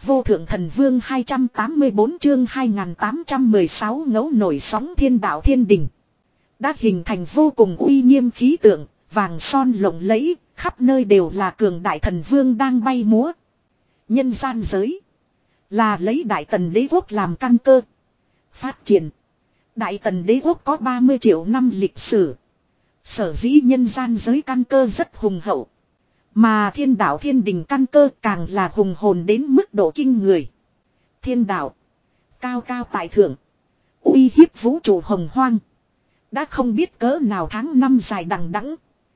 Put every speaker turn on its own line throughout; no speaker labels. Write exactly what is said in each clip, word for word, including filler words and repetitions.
vô thượng thần vương hai trăm tám mươi bốn chương hai nghìn tám trăm mười sáu ngẫu nổi sóng thiên đạo thiên đình. Đã hình thành vô cùng uy nghiêm khí tượng, vàng son lộng lẫy, khắp nơi đều là cường đại thần vương đang bay múa. Nhân gian giới là lấy Đại Tần đế quốc làm căn cơ phát triển. Đại Tần đế quốc có ba mươi triệu năm lịch sử. Sở dĩ nhân gian giới căn cơ rất hùng hậu. Mà thiên đạo thiên đình căn cơ càng là hùng hồn đến mức độ kinh người. Thiên đạo cao cao tại thượng, uy hiếp vũ trụ hồng hoang. Đã không biết cỡ nào tháng năm dài đằng đẵng,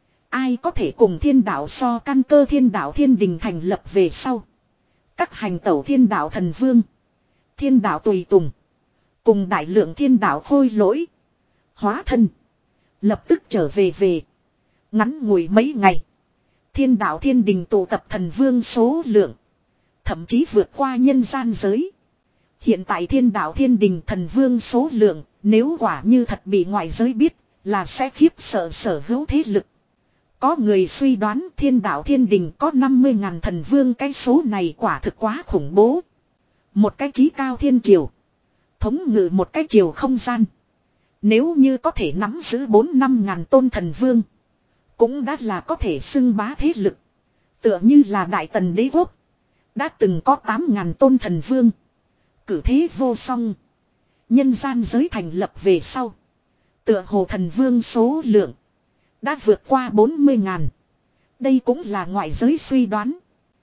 ai có thể cùng thiên đạo so. Căn cơ thiên đạo thiên đình thành lập về sau, các hành tẩu thiên đạo thần vương, thiên đạo tùy tùng, cùng đại lượng thiên đạo khôi lỗi hóa thân lập tức trở về về. Ngắn ngủi mấy ngày, thiên đạo thiên đình tụ tập thần vương số lượng thậm chí vượt qua nhân gian giới. Hiện tại thiên đạo thiên đình thần vương số lượng, nếu quả như thật bị ngoại giới biết, là sẽ khiếp sợ sở hữu thế lực. Có người suy đoán thiên đạo thiên đình có năm mươi ngàn thần vương, cái số này quả thực quá khủng bố. Một cái chí cao thiên triều, thống ngự một cái triều không gian. Nếu như có thể nắm giữ bốn năm ngàn tôn thần vương, cũng đã là có thể xưng bá thế lực. Tựa như là Đại Tần đế quốc đã từng có tám ngàn tôn thần vương, cử thế vô song. Nhân gian giới thành lập về sau, tựa hồ thần vương số lượng đã vượt qua bốn mươi ngàn. Đây cũng là ngoại giới suy đoán.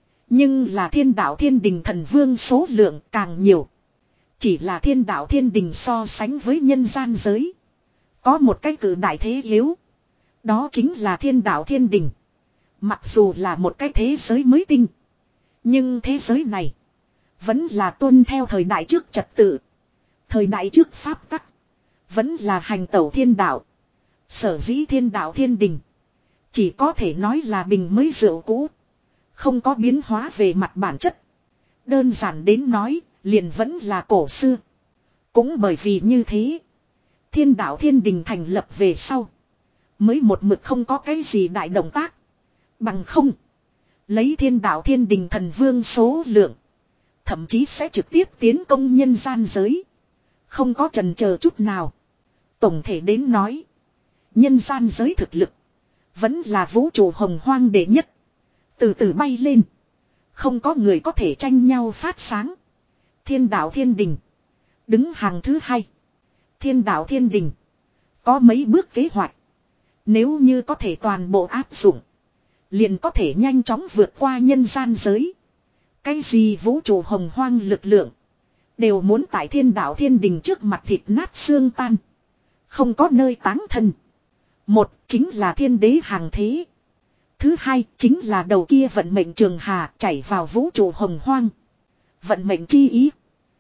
Nhưng là thiên đạo thiên đình thần vương số lượng càng nhiều. Chỉ là thiên đạo thiên đình so sánh với nhân gian giới, có một cái cử đại thế yếu. Đó chính là thiên đạo thiên đình. Mặc dù là một cái thế giới mới tinh, nhưng thế giới này vẫn là tuân theo thời đại trước trật tự, thời đại trước pháp tắc, vẫn là hành tẩu thiên đạo. Sở dĩ thiên đạo thiên đình chỉ có thể nói là bình mới rượu cũ, không có biến hóa về mặt bản chất. Đơn giản đến nói, liền vẫn là cổ xưa. Cũng bởi vì như thế, thiên đạo thiên đình thành lập về sau, mới một mực không có cái gì đại động tác. Bằng không, lấy thiên đạo thiên đình thần vương số lượng, thậm chí sẽ trực tiếp tiến công nhân gian giới, không có chần chờ chút nào. Tổng thể đến nói, nhân gian giới thực lực vẫn là vũ trụ hồng hoang đệ nhất. Từ từ bay lên, không có người có thể tranh nhau phát sáng. Thiên đạo thiên đình đứng hàng thứ hai. Thiên đạo thiên đình có mấy bước kế hoạch, nếu như có thể toàn bộ áp dụng, liền có thể nhanh chóng vượt qua nhân gian giới. Cái gì vũ trụ hồng hoang lực lượng, đều muốn tại thiên đạo thiên đình trước mặt thịt nát xương tan, không có nơi táng thân. Một chính là thiên đế hàng thế. Thứ hai chính là đầu kia vận mệnh trường hà chảy vào vũ trụ hồng hoang. Vận mệnh chi ý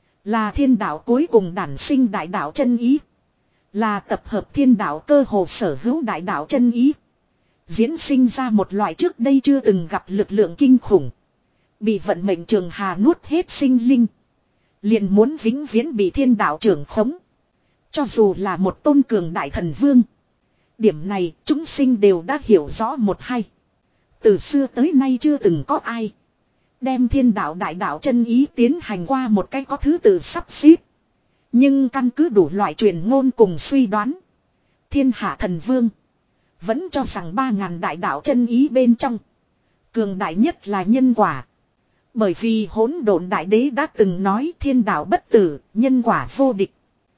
là thiên đạo cuối cùng đản sinh đại đạo chân ý, là tập hợp thiên đạo cơ hồ sở hữu đại đạo chân ý, diễn sinh ra một loại trước đây chưa từng gặp lực lượng kinh khủng. Bị vận mệnh trường hà nuốt hết sinh linh, liền muốn vĩnh viễn bị thiên đạo trưởng khống. Cho dù là một tôn cường đại thần vương, điểm này chúng sinh đều đã hiểu rõ một hai. Từ xưa tới nay chưa từng có ai đem thiên đạo đại đạo chân ý tiến hành qua một cách có thứ tự sắp xếp. Nhưng căn cứ đủ loại truyền ngôn cùng suy đoán, thiên hạ thần vương vẫn cho rằng ba ngàn đại đạo chân ý bên trong, cường đại nhất là nhân quả. Bởi vì hỗn độn đại đế đã từng nói thiên đạo bất tử, nhân quả vô địch.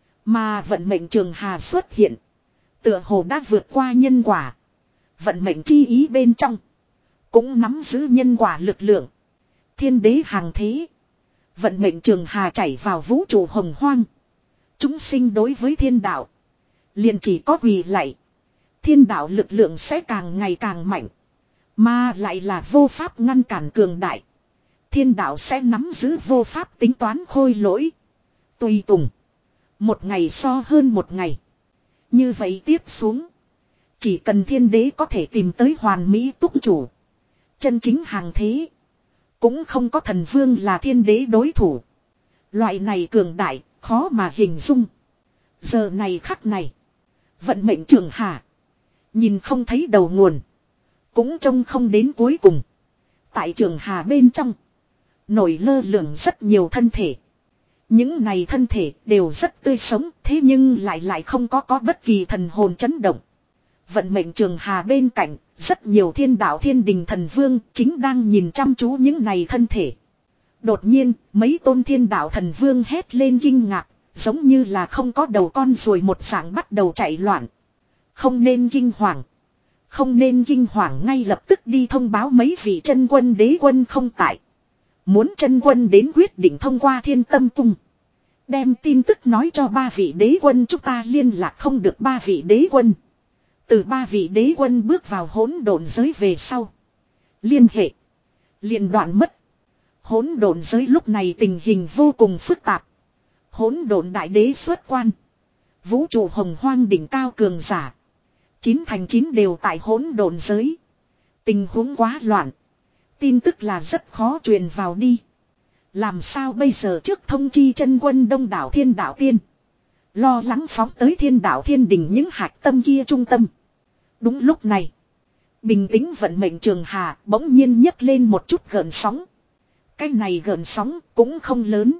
Mà vận mệnh trường hà xuất hiện, tựa hồ đã vượt qua nhân quả. Vận mệnh chi ý bên trong cũng nắm giữ nhân quả lực lượng. Thiên đế hàng thế, vận mệnh trường hà chảy vào vũ trụ hồng hoang. Chúng sinh đối với thiên đạo liền chỉ có quỳ lạy. Thiên đạo lực lượng sẽ càng ngày càng mạnh, mà lại là vô pháp ngăn cản cường đại. Thiên đạo sẽ nắm giữ vô pháp tính toán khôi lỗi, tùy tùng, một ngày so hơn một ngày. Như vậy tiếp xuống, chỉ cần thiên đế có thể tìm tới hoàn mỹ túc chủ, chân chính hàng thế, cũng không có thần vương là thiên đế đối thủ. Loại này cường đại, khó mà hình dung. Giờ này khắc này, vận mệnh trường hà nhìn không thấy đầu nguồn, cũng trông không đến cuối cùng. Tại trường hà bên trong, nổi lơ lửng rất nhiều thân thể. Những này thân thể đều rất tươi sống, thế nhưng lại lại không có có bất kỳ thần hồn chấn động. Vận mệnh trường hà bên cạnh, rất nhiều thiên đạo thiên đình thần vương chính đang nhìn chăm chú những này thân thể. Đột nhiên, mấy tôn thiên đạo thần vương hét lên kinh ngạc, giống như là không có đầu con ruồi một dạng bắt đầu chạy loạn. Không nên kinh hoàng. Không nên kinh hoàng, ngay lập tức đi thông báo mấy vị chân quân đế quân không tại. Muốn chân quân đến quyết định thông qua thiên tâm cung. Đem tin tức nói cho ba vị đế quân, chúng ta liên lạc không được ba vị đế quân. Từ ba vị đế quân bước vào hỗn độn giới về sau. Liên hệ. Liên đoạn mất. Hỗn độn giới lúc này tình hình vô cùng phức tạp. Hỗn độn đại đế xuất quan. Vũ trụ hồng hoang đỉnh cao cường giả. Chín thành chín đều tại hỗn độn giới. Tình huống quá loạn. Tin tức là rất khó truyền vào đi. Làm sao bây giờ trước thông chi chân quân đông đảo thiên đạo tiên. Lo lắng phóng tới thiên đạo thiên đình những hạt tâm kia trung tâm. Đúng lúc này. Bình tĩnh vận mệnh trường hà bỗng nhiên nhấc lên một chút gợn sóng. Cái này gợn sóng cũng không lớn.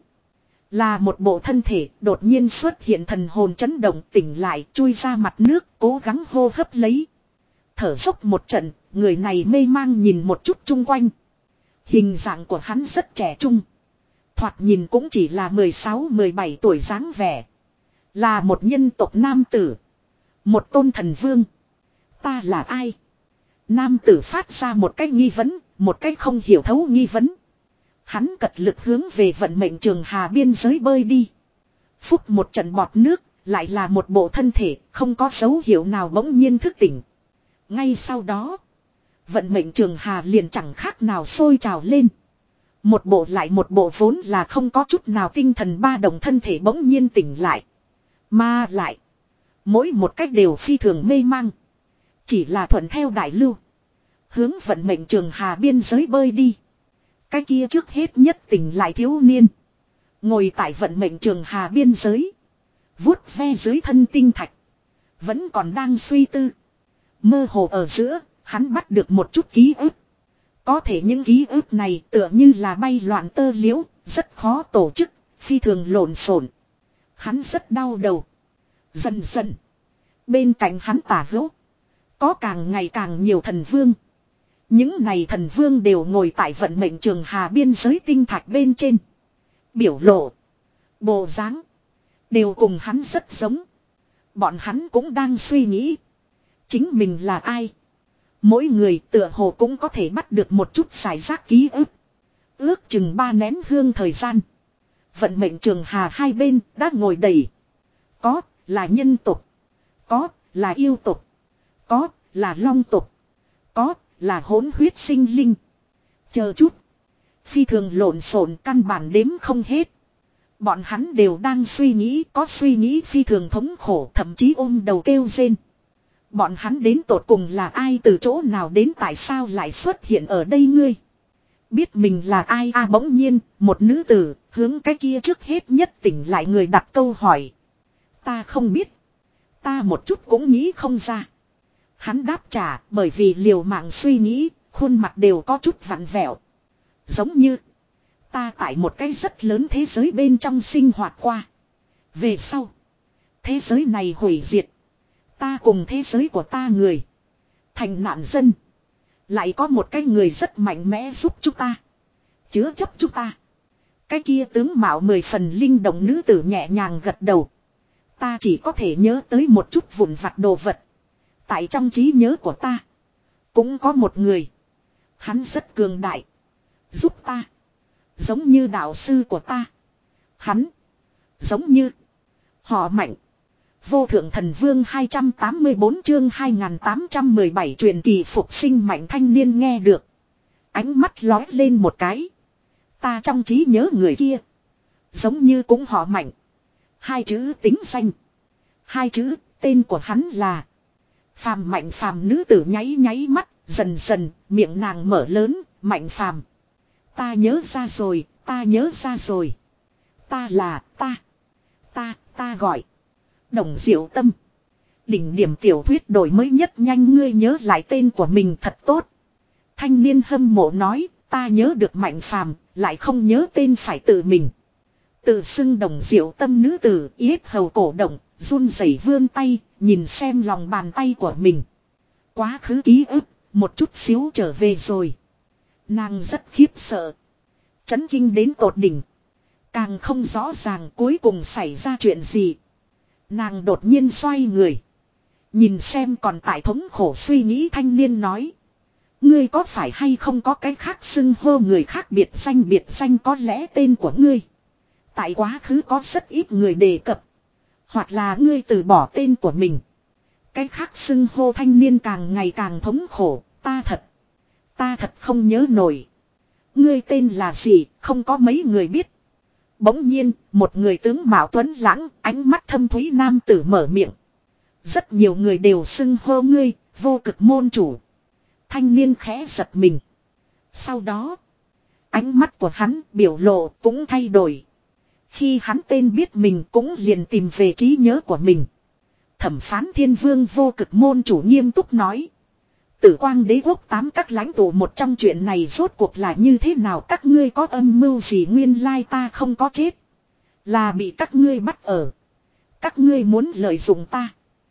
Là một bộ thân thể đột nhiên xuất hiện thần hồn chấn động, tỉnh lại chui ra mặt nước cố gắng hô hấp lấy. Thở dốc một trận, người này mê mang nhìn một chút chung quanh. Hình dạng của hắn rất trẻ trung. Thoạt nhìn cũng chỉ là mười sáu mười bảy tuổi dáng vẻ. Là một nhân tộc nam tử. Một tôn thần vương. Ta là ai? Nam tử phát ra một cái nghi vấn, một cái không hiểu thấu nghi vấn. Hắn cật lực hướng về vận mệnh trường hà biên giới bơi đi. Phúc một trận bọt nước, lại là một bộ thân thể, không có dấu hiệu nào bỗng nhiên thức tỉnh. Ngay sau đó, vận mệnh trường hà liền chẳng khác nào sôi trào lên. Một bộ lại một bộ vốn là không có chút nào tinh thần ba động thân thể bỗng nhiên tỉnh lại. Mà lại, mỗi một cách đều phi thường mê mang. Chỉ là thuận theo đại lưu. Hướng vận mệnh trường hà biên giới bơi đi. Cái kia trước hết nhất tỉnh lại thiếu niên. Ngồi tại vận mệnh trường hà biên giới. Vuốt ve dưới thân tinh thạch. Vẫn còn đang suy tư. Mơ hồ ở giữa, hắn bắt được một chút ký ức. Có thể những ký ức này tựa như là bay loạn tơ liễu, rất khó tổ chức, phi thường lộn xộn. Hắn rất đau đầu. Dần dần. Bên cạnh hắn tả hữu. Có càng ngày càng nhiều thần vương. Những này thần vương đều ngồi tại vận mệnh trường hà biên giới tinh thạch bên trên. Biểu lộ. Bộ dáng. Đều cùng hắn rất giống. Bọn hắn cũng đang suy nghĩ. Chính mình là ai? Mỗi người tựa hồ cũng có thể bắt được một chút giải rác ký ức. Ước chừng ba nén hương thời gian. Vận mệnh trường hà hai bên đã ngồi đầy. Có là nhân tộc. Có là yêu tộc. Có là long tộc. Có là hỗn huyết sinh linh. Chờ chút. Phi thường lộn xộn căn bản đếm không hết. Bọn hắn đều đang suy nghĩ, có suy nghĩ phi thường thống khổ, thậm chí ôm đầu kêu rên. Bọn hắn đến tột cùng là ai, từ chỗ nào đến, tại sao lại xuất hiện ở đây ngươi? Biết mình là ai à? Bỗng nhiên, một nữ tử, hướng cái kia trước hết nhất tỉnh lại người đặt câu hỏi. Ta không biết. Ta một chút cũng nghĩ không ra. Hắn đáp trả, bởi vì liều mạng suy nghĩ, khuôn mặt đều có chút vặn vẹo. Giống như, ta tại một cái rất lớn thế giới bên trong sinh hoạt qua. Về sau, thế giới này hủy diệt. Ta cùng thế giới của ta người thành nạn dân. Lại có một cái người rất mạnh mẽ giúp chúng ta, chứa chấp chúng ta. Cái kia tướng mạo mười phần linh động nữ tử nhẹ nhàng gật đầu. Ta chỉ có thể nhớ tới một chút vụn vặt đồ vật. Tại trong trí nhớ của ta cũng có một người. Hắn rất cường đại, giúp ta. Giống như đạo sư của ta. Hắn giống như họ Mạnh. Vô thượng thần vương hai trăm tám mươi bốn chương hai nghìn tám trăm mười bảy truyền kỳ phục sinh Mạnh thanh niên nghe được. Ánh mắt lói lên một cái. Ta trong trí nhớ người kia giống như cũng họ Mạnh. Hai chữ tính danh. Hai chữ tên của hắn là Phàm. Mạnh Phàm nữ tử nháy nháy mắt. Dần dần miệng nàng mở lớn. Mạnh Phàm. Ta nhớ ra rồi. Ta nhớ ra rồi. Ta là ta. Ta ta gọi Đồng Diệu Tâm. Đỉnh điểm tiểu thuyết đổi mới nhất nhanh, ngươi nhớ lại tên của mình thật tốt. Thanh niên hâm mộ nói, Ta nhớ được Mạnh Phàm, lại không nhớ tên phải tự mình. Tự xưng Đồng Diệu Tâm nữ tử, yết hầu cổ động, run rẩy vươn tay, nhìn xem lòng bàn tay của mình. Quá khứ ký ức, một chút xíu trở về rồi. Nàng rất khiếp sợ. Chấn kinh đến tột đỉnh. Càng không rõ ràng cuối cùng xảy ra chuyện gì. Nàng đột nhiên xoay người. Nhìn xem còn tại thống khổ suy nghĩ thanh niên nói. Ngươi có phải hay không có cái khác xưng hô người khác biệt danh biệt danh có lẽ tên của ngươi. Tại quá khứ có rất ít người đề cập. Hoặc là ngươi từ bỏ tên của mình. Cái khác xưng hô thanh niên càng ngày càng thống khổ. Ta thật. Ta thật không nhớ nổi. Ngươi tên là gì không có mấy người biết. Bỗng nhiên một người tướng mạo tuấn lãng ánh mắt thâm thúy nam tử mở miệng. Rất nhiều người đều xưng hô ngươi vô cực môn chủ. Thanh niên khẽ giật mình. Sau đó. Ánh mắt của hắn biểu lộ cũng thay đổi. Khi hắn tên biết mình cũng liền tìm về trí nhớ của mình. Thẩm phán thiên vương vô cực môn chủ nghiêm túc nói. Tử quang đế quốc tám các lãnh tụ một trong chuyện này rốt cuộc là như thế nào các ngươi có âm mưu gì nguyên lai ta không có chết. Là bị các ngươi bắt ở. Các ngươi muốn lợi dụng ta.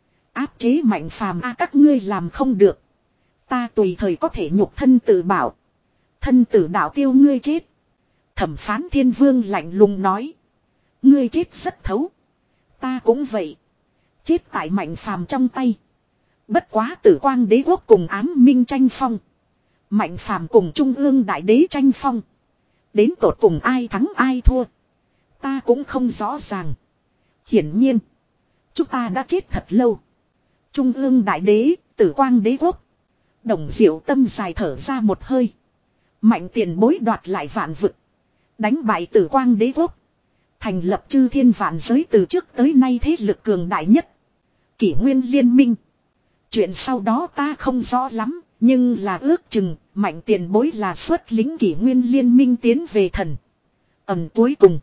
Áp chế Mạnh Phàm a các ngươi làm không được. Ta tùy thời có thể nhục thân tự bảo. Thân tử đạo tiêu ngươi chết. Thẩm phán thiên vương lạnh lùng nói. Ngươi chết rất thấu. Ta cũng vậy. Chết tại Mạnh Phàm trong tay. Bất quá Tử quang đế quốc cùng ám minh tranh phong. Mạnh Phàm cùng trung ương đại đế tranh phong. Đến tột cùng ai thắng ai thua. Ta cũng không rõ ràng. Hiển nhiên. Chúng ta đã chết thật lâu. Trung ương đại đế, Tử quang đế quốc. Đồng Diệu Tâm dài thở ra một hơi. Mạnh tiền bối đoạt lại vạn vực. Đánh bại Tử quang đế quốc. Thành lập chư thiên vạn giới từ trước tới nay thế lực cường đại nhất. Kỷ nguyên liên minh. Chuyện sau đó ta không rõ lắm. Nhưng là ước chừng mạnh tiền bối là xuất lính kỷ nguyên liên minh tiến về thần. Ẩm cuối cùng.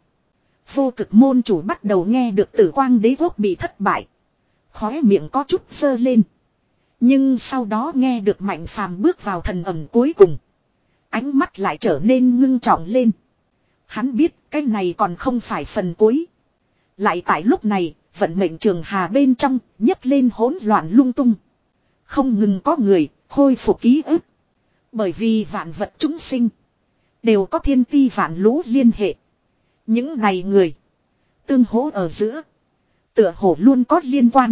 Vô cực môn chủ bắt đầu nghe được Tử quang đế quốc bị thất bại. Khóe miệng có chút sơ lên. Nhưng sau đó nghe được Mạnh Phàm bước vào thần ẩm cuối cùng. Ánh mắt lại trở nên ngưng trọng lên. Hắn biết cái này còn không phải phần cuối. Lại tại lúc này, vận mệnh trường hà bên trong, nhấc lên hỗn loạn lung tung. Không ngừng có người, khôi phục ký ức. Bởi vì vạn vật chúng sinh, đều có thiên ti vạn lũ liên hệ. Những này người, tương hỗ ở giữa, tựa hồ luôn có liên quan.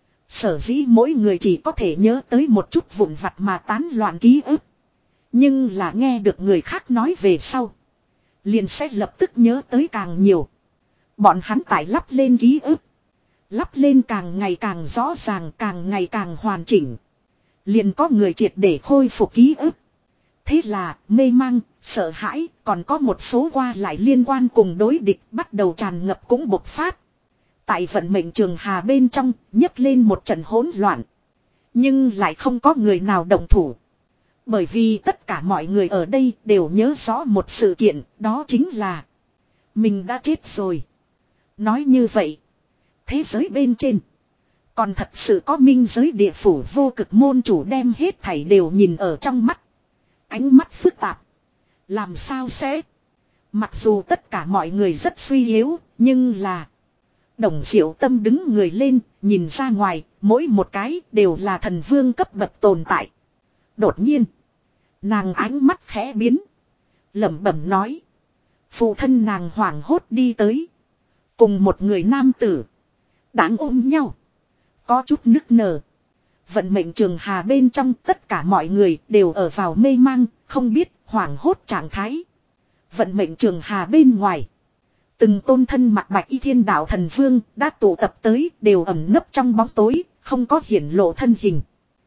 Sở dĩ mỗi người chỉ có thể nhớ tới một chút vụn vặt mà tán loạn ký ức. Nhưng là nghe được người khác nói về sau. Liền sẽ lập tức nhớ tới càng nhiều. Bọn hắn tải lắp lên ký ức. Lắp lên càng ngày càng rõ ràng càng ngày càng hoàn chỉnh. Liền có người triệt để khôi phục ký ức. Thế là mê mang, sợ hãi còn có một số qua lại liên quan cùng đối địch bắt đầu tràn ngập cũng bộc phát. Tại vận mệnh trường hà bên trong nhấc lên một trận hỗn loạn. Nhưng lại không có người nào động thủ. Bởi vì tất cả mọi người ở đây đều nhớ rõ một sự kiện, đó chính là mình đã chết rồi. Nói như vậy, thế giới bên trên còn thật sự có minh giới địa phủ vô cực môn chủ đem hết thảy đều nhìn ở trong mắt. Ánh mắt phức tạp. Làm sao sẽ? Mặc dù tất cả mọi người rất suy yếu, nhưng là Đồng Diệu Tâm đứng người lên, nhìn ra ngoài, mỗi một cái đều là thần vương cấp bậc tồn tại. Đột nhiên, nàng ánh mắt khẽ biến, lẩm bẩm nói. Phụ thân nàng hoảng hốt đi tới, cùng một người nam tử đáng ôm nhau, có chút nức nở. Vận mệnh trường hà bên trong tất cả mọi người đều ở vào mê mang, không biết hoảng hốt trạng thái. Vận mệnh trường hà bên ngoài, từng tôn thân mặc bạch y thiên đạo thần vương đã tụ tập tới, đều ẩn nấp trong bóng tối, không có hiển lộ thân hình.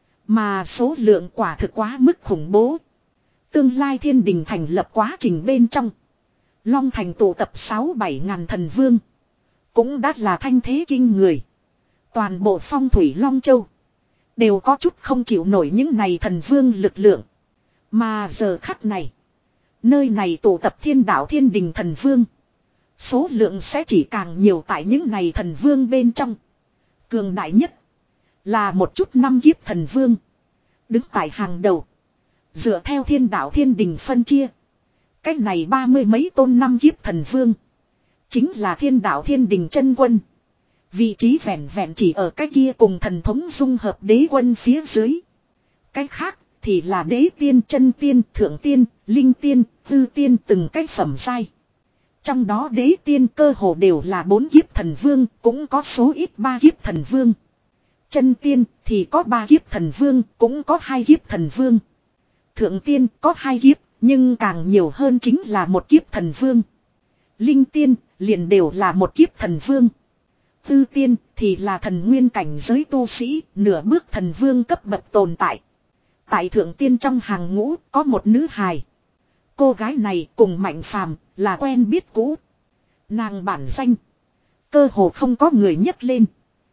Mà số lượng quả thực quá mức khủng bố. Tương lai thiên đình thành lập quá trình bên trong, Long Thành tụ tập sáu bảy ngàn thần vương, cũng đã là thanh thế kinh người. Toàn bộ phong thủy Long Châu đều có chút không chịu nổi những này thần vương lực lượng. Mà giờ khắc này, nơi này tụ tập thiên đạo thiên đình thần vương, số lượng sẽ chỉ càng nhiều tại những này thần vương bên trong. Cường đại nhất là một chút năm kiếp thần vương, đứng tại hàng đầu. Dựa theo thiên đạo thiên đình phân chia, Cách này ba mươi mấy tôn năm kiếp thần vương. Chính là thiên đạo thiên đình chân quân. Vị trí vẹn vẹn chỉ ở cái kia cùng thần thống dung hợp đế quân phía dưới. Cách khác thì là đế tiên, chân tiên, thượng tiên, linh tiên, tư tiên từng cách phẩm giai. Trong đó đế tiên cơ hồ đều là bốn kiếp thần vương, cũng có số ít ba kiếp thần vương. Chân tiên thì có ba kiếp thần vương, cũng có hai kiếp thần vương. Thượng tiên có hai kiếp, nhưng càng nhiều hơn chính là một kiếp thần vương. Linh tiên liền đều là một kiếp thần vương. Tư tiên thì là thần nguyên cảnh giới tu sĩ, nửa bước thần vương cấp bậc tồn tại. Tại thượng tiên trong hàng ngũ có một nữ hài. Cô gái này cùng Mạnh Phàm là quen biết cũ. Nàng bản danh cơ hồ không có người nhắc lên.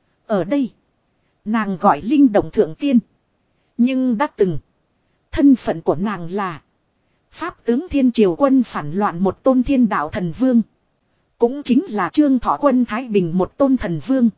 Ở đây nàng gọi linh động thượng tiên. Nhưng đã từng thân phận của nàng là Pháp tướng Thiên Triều Quân phản loạn một tôn thiên đạo thần vương. Cũng chính là Trương Thọ Quân Thái Bình một tôn thần vương.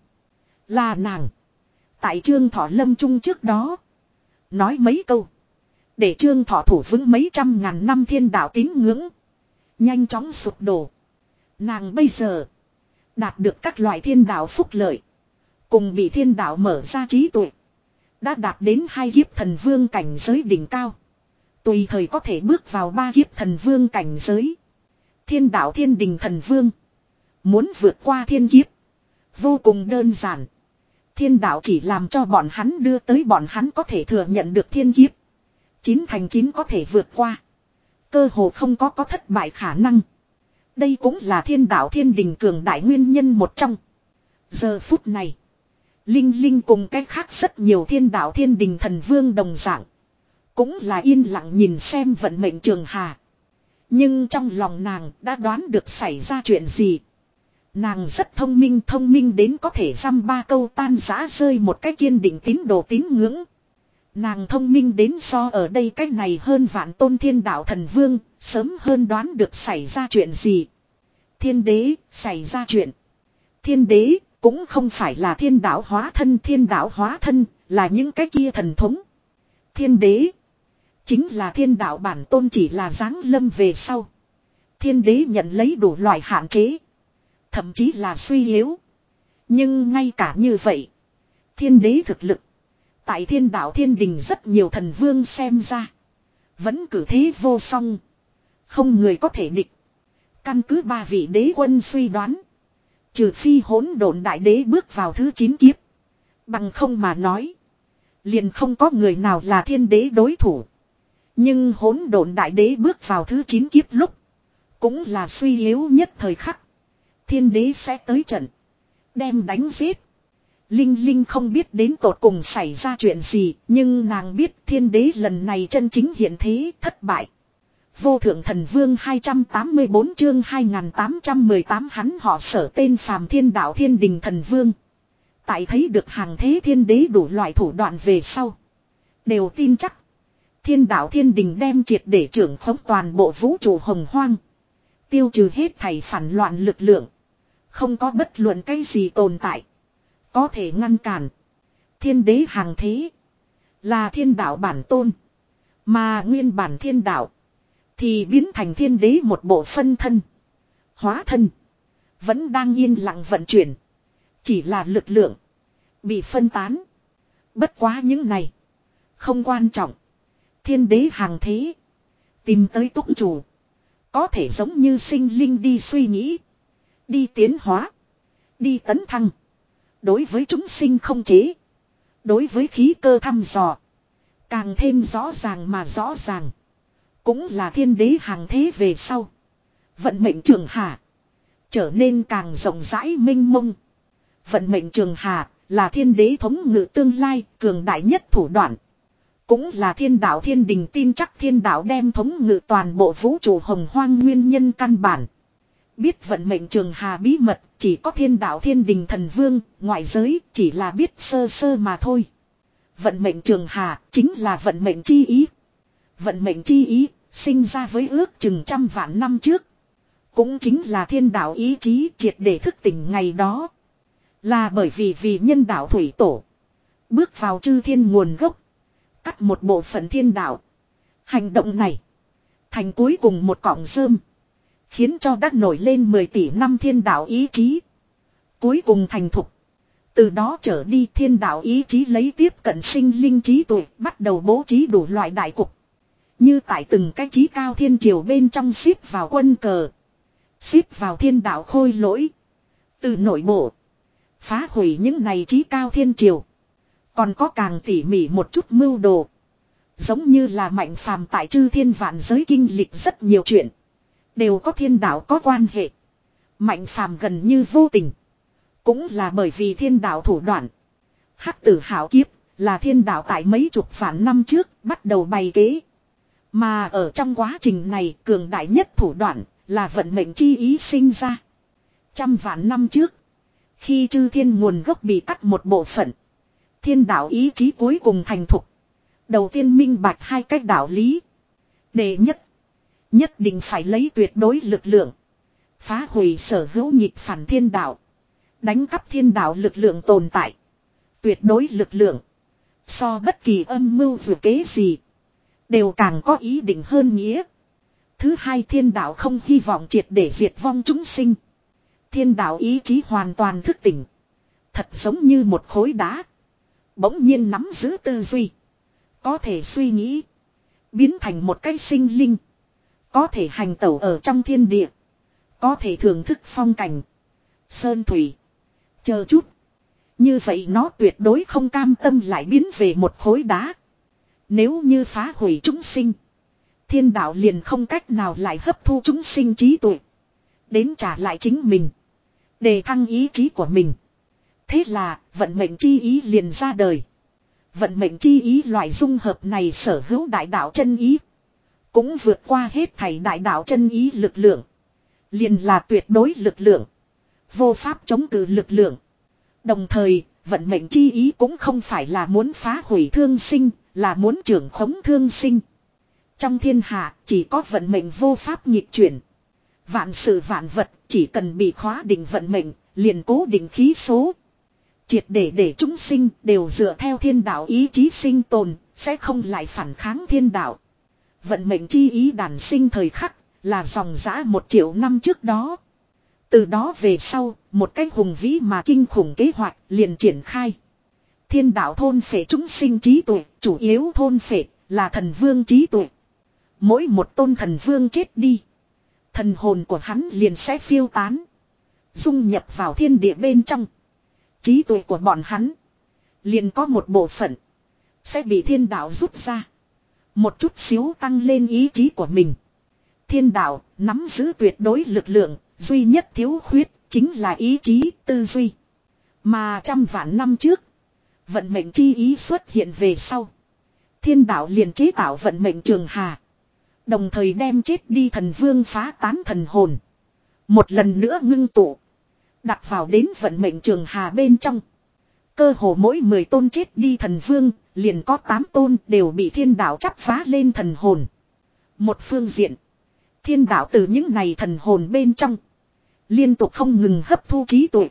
Là nàng tại Trương Thọ lâm chung trước đó nói mấy câu để Trương Thọ thủ vững mấy trăm ngàn năm thiên đạo tín ngưỡng nhanh chóng sụp đổ. Nàng bây giờ đạt được các loại thiên đạo phúc lợi, cùng bị thiên đạo mở ra trí tuệ, đã đạt đến hai kiếp thần vương cảnh giới đỉnh cao, tùy thời có thể bước vào ba kiếp thần vương cảnh giới. Thiên đạo thiên đình thần vương muốn vượt qua thiên kiếp vô cùng đơn giản. Thiên đạo chỉ làm cho bọn hắn đưa tới bọn hắn có thể thừa nhận được thiên kiếp, chín thành chín có thể vượt qua, cơ hồ không có có thất bại khả năng. Đây cũng là thiên đạo thiên đình cường đại nguyên nhân một trong. Giờ phút này Linh Linh cùng cách khác rất nhiều thiên đạo thiên đình thần vương đồng dạng, cũng là yên lặng nhìn xem vận mệnh Trường Hà. Nhưng trong lòng nàng đã đoán được xảy ra chuyện gì. Nàng rất thông minh, thông minh đến có thể dăm ba câu tan rã rơi một cái kiên định tín đồ tín ngưỡng. Nàng thông minh đến so ở đây cái này hơn vạn tôn thiên đạo thần vương, sớm hơn đoán được xảy ra chuyện gì. Thiên đế, xảy ra chuyện. Thiên đế, cũng không phải là thiên đạo hóa thân, thiên đạo hóa thân, là những cái kia thần thống. Thiên đế, chính là thiên đạo bản tôn, chỉ là giáng lâm về sau. Thiên đế nhận lấy đủ loại hạn chế, thậm chí là suy yếu. Nhưng ngay cả như vậy, thiên đế thực lực tại thiên đạo thiên đình rất nhiều thần vương xem ra vẫn cử thế vô song, không người có thể địch. Căn cứ ba vị đế quân suy đoán, trừ phi hỗn độn đại đế bước vào thứ chín kiếp, bằng không mà nói liền không có người nào là thiên đế đối thủ. Nhưng hỗn độn đại đế bước vào thứ chín kiếp lúc cũng là suy yếu nhất thời khắc. Thiên đế sẽ tới trận đem đánh giết. Linh Linh không biết đến tột cùng xảy ra chuyện gì, nhưng nàng biết thiên đế lần này chân chính hiện thế thất bại. Vô thượng thần vương hai trăm tám mươi bốn chương hai nghìn tám trăm mười tám, hắn họ Sở, tên phàm, thiên đạo thiên đình thần vương. Tại thấy được hàng thế thiên đế đủ loại thủ đoạn về sau, đều tin chắc thiên đạo thiên đình đem triệt để trưởng khống toàn bộ vũ trụ hồng hoang, tiêu trừ hết thảy phản loạn lực lượng. Không có bất luận cái gì tồn tại có thể ngăn cản. Thiên đế hàng thế là thiên đạo bản tôn, mà nguyên bản thiên đạo thì biến thành thiên đế một bộ phân thân, hóa thân, vẫn đang yên lặng vận chuyển, chỉ là lực lượng bị phân tán. Bất quá những này không quan trọng. Thiên đế hàng thế tìm tới túc chủ, có thể giống như sinh linh đi suy nghĩ, đi tiến hóa, đi tấn thăng. Đối với chúng sinh không chế, đối với khí cơ thăm dò, càng thêm rõ ràng mà rõ ràng. Cũng là thiên đế hàng thế về sau, vận mệnh Trường Hà trở nên càng rộng rãi mênh mông. Vận mệnh Trường Hà là thiên đế thống ngự tương lai cường đại nhất thủ đoạn, cũng là thiên đạo thiên đình tin chắc thiên đạo đem thống ngự toàn bộ vũ trụ hồng hoang nguyên nhân căn bản. Biết vận mệnh Trường Hà bí mật chỉ có thiên đạo thiên đình thần vương, ngoại giới chỉ là biết sơ sơ mà thôi. Vận mệnh Trường Hà chính là vận mệnh chi ý. Vận mệnh chi ý sinh ra với ước chừng trăm vạn năm trước, cũng chính là thiên đạo ý chí triệt để thức tỉnh ngày đó. Là bởi vì vì nhân đạo thủy tổ bước vào chư thiên nguồn gốc, cắt một bộ phận thiên đạo. Hành động này Thành cuối cùng một cọng rơm. Khiến cho đã nổi lên mười tỷ năm thiên đạo ý chí. Cuối cùng thành thục. Từ đó trở đi thiên đạo ý chí lấy tiếp cận sinh linh trí tuệ bắt đầu bố trí đủ loại đại cục. Như tại từng cái trí cao thiên triều bên trong xếp vào quân cờ. Xếp vào thiên đạo khôi lỗi. Từ nội bộ. Phá hủy những này trí cao thiên triều. Còn có càng tỉ mỉ một chút mưu đồ. Giống như là Mạnh Phàm tại chư thiên vạn giới kinh lịch rất nhiều chuyện. Đều có thiên đạo có quan hệ. Mạnh Phàm gần như vô tình. Cũng là bởi vì thiên đạo thủ đoạn. Hắc tử hảo kiếp là thiên đạo tại mấy chục vạn năm trước bắt đầu bày kế. Mà ở trong quá trình này cường đại nhất thủ đoạn là vận mệnh chi ý sinh ra. Trăm vạn năm trước. Khi chư thiên nguồn gốc bị cắt một bộ phận. Thiên đạo ý chí cuối cùng thành thục. Đầu tiên minh bạch hai cách đạo lý. Đệ nhất. Nhất định phải lấy tuyệt đối lực lượng. Phá hủy sở hữu nghịch phản thiên đạo. Đánh cắp thiên đạo lực lượng tồn tại. Tuyệt đối lực lượng. So bất kỳ âm mưu vừa kế gì. Đều càng có ý định hơn nghĩa. Thứ hai thiên đạo không hy vọng triệt để diệt vong chúng sinh. Thiên đạo ý chí hoàn toàn thức tỉnh. Thật giống như một khối đá. Bỗng nhiên nắm giữ tư duy. Có thể suy nghĩ. Biến thành một cái sinh linh. Có thể hành tẩu ở trong thiên địa. Có thể thưởng thức phong cảnh. Sơn thủy. Chờ chút. Như vậy nó tuyệt đối không cam tâm lại biến về một khối đá. Nếu như phá hủy chúng sinh. Thiên đạo liền không cách nào lại hấp thu chúng sinh trí tuệ. Đến trả lại chính mình. Đề thăng ý chí của mình. Thế là vận mệnh chi ý liền ra đời. Vận mệnh chi ý loại dung hợp này sở hữu đại đạo chân ý. Cũng vượt qua hết thảy đại đạo chân ý lực lượng. Liền là tuyệt đối lực lượng. Vô pháp chống cự lực lượng. Đồng thời, vận mệnh chi ý cũng không phải là muốn phá hủy thương sinh, là muốn trưởng khống thương sinh. Trong thiên hạ, chỉ có vận mệnh vô pháp nghịch chuyển. Vạn sự vạn vật, chỉ cần bị khóa định vận mệnh, liền cố định khí số. Triệt để để chúng sinh đều dựa theo thiên đạo ý chí sinh tồn, sẽ không lại phản kháng thiên đạo. Vận mệnh chi ý đản sinh thời khắc, là dòng dã một triệu năm trước đó. Từ đó về sau, một cái hùng vĩ mà kinh khủng kế hoạch liền triển khai. Thiên đạo thôn phệ chúng sinh trí tuệ, chủ yếu thôn phệ là thần vương trí tuệ. Mỗi một tôn thần vương chết đi. Thần hồn của hắn liền sẽ phiêu tán. Dung nhập vào thiên địa bên trong. Trí tuệ của bọn hắn. Liền có một bộ phận. Sẽ bị thiên đạo rút ra. Một chút xíu tăng lên ý chí của mình. Thiên đạo nắm giữ tuyệt đối lực lượng. Duy nhất thiếu khuyết chính là ý chí tư duy. Mà trăm vạn năm trước. Vận mệnh chi ý xuất hiện về sau. Thiên đạo liền chế tạo vận mệnh trường hà. Đồng thời đem chết đi thần vương phá tán thần hồn. Một lần nữa ngưng tụ. Đặt vào đến vận mệnh trường hà bên trong. Cơ hồ mỗi mười tôn chết đi thần vương. Liền có tám tôn đều bị thiên đạo chắp phá lên thần hồn. Một phương diện. Thiên đạo từ những này thần hồn bên trong. Liên tục không ngừng hấp thu trí tuệ.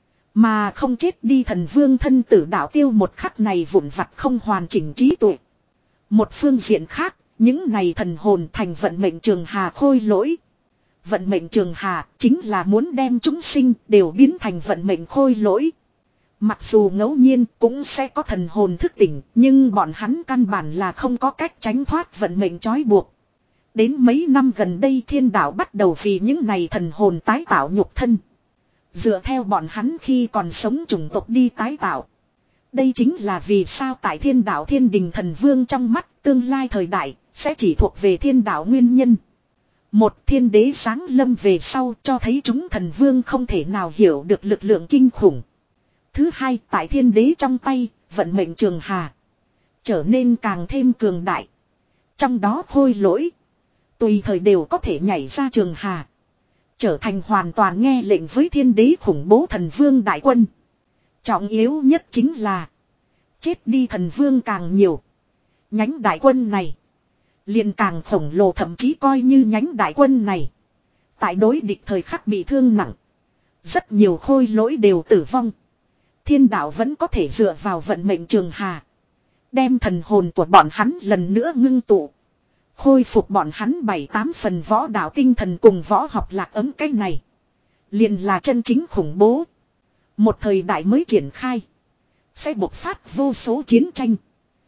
Mà không chết đi thần vương thân tử đạo tiêu một khắc này vụn vặt không hoàn chỉnh trí tuệ. Một phương diện khác. Những này thần hồn thành vận mệnh trường hà khôi lỗi. Vận mệnh trường hà chính là muốn đem chúng sinh đều biến thành vận mệnh khôi lỗi. Mặc dù ngẫu nhiên cũng sẽ có thần hồn thức tỉnh, nhưng bọn hắn căn bản là không có cách tránh thoát vận mệnh trói buộc. Đến mấy năm gần đây thiên đạo bắt đầu vì những này thần hồn tái tạo nhục thân. Dựa theo bọn hắn khi còn sống chủng tộc đi tái tạo. Đây chính là vì sao tại thiên đạo thiên đình thần vương trong mắt tương lai thời đại sẽ chỉ thuộc về thiên đạo nguyên nhân. Một thiên đế sáng lâm về sau cho thấy chúng thần vương không thể nào hiểu được lực lượng kinh khủng. Thứ hai tại thiên đế trong tay vận mệnh trường hà trở nên càng thêm cường đại. Trong đó khôi lỗi tùy thời đều có thể nhảy ra trường hà. Trở thành hoàn toàn nghe lệnh với thiên đế khủng bố thần vương đại quân. Trọng yếu nhất chính là chết đi thần vương càng nhiều. Nhánh đại quân này liền càng khổng lồ, thậm chí coi như nhánh đại quân này tại đối địch thời khắc bị thương nặng. Rất nhiều khôi lỗi đều tử vong. Thiên đạo vẫn có thể dựa vào vận mệnh trường hà đem thần hồn của bọn hắn lần nữa ngưng tụ. Khôi phục bọn hắn bảy tám phần võ đạo tinh thần cùng võ học lạc ấm cái này. Liền là chân chính khủng bố. Một thời đại mới triển khai. Sẽ bộc phát vô số chiến tranh.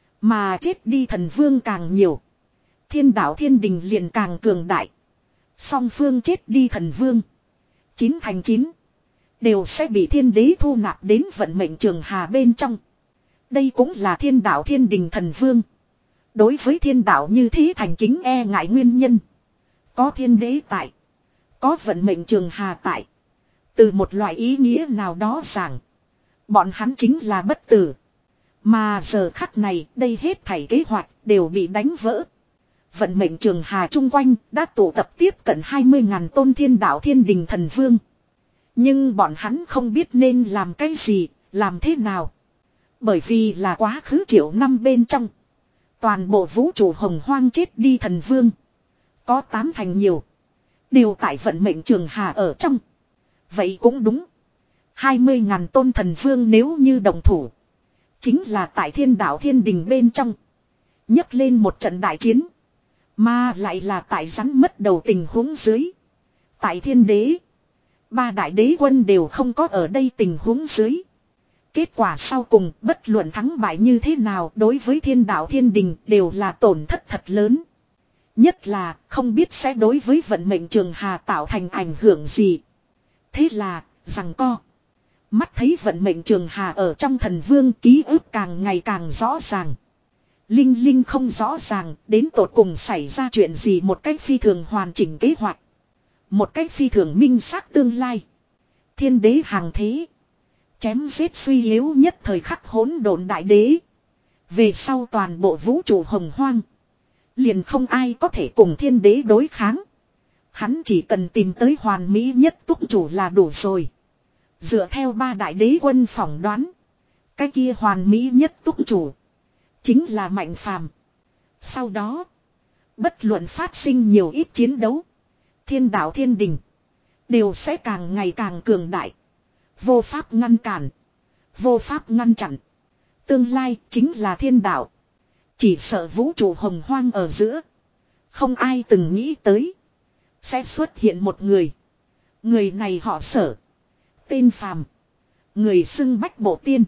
Mà chết đi thần vương càng nhiều. Thiên đạo thiên đình liền càng cường đại. Song phương chết đi thần vương. Chín thành chín. Đều sẽ bị thiên đế thu nạp đến vận mệnh trường hà bên trong. Đây cũng là thiên đạo thiên đình thần vương. Đối với thiên đạo như thế thành kính e ngại nguyên nhân. Có thiên đế tại. Có vận mệnh trường hà tại. Từ một loại ý nghĩa nào đó rằng. Bọn hắn chính là bất tử. Mà giờ khắc này đây hết thảy kế hoạch đều bị đánh vỡ. Vận mệnh trường hà chung quanh đã tụ tập tiếp cận hai mươi ngàn tôn thiên đạo thiên đình thần vương. Nhưng bọn hắn không biết nên làm cái gì, làm thế nào. Bởi vì là quá khứ triệu năm bên trong. Toàn bộ vũ trụ hồng hoang chết đi thần vương. Có tám thành nhiều. Đều tại vận mệnh trường hà ở trong. Vậy cũng đúng. hai mươi ngàn tôn thần vương nếu như đồng thủ. Chính là tại thiên đạo thiên đình bên trong. Nhấc lên một trận đại chiến. Mà lại là tại rắn mất đầu tình huống dưới. Tại thiên đế. Ba đại đế quân đều không có ở đây tình huống dưới. Kết quả sau cùng bất luận thắng bại như thế nào đối với thiên đạo thiên đình đều là tổn thất thật lớn. Nhất là không biết sẽ đối với vận mệnh trường hà tạo thành ảnh hưởng gì. Thế là, rằng co. Mắt thấy vận mệnh trường hà ở trong thần vương ký ức càng ngày càng rõ ràng. Linh Linh không rõ ràng đến tột cùng xảy ra chuyện gì một cách phi thường hoàn chỉnh kế hoạch. Một cách phi thường minh xác tương lai. Thiên đế hàng thế. Chém giết suy yếu nhất thời khắc hỗn độn đại đế. Về sau toàn bộ vũ trụ hồng hoang. Liền không ai có thể cùng thiên đế đối kháng. Hắn chỉ cần tìm tới hoàn mỹ nhất túc chủ là đủ rồi. Dựa theo ba đại đế quân phỏng đoán. Cái kia hoàn mỹ nhất túc chủ. Chính là Mạnh Phàm. Sau đó. Bất luận phát sinh nhiều ít chiến đấu. Thiên đạo thiên đình. Đều sẽ càng ngày càng cường đại. Vô pháp ngăn cản. Vô pháp ngăn chặn. Tương lai chính là thiên đạo. Chỉ sợ vũ trụ hồng hoang ở giữa. Không ai từng nghĩ tới. Sẽ xuất hiện một người. Người này họ Sở. Tên Phàm. Người xưng Bách Bộ Tiên.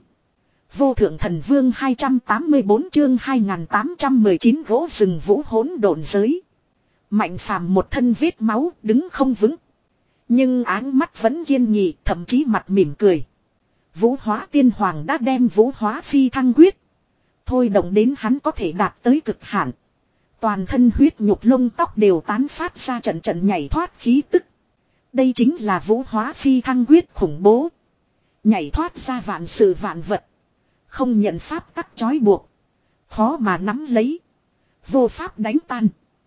Vô thượng thần vương hai trăm tám mươi bốn chương hai nghìn tám trăm mười chín gỗ rừng vũ hỗn độn giới. Mạnh Phàm một thân vết máu đứng không vững. Nhưng áng mắt vẫn kiên nghị, thậm chí mặt mỉm cười. Vũ hóa tiên hoàng đã đem vũ hóa phi thăng quyết. Thôi động đến hắn có thể đạt tới cực hạn. Toàn thân huyết nhục lông tóc đều tán phát ra trận trận nhảy thoát khí tức. Đây chính là vũ hóa phi thăng quyết khủng bố. Nhảy thoát ra vạn sự vạn vật. Không nhận pháp tắc trói buộc. Khó mà nắm lấy. Vô pháp đánh tan.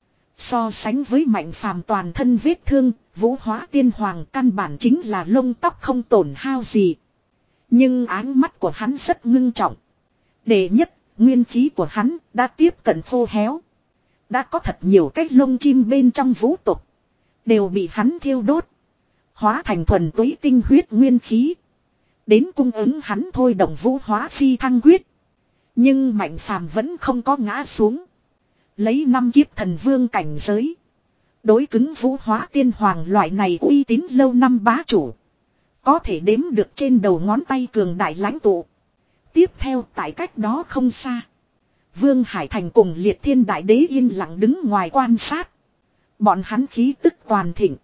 So sánh với Mạnh Phàm toàn thân vết thương, vũ hóa tiên hoàng căn bản chính là lông tóc không tổn hao gì. Nhưng áng mắt của hắn rất ngưng trọng. Đệ nhất, nguyên khí của hắn đã tiếp cận khô héo. Đã có thật nhiều cách lông chim bên trong vũ tục. Đều bị hắn thiêu đốt. Hóa thành thuần túy tinh huyết nguyên khí. Đến cung ứng hắn thôi động vũ hóa phi thăng quyết. Nhưng Mạnh Phàm vẫn không có ngã xuống. Lấy năm kiếp thần vương cảnh giới. Đối cứng vũ hóa tiên hoàng loại này uy tín lâu năm bá chủ. Có thể đếm được trên đầu ngón tay cường đại lãnh tụ. Tiếp theo tại cách đó không xa. Vương Hải Thành cùng Liệt Thiên Đại Đế yên lặng đứng ngoài quan sát. Bọn hắn khí tức toàn thịnh.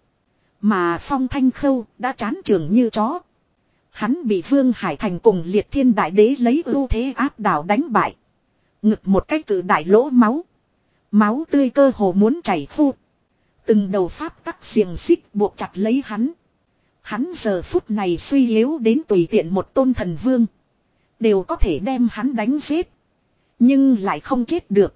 Mà Phong Thanh Khâu đã chán trường như chó. Hắn bị Vương Hải Thành cùng Liệt Thiên Đại Đế lấy ưu thế áp đảo đánh bại. Ngực một cái cự đại lỗ máu. Máu tươi cơ hồ muốn chảy khô. Từng đầu pháp tắc xiềng xích buộc chặt lấy hắn. Hắn giờ phút này suy yếu đến tùy tiện một tôn thần vương. Đều có thể đem hắn đánh giết. Nhưng lại không chết được.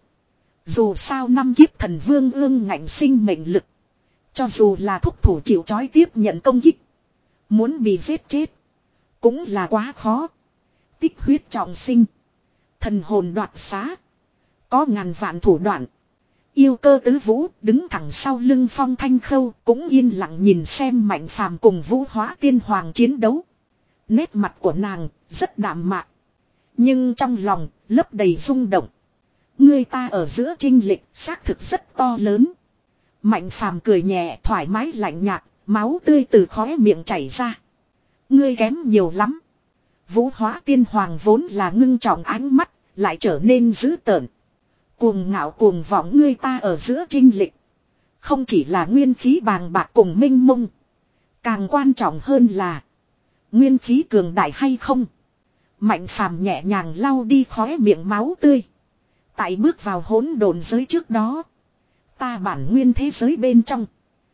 Dù sao năm kiếp thần vương ương ngạnh sinh mệnh lực. Cho dù là thúc thủ chịu trói tiếp nhận công kích. Muốn bị giết chết. Cũng là quá khó. Tích huyết trọng sinh. Thần hồn đoạt xá. Có ngàn vạn thủ đoạn. Yêu cơ tứ vũ đứng thẳng sau lưng Phong Thanh Khâu cũng yên lặng nhìn xem Mạnh Phàm cùng vũ hóa tiên hoàng chiến đấu. Nét mặt của nàng rất đạm mạc. Nhưng trong lòng lấp đầy rung động. Ngươi ta ở giữa chênh lệch xác thực rất to lớn. Mạnh phàm cười nhẹ thoải mái lạnh nhạt, máu tươi từ khóe miệng chảy ra. Ngươi kém nhiều lắm. Vũ Hóa Tiên Hoàng vốn là ngưng trọng ánh mắt, lại trở nên dữ tợn. Cuồng ngạo cuồng vọng ngươi ta ở giữa chênh lệch. Không chỉ là nguyên khí bàng bạc cùng minh mông. Càng quan trọng hơn là nguyên khí cường đại hay không. Mạnh phàm nhẹ nhàng lau đi khóe miệng máu tươi. Tại bước vào hỗn độn giới trước đó, ta bản nguyên thế giới bên trong,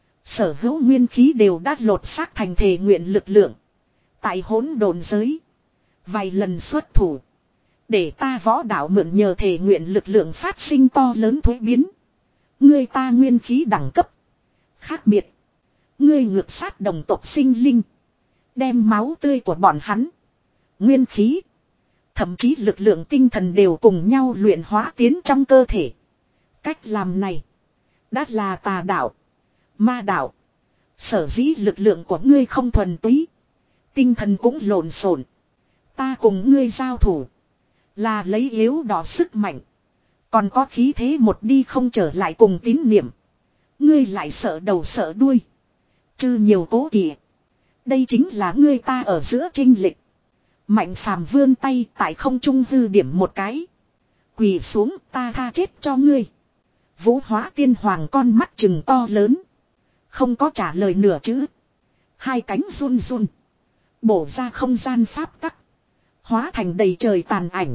sở hữu nguyên khí đều đã lột xác thành thể nguyện lực lượng. Tại hỗn độn giới, vài lần xuất thủ, để ta võ đạo mượn nhờ thể nguyện lực lượng phát sinh to lớn thuế biến. Ngươi ta nguyên khí đẳng cấp khác biệt. Ngươi ngược sát đồng tộc sinh linh, đem máu tươi của bọn hắn, nguyên khí, thậm chí lực lượng tinh thần đều cùng nhau luyện hóa tiến trong cơ thể. Cách làm này đã là tà đạo, ma đạo. Sở dĩ lực lượng của ngươi không thuần túy, tinh thần cũng lộn xộn. Ta cùng ngươi giao thủ, là lấy yếu đỏ sức mạnh, còn có khí thế một đi không trở lại cùng tín niệm. Ngươi lại sợ đầu sợ đuôi, chư nhiều cố kỵ. Đây chính là ngươi ta ở giữa chênh lệch. Mạnh phàm vươn tay tại không trung hư điểm một cái. Quỳ xuống, ta tha chết cho ngươi. Vũ Hóa Tiên Hoàng con mắt trừng to lớn, không có trả lời nửa chữ. Hai cánh run run, bổ ra không gian pháp tắc, hóa thành đầy trời tàn ảnh,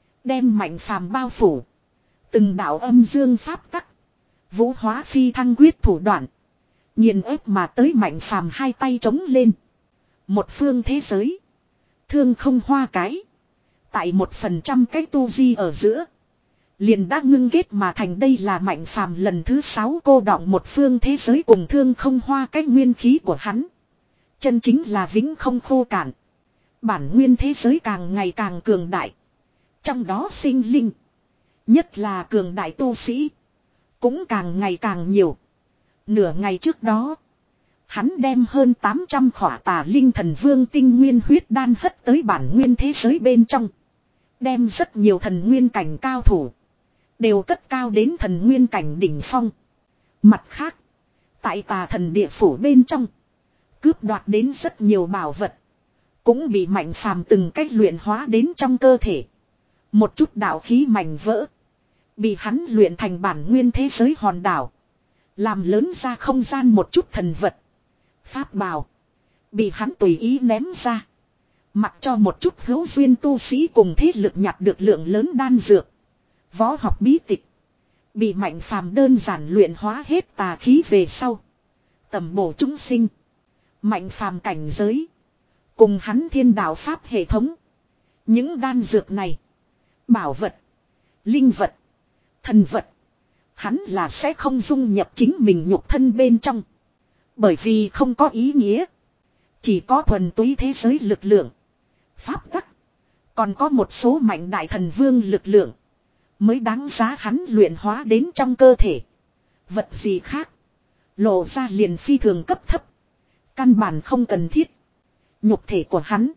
đem Mạnh phàm bao phủ. Từng đạo âm dương pháp tắc, Vũ Hóa phi thăng quyết thủ đoạn, nghiền ép mà tới Mạnh phàm hai tay chống lên. Một phương thế giới, thương không hoa cái, tại một phần trăm cái tu vi ở giữa, liền đã ngưng kết mà thành. Đây là Mạnh phàm lần thứ sáu cô đọng một phương thế giới cùng thương không hoa cái nguyên khí của hắn. Chân chính là vĩnh không khô cạn. Bản nguyên thế giới càng ngày càng cường đại. Trong đó sinh linh, nhất là cường đại tu sĩ, cũng càng ngày càng nhiều. Nửa ngày trước đó, hắn đem hơn tám trăm khỏa tà linh thần vương tinh nguyên huyết đan hất tới bản nguyên thế giới bên trong. Đem rất nhiều thần nguyên cảnh cao thủ đều cất cao đến thần nguyên cảnh đỉnh phong. Mặt khác, tại tà thần địa phủ bên trong, cướp đoạt đến rất nhiều bảo vật, cũng bị Mạnh phàm từng cách luyện hóa đến trong cơ thể. Một chút đạo khí mảnh vỡ, bị hắn luyện thành bản nguyên thế giới hòn đảo. Làm lớn ra không gian một chút thần vật, pháp bào, bị hắn tùy ý ném ra. Mặc cho một chút hữu duyên tu sĩ cùng thế lực nhặt được lượng lớn đan dược, võ học bí tịch, bị Mạnh phàm đơn giản luyện hóa hết tà khí về sau, tầm bổ chúng sinh. Mạnh phàm cảnh giới, cùng hắn thiên đạo pháp hệ thống. Những đan dược này, bảo vật, linh vật, thần vật, hắn là sẽ không dung nhập chính mình nhục thân bên trong. Bởi vì không có ý nghĩa. Chỉ có thuần túy thế giới lực lượng, pháp tắc, còn có một số mạnh đại thần vương lực lượng, mới đáng giá hắn luyện hóa đến trong cơ thể. Vật gì khác, lộ ra liền phi thường cấp thấp, căn bản không cần thiết. Nhục thể của hắn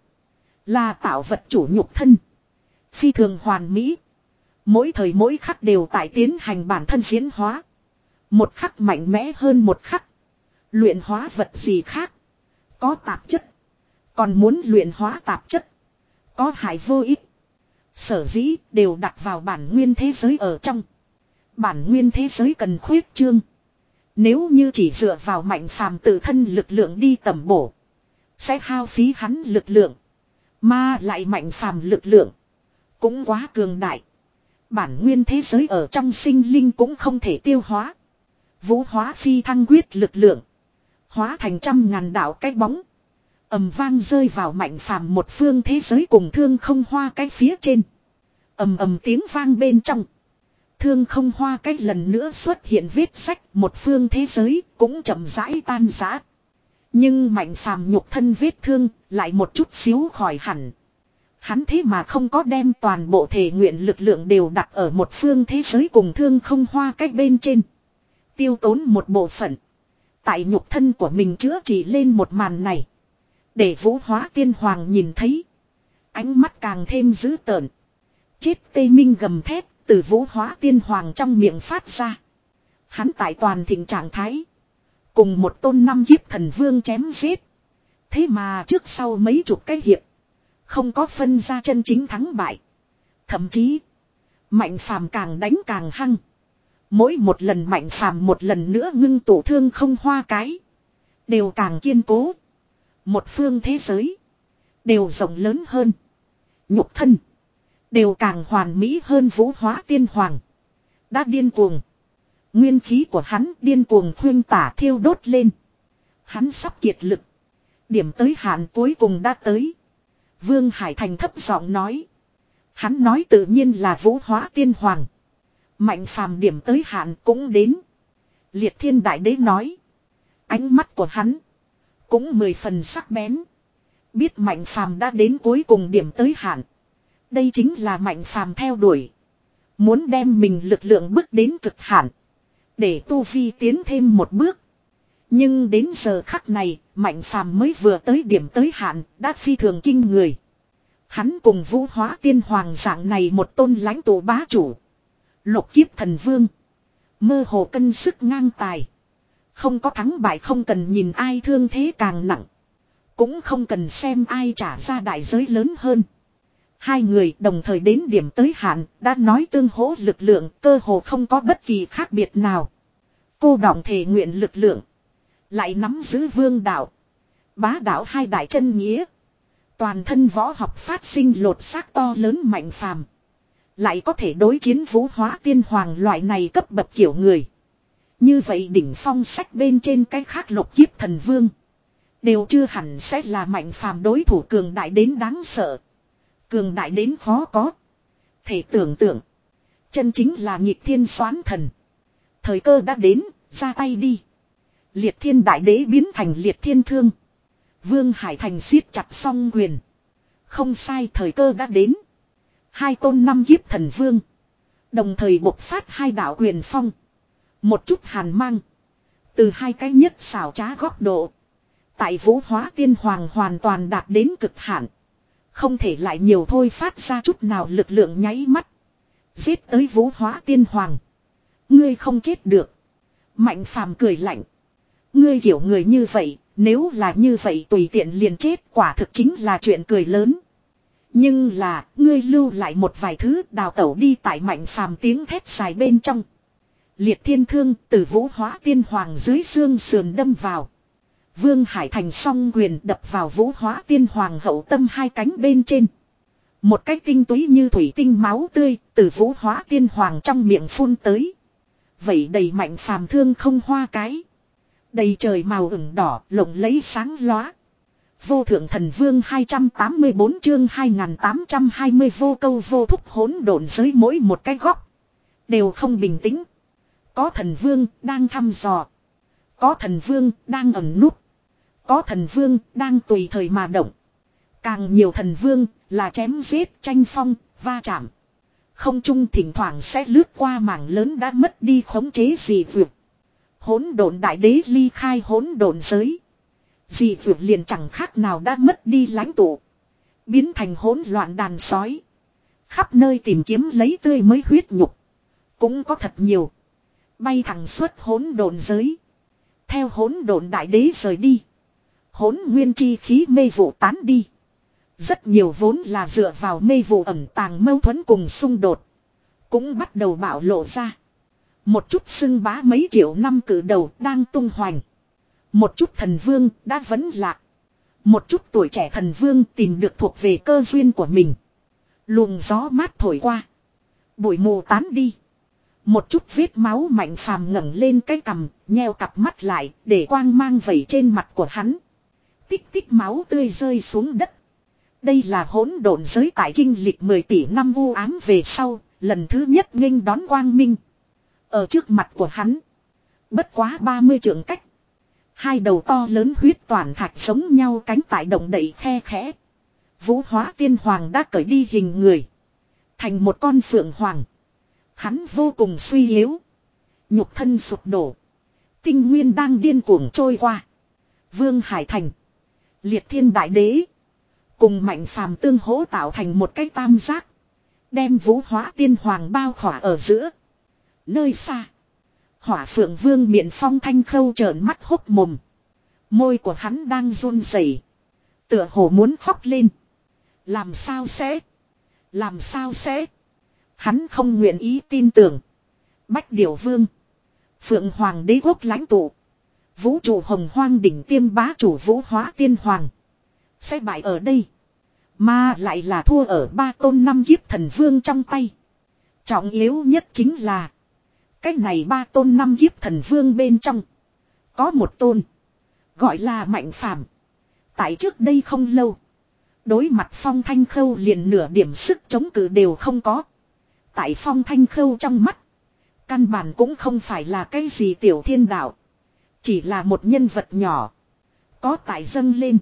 là tạo vật chủ nhục thân, phi thường hoàn mỹ. Mỗi thời mỗi khắc đều tại tiến hành bản thân diễn hóa. Một khắc mạnh mẽ hơn một khắc. Luyện hóa vật gì khác, có tạp chất, còn muốn luyện hóa tạp chất, có hại vô ích. Sở dĩ đều đặt vào bản nguyên thế giới ở trong. Bản nguyên thế giới cần khuyết trương. Nếu như chỉ dựa vào Mạnh phàm tự thân lực lượng đi tầm bổ, sẽ hao phí hắn lực lượng. Mà lại Mạnh phàm lực lượng cũng quá cường đại. Bản nguyên thế giới ở trong sinh linh cũng không thể tiêu hóa. Vũ Hóa phi thăng quyết lực lượng, hóa thành trăm ngàn đạo cái bóng, ầm vang rơi vào Mạnh phàm một phương thế giới cùng thương không hoa cái phía trên. Ầm ầm tiếng vang bên trong, thương không hoa cái lần nữa xuất hiện vết sách. Một phương thế giới cũng chậm rãi tan rã. Nhưng Mạnh phàm nhục thân vết thương lại một chút xíu khỏi hẳn. Hắn thế mà không có đem toàn bộ thể nguyện lực lượng đều đặt ở một phương thế giới cùng thương không hoa cái bên trên. Tiêu tốn một bộ phận tại nhục thân của mình chữa trị lên. Một màn này để Vũ Hóa Tiên Hoàng nhìn thấy, ánh mắt càng thêm dữ tợn. Chết tê minh gầm thét, từ Vũ Hóa Tiên Hoàng trong miệng phát ra. Hắn tại toàn thịnh trạng thái. Cùng một tôn năm kiếp thần vương chém giết. Thế mà trước sau mấy chục cái hiệp. Không có phân ra chân chính thắng bại. Thậm chí. Mạnh phàm càng đánh càng hăng. Mỗi một lần mạnh phàm một lần nữa ngưng tụ thương không hoa cái. Đều càng kiên cố. Một phương thế giới. Đều rộng lớn hơn. Nhục thân. Đều càng hoàn mỹ hơn Vũ Hóa Tiên Hoàng. Đã điên cuồng. Nguyên khí của hắn điên cuồng khuyên tả thiêu đốt lên. Hắn sắp kiệt lực. Điểm tới hạn cuối cùng đã tới. Vương Hải Thành thấp giọng nói. Hắn nói tự nhiên là Vũ Hóa Tiên Hoàng. Mạnh phàm điểm tới hạn cũng đến. Liệt Thiên Đại Đế nói. Ánh mắt của hắn. Cũng mười phần sắc bén. Biết Mạnh phàm đã đến cuối cùng điểm tới hạn. Đây chính là Mạnh phàm theo đuổi. Muốn đem mình lực lượng bước đến cực hạn. Để tu vi tiến thêm một bước. Nhưng đến giờ khắc này, Mạnh phàm mới vừa tới điểm tới hạn, đã phi thường kinh người. Hắn cùng Vũ Hóa Tiên Hoàng dạng này một tôn lãnh tụ bá chủ. Lục kiếp thần vương. Mơ hồ cân sức ngang tài. Không có thắng bại, không cần nhìn ai thương thế càng nặng. Cũng không cần xem ai trả ra đại giới lớn hơn. Hai người đồng thời đến điểm tới hạn, đã nói tương hỗ lực lượng, cơ hồ không có bất kỳ khác biệt nào. Cô đọng thể nguyện lực lượng. Lại nắm giữ vương đạo. Bá đạo hai đại chân nghĩa. Toàn thân võ học phát sinh lột xác to lớn mạnh phàm. Lại có thể đối chiến Vũ Hóa Tiên Hoàng loại này cấp bậc kiểu người. Như vậy đỉnh phong sách bên trên cái khác lục kiếp thần vương. Đều chưa hẳn sẽ là mạnh phàm đối thủ cường đại đến đáng sợ. Cường đại đến khó có. Thể tưởng tượng. Chân chính là nghịch thiên soán thần. Thời cơ đã đến, ra tay đi. Liệt Thiên Đại Đế biến thành Liệt Thiên Thương. Vương Hải Thành siết chặt song quyền. Không sai, thời cơ đã đến. Hai tôn năm kiếp thần vương. Đồng thời bộc phát hai đạo quyền phong. Một chút hàn mang. Từ hai cái nhất xảo trá góc độ. Tại Vũ Hóa Tiên Hoàng hoàn toàn đạt đến cực hạn. Không thể lại nhiều thôi phát ra chút nào lực lượng nháy mắt. Giết tới Vũ Hóa Tiên Hoàng. Ngươi không chết được. Mạnh phàm cười lạnh. Ngươi hiểu người như vậy, nếu là như vậy tùy tiện liền chết, quả thực chính là chuyện cười lớn. Nhưng là, ngươi lưu lại một vài thứ đào tẩu đi tại Mạnh phàm tiếng thét dài bên trong. Liệt Thiên Thương từ Vũ Hóa Tiên Hoàng dưới xương sườn đâm vào. Vương Hải Thành song quyền đập vào Vũ Hóa Tiên Hoàng hậu tâm hai cánh bên trên. Một cái tinh túy như thủy tinh máu tươi từ Vũ Hóa Tiên Hoàng trong miệng phun tới. Vậy đầy Mạnh phàm thương không hoa cái. Đầy trời màu ửng đỏ lộng lấy sáng lóa. Vô thượng thần vương hai trăm tám mươi bốn chương hai nghìn tám trăm hai mươi vô câu vô thúc hỗn độn giới mỗi một cái góc. Đều không bình tĩnh. Có thần vương đang thăm dò. Có thần vương đang ẩn núp. Có thần vương đang tùy thời mà động. Càng nhiều thần vương là chém giết, tranh phong, va chạm. Không trung thỉnh thoảng sẽ lướt qua mảng lớn đã mất đi khống chế dị vượt. Hỗn độn đại đế ly khai hỗn độn giới. Dị vượt liền chẳng khác nào đã mất đi lãnh tụ. Biến thành hỗn loạn đàn sói. Khắp nơi tìm kiếm lấy tươi mới huyết nhục. Cũng có thật nhiều. Bay thẳng suốt hỗn độn giới. Theo hỗn độn đại đế rời đi. Hỗn nguyên chi khí mê vụ tán đi. Rất nhiều vốn là dựa vào mê vụ ẩn tàng mâu thuẫn cùng xung đột. Cũng bắt đầu bạo lộ ra. Một chút xưng bá mấy triệu năm cử đầu đang tung hoành. Một chút thần vương đã vấn lạc. Một chút tuổi trẻ thần vương tìm được thuộc về cơ duyên của mình. Luồng gió mát thổi qua. Bụi mù tán đi. Một chút vết máu Mạnh phàm ngẩng lên cái cằm, nheo cặp mắt lại, để quang mang vẩy trên mặt của hắn. Tích tích máu tươi rơi xuống đất. Đây là hỗn độn giới tại kinh lịch mười tỷ năm u ám về sau, lần thứ nhất nghênh đón quang minh. Ở trước mặt của hắn, bất quá ba mươi trượng cách. Hai đầu to lớn huyết toàn thạch giống nhau cánh tại động đậy khe khẽ. Vũ Hóa Tiên Hoàng đã cởi đi hình người. Thành một con phượng hoàng. Hắn vô cùng suy yếu. Nhục thân sụp đổ. Tinh nguyên đang điên cuồng trôi qua. Vương Hải Thành. Liệt Thiên Đại Đế. Cùng Mạnh phàm tương hỗ tạo thành một cái tam giác. Đem Vũ Hóa Tiên Hoàng bao khỏa ở giữa. Nơi xa. Hỏa Phượng Vương miệng Phong Thanh Khâu trợn mắt hốc mồm. Môi của hắn đang run rẩy, tựa hồ muốn khóc lên. Làm sao sẽ? Làm sao sẽ? Hắn không nguyện ý tin tưởng. Bách Điểu Vương, Phượng Hoàng đế quốc lãnh tụ, vũ trụ hồng hoang đỉnh tiêm bá chủ Vũ Hóa Tiên Hoàng sẽ bại ở đây. Mà lại là thua ở ba tôn năm kiếp thần vương trong tay. Trọng yếu nhất chính là cái này ba tôn năm kiếp thần vương bên trong có một tôn gọi là Mạnh Phàm. Tại trước đây không lâu, đối mặt Phong Thanh Khâu liền nửa điểm sức chống cự đều không có. Tại Phong Thanh Khâu trong mắt, căn bản cũng không phải là cái gì tiểu thiên đạo, chỉ là một nhân vật nhỏ. Có tại dâng lên,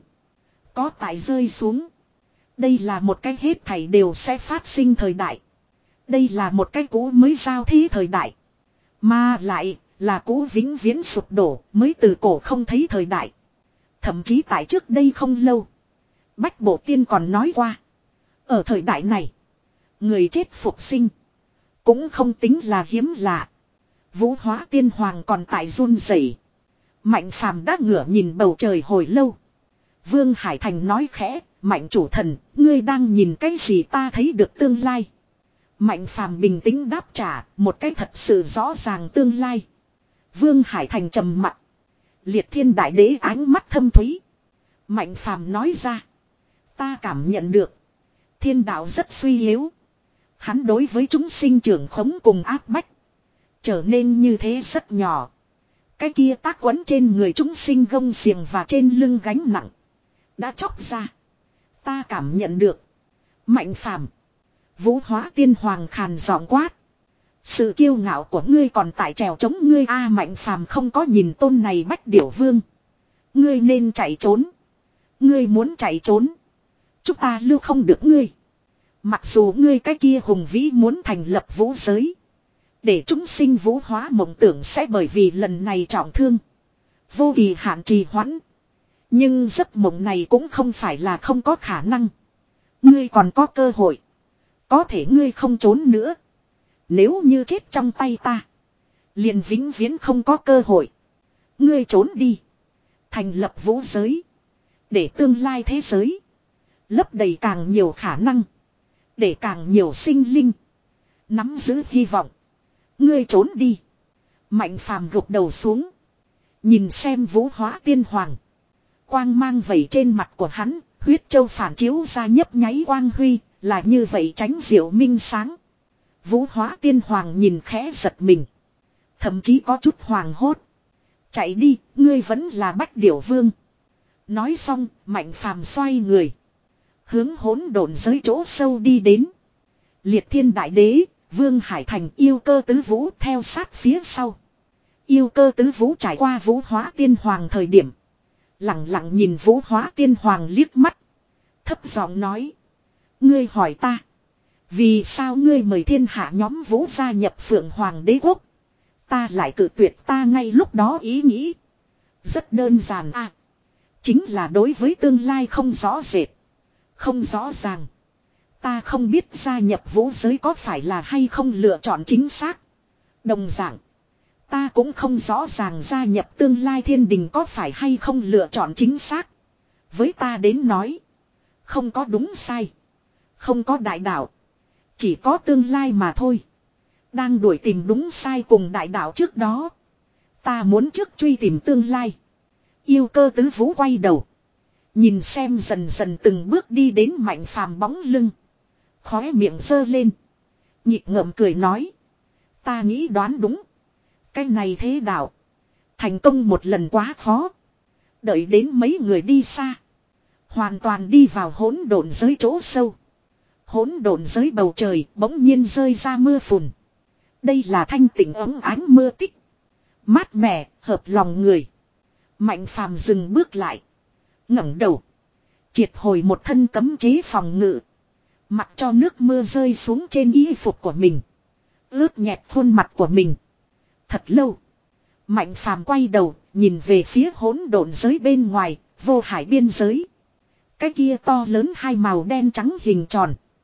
có tại rơi xuống. Đây là một cái hết thảy đều sẽ phát sinh thời đại. Đây là một cái cũ mới giao thế thời đại. Mà lại là cũ vĩnh viễn sụp đổ mới từ cổ không thấy thời đại. Thậm chí tại trước đây không lâu, Bách Bộ Tiên còn nói qua, ở thời đại này, người chết phục sinh cũng không tính là hiếm lạ. Vũ Hóa Tiên Hoàng còn tại run rẩy. Mạnh Phàm đã ngửa nhìn bầu trời hồi lâu. Vương Hải Thành nói khẽ, Mạnh chủ thần, ngươi đang nhìn cái gì? Ta thấy được tương lai. Mạnh Phàm bình tĩnh đáp trả, một cái thật sự rõ ràng tương lai. Vương Hải Thành trầm mặt. Liệt Thiên Đại Đế ánh mắt thâm thúy. Mạnh Phàm nói ra, ta cảm nhận được thiên đạo rất suy yếu. Hắn đối với chúng sinh trưởng khống cùng áp bách trở nên như thế rất nhỏ. Cái kia tác quấn trên người chúng sinh gông xiềng và trên lưng gánh nặng đã chóc ra. Ta cảm nhận được. Mạnh Phàm. Vũ Hóa Tiên Hoàng khàn giọng quát. Sự kiêu ngạo của ngươi còn tại trèo chống ngươi a. À, Mạnh Phàm không có nhìn tôn này Bách Điểu Vương. Ngươi nên chạy trốn. Ngươi muốn chạy trốn, chúng ta lưu không được ngươi. Mặc dù ngươi cái kia hùng vĩ muốn thành lập vũ giới, để chúng sinh vũ hóa mộng tưởng sẽ bởi vì lần này trọng thương, vô kỳ hạn trì hoãn. Nhưng giấc mộng này cũng không phải là không có khả năng. Ngươi còn có cơ hội. Có thể ngươi không trốn nữa. Nếu như chết trong tay ta, liền vĩnh viễn không có cơ hội. Ngươi trốn đi, thành lập vũ giới, để tương lai thế giới lấp đầy càng nhiều khả năng, để càng nhiều sinh linh nắm giữ hy vọng. Ngươi trốn đi. Mạnh Phàm gục đầu xuống, nhìn xem Vũ Hóa Tiên Hoàng. Quang mang vẩy trên mặt của hắn, huyết châu phản chiếu ra nhấp nháy quang huy, là như vậy tránh diệu minh sáng. Vũ Hóa Tiên Hoàng nhìn khẽ giật mình, thậm chí có chút hoàng hốt. Chạy đi, ngươi vẫn là Bách Điểu Vương. Nói xong, Mạnh Phàm xoay người, hướng hỗn độn giới chỗ sâu đi đến. Liệt Thiên Đại Đế, Vương Hải Thành, Yêu Cơ Tứ Vũ theo sát phía sau. Yêu Cơ Tứ Vũ trải qua Vũ Hóa Tiên Hoàng thời điểm, lặng lặng nhìn Vũ Hóa Tiên Hoàng liếc mắt, thấp giọng nói: ngươi hỏi ta, vì sao ngươi mời thiên hạ nhóm Vũ gia nhập Phượng Hoàng đế quốc? Ta lại cự tuyệt. Ta ngay lúc đó ý nghĩ rất đơn giản à, chính là đối với tương lai không rõ rệt, không rõ ràng. Ta không biết gia nhập vũ giới có phải là hay không lựa chọn chính xác. Đồng dạng, ta cũng không rõ ràng gia nhập tương lai thiên đình có phải hay không lựa chọn chính xác. Với ta đến nói, không có đúng sai, không có đại đạo, chỉ có tương lai mà thôi. Đang đuổi tìm đúng sai cùng đại đạo trước đó, ta muốn trước truy tìm tương lai. Yêu Cơ Tứ Vũ quay đầu, nhìn xem dần dần từng bước đi đến Mạnh Phàm bóng lưng, khóe miệng giơ lên, nhịp ngậm cười nói: ta nghĩ đoán đúng. Cái này thế đạo, thành công một lần quá khó. Đợi đến mấy người đi xa, hoàn toàn đi vào hỗn độn giới chỗ sâu. Hỗn độn giới bầu trời bỗng nhiên rơi ra mưa phùn. Đây là thanh tịnh ấm ánh mưa tích, mát mẻ, hợp lòng người. Mạnh Phàm dừng bước lại, ngẩng đầu, triệt hồi một thân cấm chế phòng ngự, mặc cho nước mưa rơi xuống trên y phục của mình, ướt nhẹp khuôn mặt của mình. Thật lâu, Mạnh Phàm quay đầu, nhìn về phía hỗn độn giới bên ngoài, vô hải biên giới. Cái kia to lớn hai màu đen trắng hình tròn,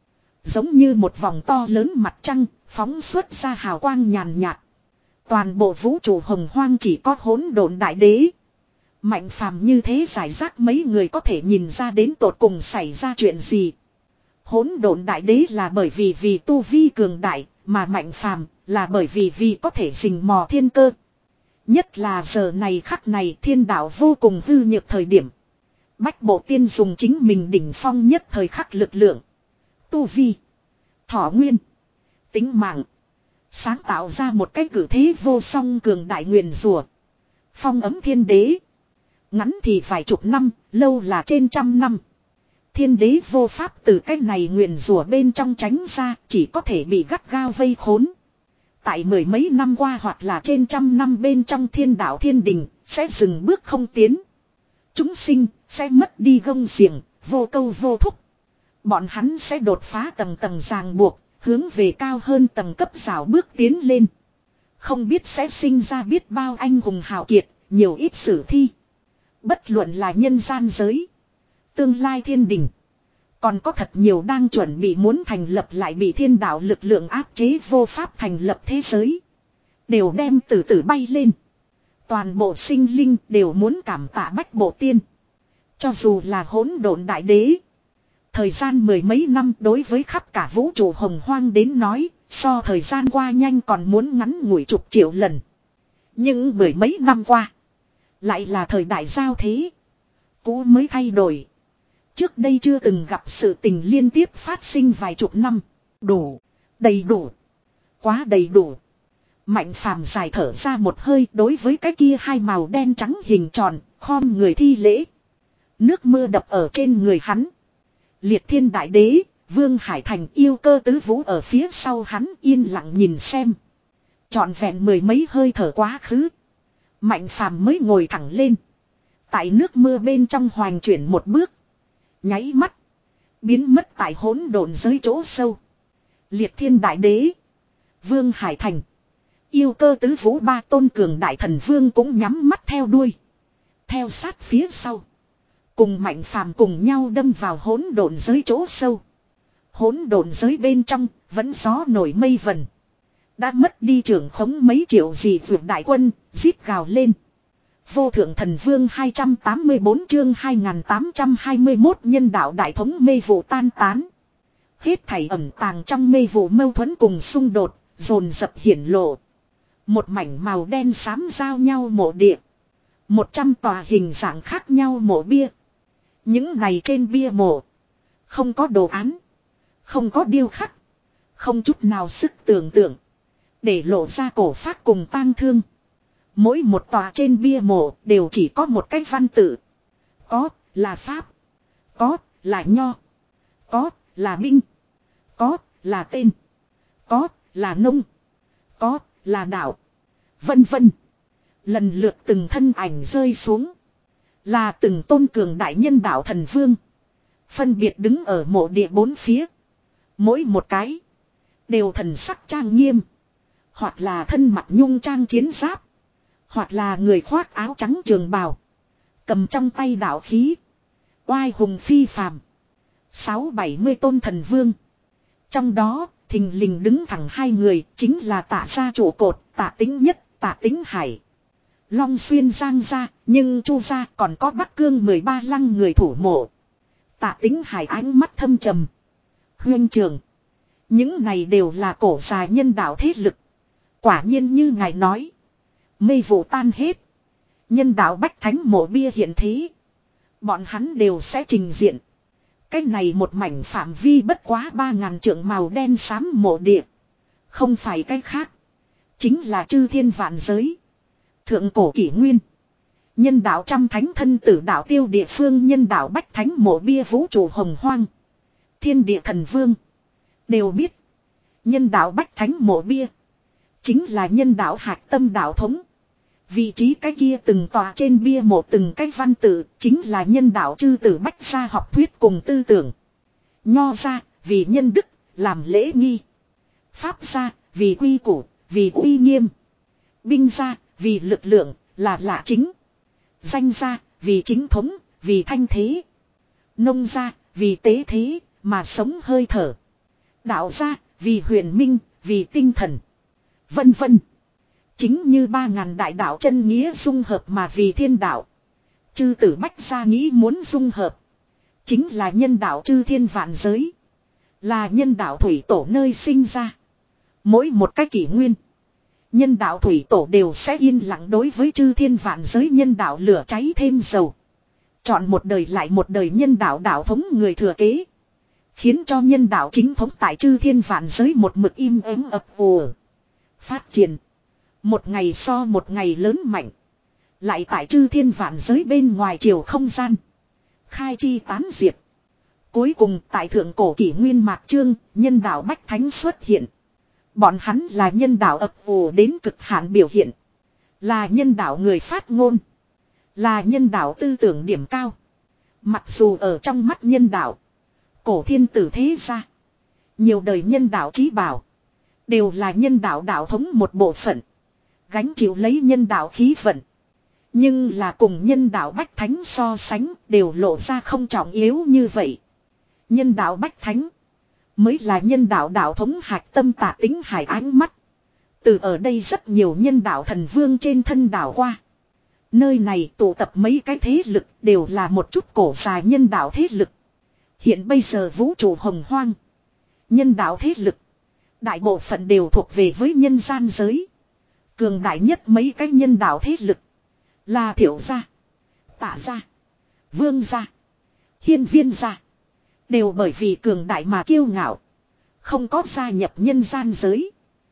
Giống như một vòng to lớn mặt trăng, phóng xuất ra hào quang nhàn nhạt. Toàn bộ vũ trụ hồng hoang chỉ có hỗn độn đại đế. Mạnh phàm như thế giải rác mấy người có thể nhìn ra đến tột cùng xảy ra chuyện gì. Hỗn độn đại đế là bởi vì vì tu vi cường đại, mà mạnh phàm là bởi vì vì có thể rình mò thiên cơ. Nhất là giờ này khắc này thiên đạo vô cùng hư nhược thời điểm. Bách bộ tiên dùng chính mình đỉnh phong nhất thời khắc lực lượng. Tu vi, thọ nguyên, tính mạng. Sáng tạo ra một cái cử thế vô song cường đại nguyền rủa. Phong ấm thiên đế. Ngắn thì vài chục năm, lâu là trên trăm năm. Thiên đế vô pháp từ cái này nguyền rủa bên trong tránh ra, chỉ có thể bị gắt gao vây khốn. Tại mười mấy năm qua hoặc là trên trăm năm bên trong thiên đạo thiên đình, sẽ dừng bước không tiến. Chúng sinh sẽ mất đi gông xiềng, vô câu vô thúc. Bọn hắn sẽ đột phá tầng tầng ràng buộc, hướng về cao hơn tầng cấp rào bước tiến lên. Không biết sẽ sinh ra biết bao anh hùng hào kiệt, nhiều ít sử thi. Bất luận là nhân gian giới, tương lai thiên đình. Còn có thật nhiều đang chuẩn bị muốn thành lập lại bị thiên đạo lực lượng áp chế vô pháp thành lập thế giới. Đều đem từ từ bay lên. Toàn bộ sinh linh đều muốn cảm tạ bách bộ tiên. Cho dù là hỗn độn đại đế. Thời gian mười mấy năm đối với khắp cả vũ trụ hồng hoang đến nói, so thời gian qua nhanh còn muốn ngắn ngủi chục triệu lần. Nhưng mười mấy năm qua, lại là thời đại giao thế. Cũ mới thay đổi. Trước đây chưa từng gặp sự tình liên tiếp phát sinh vài chục năm. Đủ, đầy đủ, quá đầy đủ. Mạnh phàm dài thở ra một hơi đối với cái kia hai màu đen trắng hình tròn, khom người thi lễ. Nước mưa đập ở trên người hắn. Liệt thiên đại đế, Vương Hải Thành yêu cơ tứ vũ ở phía sau hắn yên lặng nhìn xem. Trọn vẹn mười mấy hơi thở quá khứ. Mạnh phàm mới ngồi thẳng lên. Tại nước mưa bên trong hoành chuyển một bước. Nháy mắt. Biến mất tại hỗn độn giới chỗ sâu. Liệt thiên đại đế. Vương Hải Thành. Yêu cơ tứ vũ ba tôn cường đại thần vương cũng nhắm mắt theo đuôi. Theo sát phía sau. Cùng mạnh phàm cùng nhau đâm vào hỗn độn giới chỗ sâu. Hỗn độn giới bên trong vẫn gió nổi mây vần. Đã mất đi trưởng khống mấy triệu gì vượt đại quân, giết gào lên. Vô thượng thần vương hai trăm tám mươi bốn chương hai nghìn tám trăm hai mươi mốt nhân đạo đại thống mê vụ tan tán. Hết thảy ẩn tàng trong mê vụ mâu thuẫn cùng xung đột, dồn dập hiển lộ. Một mảnh màu đen xám giao nhau mộ địa. Một trăm tòa hình dạng khác nhau mộ bia. Những này trên bia mộ. Không có đồ án. Không có điêu khắc. Không chút nào sức tưởng tượng. Để lộ ra cổ phác cùng tang thương. Mỗi một tòa trên bia mộ đều chỉ có một cái văn tự. Có là Pháp. Có là Nho. Có là Binh. Có là tên. Có là Nông. Có là Đạo. Vân vân. Lần lượt từng thân ảnh rơi xuống. Là từng tôn cường đại nhân đạo thần vương. Phân biệt đứng ở mộ địa bốn phía. Mỗi một cái. Đều thần sắc trang nghiêm. Hoặc là thân mặc nhung trang chiến giáp. Hoặc là người khoác áo trắng trường bào. Cầm trong tay đạo khí. Oai hùng phi phàm. Sáu bảy mươi tôn thần vương. Trong đó thình lình đứng thẳng hai người. Chính là Tạ gia trụ cột, Tạ Tính Nhất, Tạ Tính Hải. Long Xuyên Giang gia, nhưng Chu gia còn có Bắc Cương mười ba lăng người thủ mộ. Tạ Tính Hải ánh mắt thâm trầm. Huyên trường. Những này đều là cổ già nhân đạo thế lực. Quả nhiên như ngài nói. Mây vụ tan hết. Nhân đạo bách thánh mộ bia hiện thế. Bọn hắn đều sẽ trình diện. Cái này một mảnh phạm vi bất quá ba ngàn trượng màu đen xám mộ địa. Không phải cái khác. Chính là chư thiên vạn giới. Thượng cổ kỷ nguyên. Nhân đạo trăm thánh thân tử đạo tiêu địa phương nhân đạo bách thánh mộ bia vũ trụ hồng hoang. Thiên địa thần vương. Đều biết. Nhân đạo bách thánh mộ bia. Chính là nhân đạo hạt tâm đạo thống. Vị trí cái kia từng tòa trên bia mộ từng cái văn tự. Chính là nhân đạo chư tử bách gia học thuyết cùng tư tưởng. Nho gia vì nhân đức làm lễ nghi. Pháp gia vì quy củ vì uy nghiêm. Binh gia vì lực lượng là lạ chính. Danh gia vì chính thống vì thanh thế. Nông gia vì tế thế mà sống hơi thở. Đạo gia, vì huyền minh, vì tinh thần. Vân vân. Chính như ba ngàn đại đạo chân nghĩa dung hợp mà vì thiên đạo. Chư tử bách gia nghĩ muốn dung hợp. Chính là nhân đạo chư thiên vạn giới. Là nhân đạo thủy tổ nơi sinh ra. Mỗi một cái kỷ nguyên. Nhân đạo thủy tổ đều sẽ yên lặng đối với chư thiên vạn giới nhân đạo lửa cháy thêm dầu. Chọn một đời lại một đời nhân đạo đạo thống người thừa kế. Khiến cho nhân đạo chính thống tại chư thiên vạn giới một mực im ắng ập ùa. Phát triển. Một ngày so một ngày lớn mạnh. Lại tại chư thiên vạn giới bên ngoài chiều không gian. Khai chi tán diệt. Cuối cùng tại thượng cổ kỷ nguyên mạc chương, nhân đạo bách thánh xuất hiện. Bọn hắn là nhân đạo ập ùa đến cực hạn biểu hiện. Là nhân đạo người phát ngôn. Là nhân đạo tư tưởng điểm cao. Mặc dù ở trong mắt nhân đạo. Cổ thiên tử thế gia. Nhiều đời nhân đạo chí bảo. Đều là nhân đạo đạo thống một bộ phận. Gánh chịu lấy nhân đạo khí vận. Nhưng là cùng nhân đạo bách thánh so sánh đều lộ ra không trọng yếu như vậy. Nhân đạo bách thánh. Mới là nhân đạo đạo thống hạch tâm tả tính hải ánh mắt. Từ ở đây rất nhiều nhân đạo thần vương trên thân đảo qua. Nơi này tụ tập mấy cái thế lực đều là một chút cổ dài nhân đạo thế lực. Hiện bây giờ vũ trụ hồng hoang. Nhân đạo thế lực. Đại bộ phận đều thuộc về với nhân gian giới. Cường đại nhất mấy cái nhân đạo thế lực. Là Thiệu gia, Tạ gia, Vương gia, Hiên Viên gia. Đều bởi vì cường đại mà kiêu ngạo. Không có gia nhập nhân gian giới.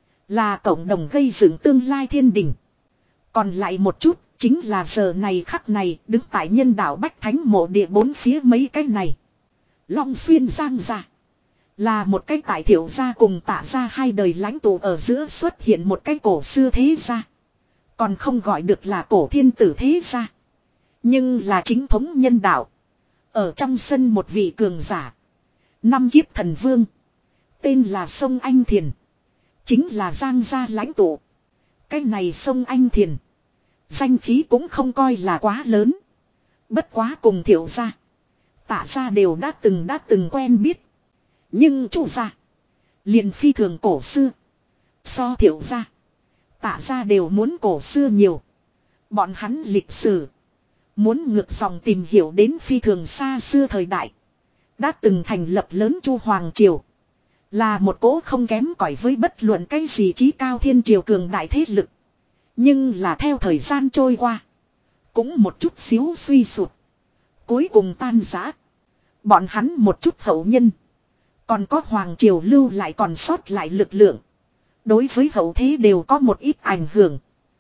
Là cộng đồng gây dựng tương lai thiên đình. Còn lại một chút chính là giờ này khắc này đứng tại nhân đạo bách thánh mộ địa bốn phía mấy cái này. Long Xuyên Giang gia. Là một cái tại Thiệu gia cùng Tạ gia hai đời lãnh tụ ở giữa xuất hiện một cái cổ xưa thế gia. Còn không gọi được là cổ thiên tử thế gia. Nhưng là chính thống nhân đạo. Ở trong sân một vị cường giả. Năm kiếp thần vương. Tên là Sông Anh Thiền. Chính là Giang gia lãnh tụ. Cái này Sông Anh Thiền. Danh khí cũng không coi là quá lớn. Bất quá cùng Thiệu gia, Tạ gia đều đã từng đã từng quen biết. Nhưng Chu gia liền phi thường cổ xưa. So Thiệu gia, Tạ gia đều muốn cổ xưa nhiều. Bọn hắn lịch sử muốn ngược dòng tìm hiểu đến phi thường xa xưa thời đại. Đã từng thành lập lớn Chu Hoàng Triều. Là một cỗ không kém cỏi với bất luận cái gì trí cao thiên triều cường đại thế lực. Nhưng là theo thời gian trôi qua. Cũng một chút xíu suy sụt. Cuối cùng tan rã. Bọn hắn một chút hậu nhân. Còn có Hoàng Triều lưu lại còn sót lại lực lượng. Đối với hậu thế đều có một ít ảnh hưởng.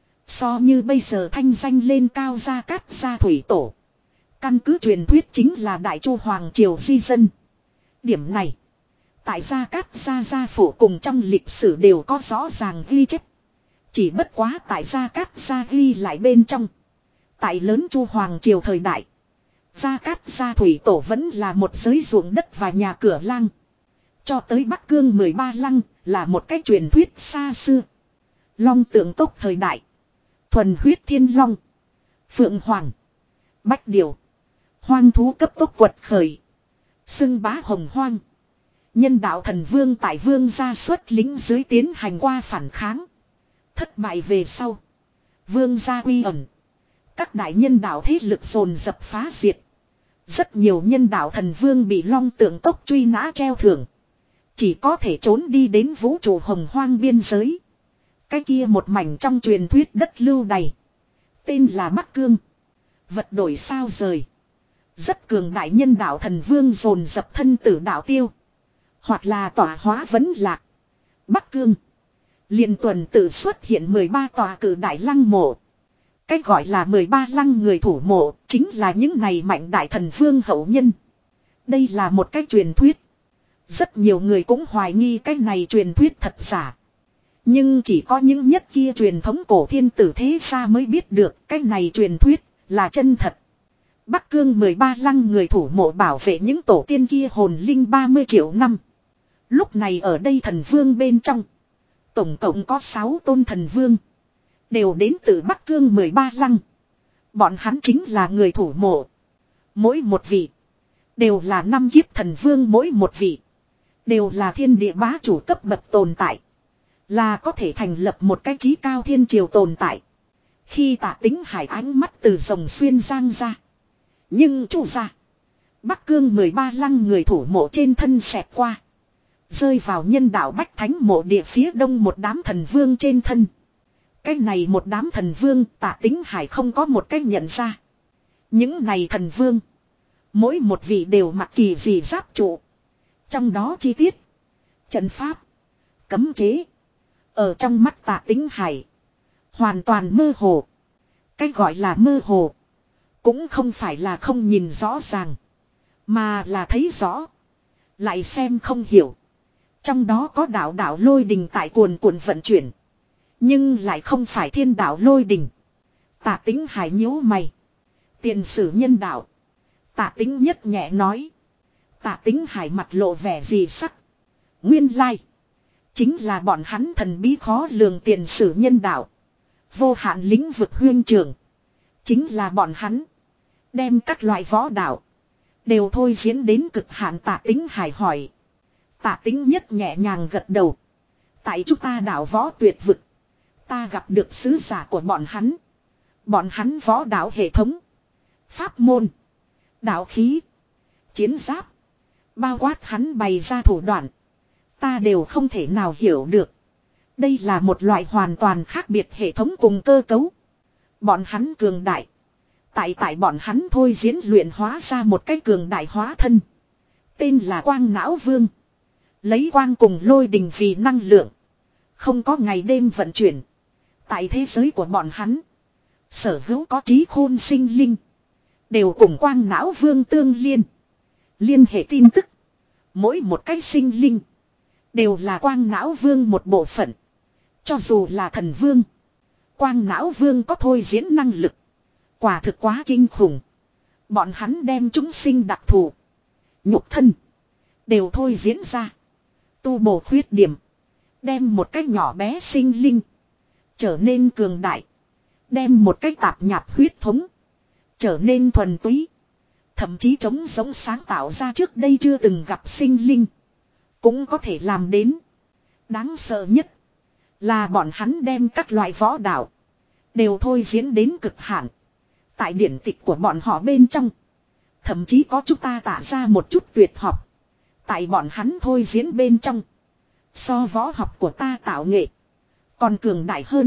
So như bây giờ thanh danh lên cao Gia Cát Gia thủy tổ. Căn cứ truyền thuyết chính là Đại Chu Hoàng Triều di dân. Điểm này. Tại Gia Cát Gia Gia phủ cùng trong lịch sử đều có rõ ràng ghi chép. Chỉ bất quá tại Gia Cát Gia ghi lại bên trong. Tại lớn Chu Hoàng Triều thời đại. Gia Cát Gia thủy tổ vẫn là một giới ruộng đất và nhà cửa lang. Cho tới Bắc Cương mười ba lăng là một cái truyền thuyết xa xưa. Long tượng tốc thời đại. Thuần huyết thiên long. Phượng hoàng. Bách điều. Hoang thú cấp tốc quật khởi. Xưng bá hồng hoang. Nhân đạo thần vương tại vương gia xuất lính dưới tiến hành qua phản kháng. Thất bại về sau. Vương gia uy ẩn. Các đại nhân đạo thế lực dồn dập phá diệt. Rất nhiều nhân đạo thần vương bị long tượng tốc truy nã treo thưởng. Chỉ có thể trốn đi đến vũ trụ hồng hoang biên giới. Cái kia một mảnh trong truyền thuyết đất lưu đày. Tên là Bắc Cương. Vật đổi sao rời. Rất cường đại nhân đạo thần vương dồn dập thân tử đạo tiêu. Hoặc là tỏa hóa vấn lạc. Bắc Cương. Liền tuần tự xuất hiện mười ba tòa cử đại lăng mộ. Cách gọi là mười ba lăng người thủ mộ. Chính là những này mạnh đại thần vương hậu nhân. Đây là một cái truyền thuyết. Rất nhiều người cũng hoài nghi cái này truyền thuyết thật giả. Nhưng chỉ có những nhất kia truyền thống cổ thiên tử thế gia mới biết được cái này truyền thuyết là chân thật. Bắc Cương mười ba lăng người thủ mộ bảo vệ những tổ tiên kia hồn linh ba mươi triệu năm. Lúc này ở đây thần vương bên trong. Tổng cộng có sáu tôn thần vương. Đều đến từ Bắc Cương mười ba lăng. Bọn hắn chính là người thủ mộ. Mỗi một vị. Đều là năm kiếp thần vương mỗi một vị. Đều là thiên địa bá chủ cấp bậc tồn tại. Là có thể thành lập một cái chí cao thiên triều tồn tại. Khi Tạ Tính Hải ánh mắt từ rồng xuyên giang ra. Nhưng chủ ra. Bắc Cương mười ba lăng người thủ mộ trên thân xẹt qua. Rơi vào nhân đạo Bách Thánh mộ địa phía đông một đám thần vương trên thân. Cái này một đám thần vương Tạ Tính Hải không có một cách nhận ra. Những này thần vương. Mỗi một vị đều mặc kỳ dị giáp trụ. Trong đó chi tiết. Trận pháp. Cấm chế. Ở trong mắt Tạ Tính Hải. Hoàn toàn mơ hồ. Cái gọi là mơ hồ. Cũng không phải là không nhìn rõ ràng. Mà là thấy rõ. Lại xem không hiểu. Trong đó có đạo đạo lôi đình tại cuồn cuộn vận chuyển. Nhưng lại không phải thiên đạo lôi đình. Tạ Tính Hải nhíu mày. Tiền sử nhân đạo. Tạ Tính nhất nhẹ nói. Tạ Tính Hải mặt lộ vẻ gì sắc. Nguyên lai. Chính là bọn hắn thần bí khó lường tiền sử nhân đạo. Vô hạn lĩnh vực huyên trường. Chính là bọn hắn. Đem các loại võ đạo. Đều thôi diễn đến cực hạn. Tạ Tính Hải hỏi. Tạ Tính nhất nhẹ nhàng gật đầu. Tại chúng ta đảo võ tuyệt vực. Ta gặp được sứ giả của bọn hắn. Bọn hắn võ đạo hệ thống. Pháp môn. Đạo khí. Chiến giáp. Bao quát hắn bày ra thủ đoạn. Ta đều không thể nào hiểu được. Đây là một loại hoàn toàn khác biệt hệ thống cùng cơ cấu. Bọn hắn cường đại. Tại tại bọn hắn thôi diễn luyện hóa ra một cái cường đại hóa thân. Tên là Quang Não Vương. Lấy quang cùng lôi đình vì năng lượng. Không có ngày đêm vận chuyển. Tại thế giới của bọn hắn. Sở hữu có trí khôn sinh linh. Đều cùng Quang Não Vương tương liên. Liên hệ tin tức. Mỗi một cái sinh linh. Đều là Quang Não Vương một bộ phận. Cho dù là thần vương. Quang Não Vương có thôi diễn năng lực. Quả thực quá kinh khủng. Bọn hắn đem chúng sinh đặc thù. Nhục thân. Đều thôi diễn ra. Tu bổ khuyết điểm. Đem một cái nhỏ bé sinh linh. Trở nên cường đại. Đem một cái tạp nhạp huyết thống. Trở nên thuần túy. Thậm chí trống giống sáng tạo ra trước đây chưa từng gặp sinh linh. Cũng có thể làm đến. Đáng sợ nhất. Là bọn hắn đem các loại võ đạo. Đều thôi diễn đến cực hạn. Tại điển tịch của bọn họ bên trong. Thậm chí có chúng ta tả ra một chút tuyệt học. Tại bọn hắn thôi diễn bên trong. So võ học của ta tạo nghệ. Còn cường đại hơn.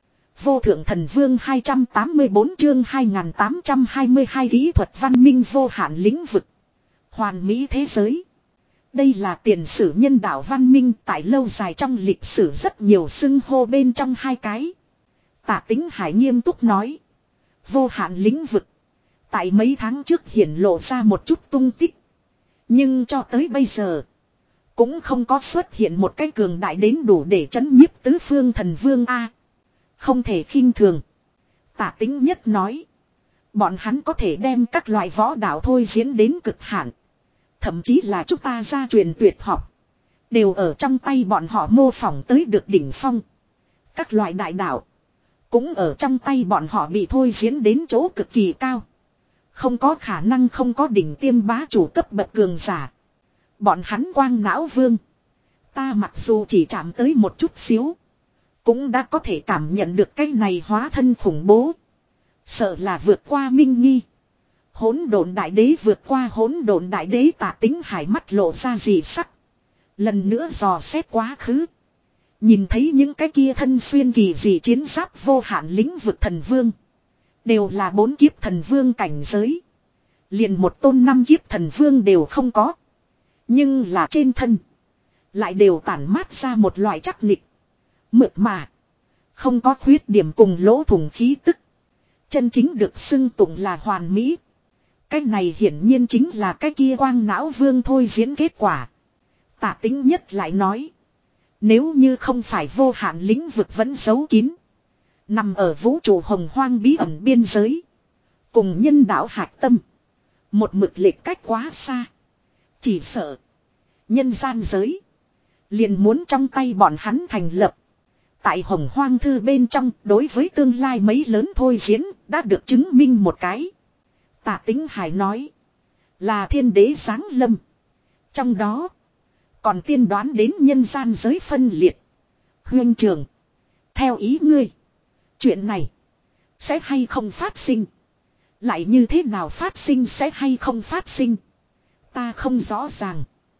Vô thượng thần vương hai trăm tám mươi bốn chương hai nghìn tám trăm hai mươi hai kỹ thuật văn minh vô hạn lĩnh vực. Hoàn mỹ thế giới. Đây là tiền sử nhân đạo văn minh tại lâu dài trong lịch sử rất nhiều xưng hô bên trong hai cái. Tạ Tính Hải nghiêm túc nói. Vô hạn lĩnh vực. Tại mấy tháng trước hiển lộ ra một chút tung tích. Nhưng cho tới bây giờ. Cũng không có xuất hiện một cái cường đại đến đủ để chấn nhiếp tứ phương thần vương A. Không thể khinh thường. Tạ Tính nhất nói. Bọn hắn có thể đem các loại võ đạo thôi diễn đến cực hạn. Thậm chí là chúng ta gia truyền tuyệt học. Đều ở trong tay bọn họ mô phỏng tới được đỉnh phong. Các loại đại đạo. Cũng ở trong tay bọn họ bị thôi diễn đến chỗ cực kỳ cao. Không có khả năng không có đỉnh tiêm bá chủ cấp bậc cường giả. Bọn hắn Quang Não Vương. Ta mặc dù chỉ chạm tới một chút xíu. Cũng đã có thể cảm nhận được cái này hóa thân khủng bố. Sợ là vượt qua Minh Nghi. Hỗn độn đại đế vượt qua hỗn độn đại đế. Tạ Tính Hải mắt lộ ra dị sắc. Lần nữa dò xét quá khứ. Nhìn thấy những cái kia thân xuyên kỳ dị chiến giáp vô hạn lĩnh vực thần vương. Đều là bốn kiếp thần vương cảnh giới. Liền một tôn năm kiếp thần vương đều không có. Nhưng là trên thân. Lại đều tản mát ra một loại chắc nịch. Mượt mà. Không có khuyết điểm cùng lỗ thủng khí tức. Chân chính được xưng tụng là hoàn mỹ. Cái này hiển nhiên chính là cái kia Quang Não Vương thôi diễn kết quả. Tạ Tính nhất lại nói. Nếu như không phải vô hạn lĩnh vực vẫn giấu kín. Nằm ở vũ trụ hồng hoang bí ẩn biên giới. Cùng nhân đạo hạch tâm. Một mực lệch cách quá xa. Chỉ sợ. Nhân gian giới. Liền muốn trong tay bọn hắn thành lập. Tại hồng hoang thư bên trong đối với tương lai mấy lớn thôi diễn đã được chứng minh một cái. Tạ Tính Hải nói. Là thiên đế giáng lâm. Trong đó. Còn tiên đoán đến nhân gian giới phân liệt. Huynh trưởng. Theo ý ngươi. Chuyện này. Sẽ hay không phát sinh. Lại như thế nào phát sinh sẽ hay không phát sinh. Ta không rõ ràng.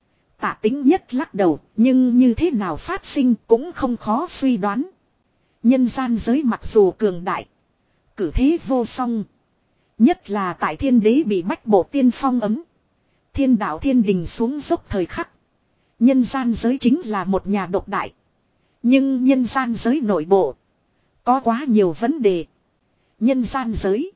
Tạ Tính Nhất lắc đầu. Nhưng như thế nào phát sinh cũng không khó suy đoán. Nhân gian giới mặc dù cường đại. Cử thế vô song. Nhất là tại thiên đế bị bách bộ tiên phong ấm. Thiên đạo thiên đình xuống dốc thời khắc. Nhân gian giới chính là một nhà độc đại. Nhưng nhân gian giới nội bộ. Có quá nhiều vấn đề. Nhân gian giới.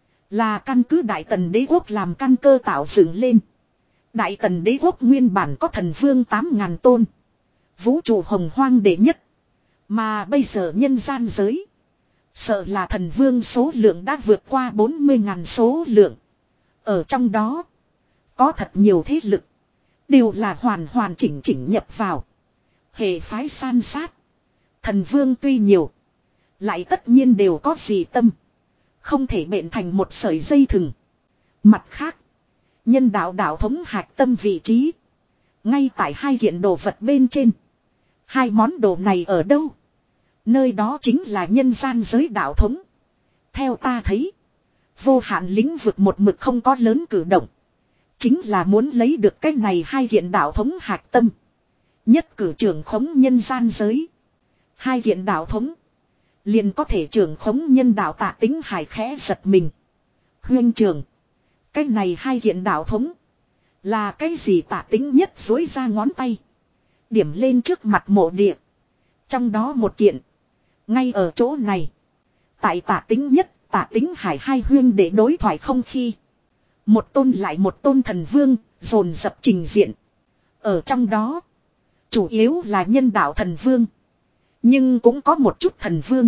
Là căn cứ Đại Tần đế quốc làm căn cơ tạo dựng lên. Đại Tần đế quốc nguyên bản có thần vương tám ngàn tôn. Vũ trụ hồng hoang đệ nhất. Mà bây giờ nhân gian giới. Sợ là thần vương số lượng đã vượt qua bốn mươi ngàn số lượng. Ở trong đó. Có thật nhiều thế lực. Đều là hoàn hoàn chỉnh chỉnh nhập vào. Hệ phái san sát. Thần vương tuy nhiều. Lại tất nhiên đều có gì tâm. Không thể bện thành một sợi dây thừng. Mặt khác. Nhân đạo đạo thống hạch tâm vị trí. Ngay tại hai kiện đồ vật bên trên. Hai món đồ này ở đâu? Nơi đó chính là nhân gian giới đạo thống. Theo ta thấy. Vô hạn lĩnh vực một mực không có lớn cử động. Chính là muốn lấy được cái này hai kiện đạo thống hạch tâm. Nhất cử trưởng khống nhân gian giới. Hai kiện đạo thống. Liền có thể trưởng khống nhân đạo. Tạ Tính Hải khẽ giật mình. Huynh trưởng. Cái này hai kiện đạo thống. Là cái gì? Tạ Tính Nhất dối ra ngón tay. Điểm lên trước mặt mộ địa. Trong đó một kiện. Ngay ở chỗ này. Tại Tạ Tính Nhất, Tạ Tính Hải hai huyên để đối thoại không khi. Một tôn lại một tôn thần vương, dồn dập trình diện. Ở trong đó. Chủ yếu là nhân đạo thần vương. Nhưng cũng có một chút thần vương.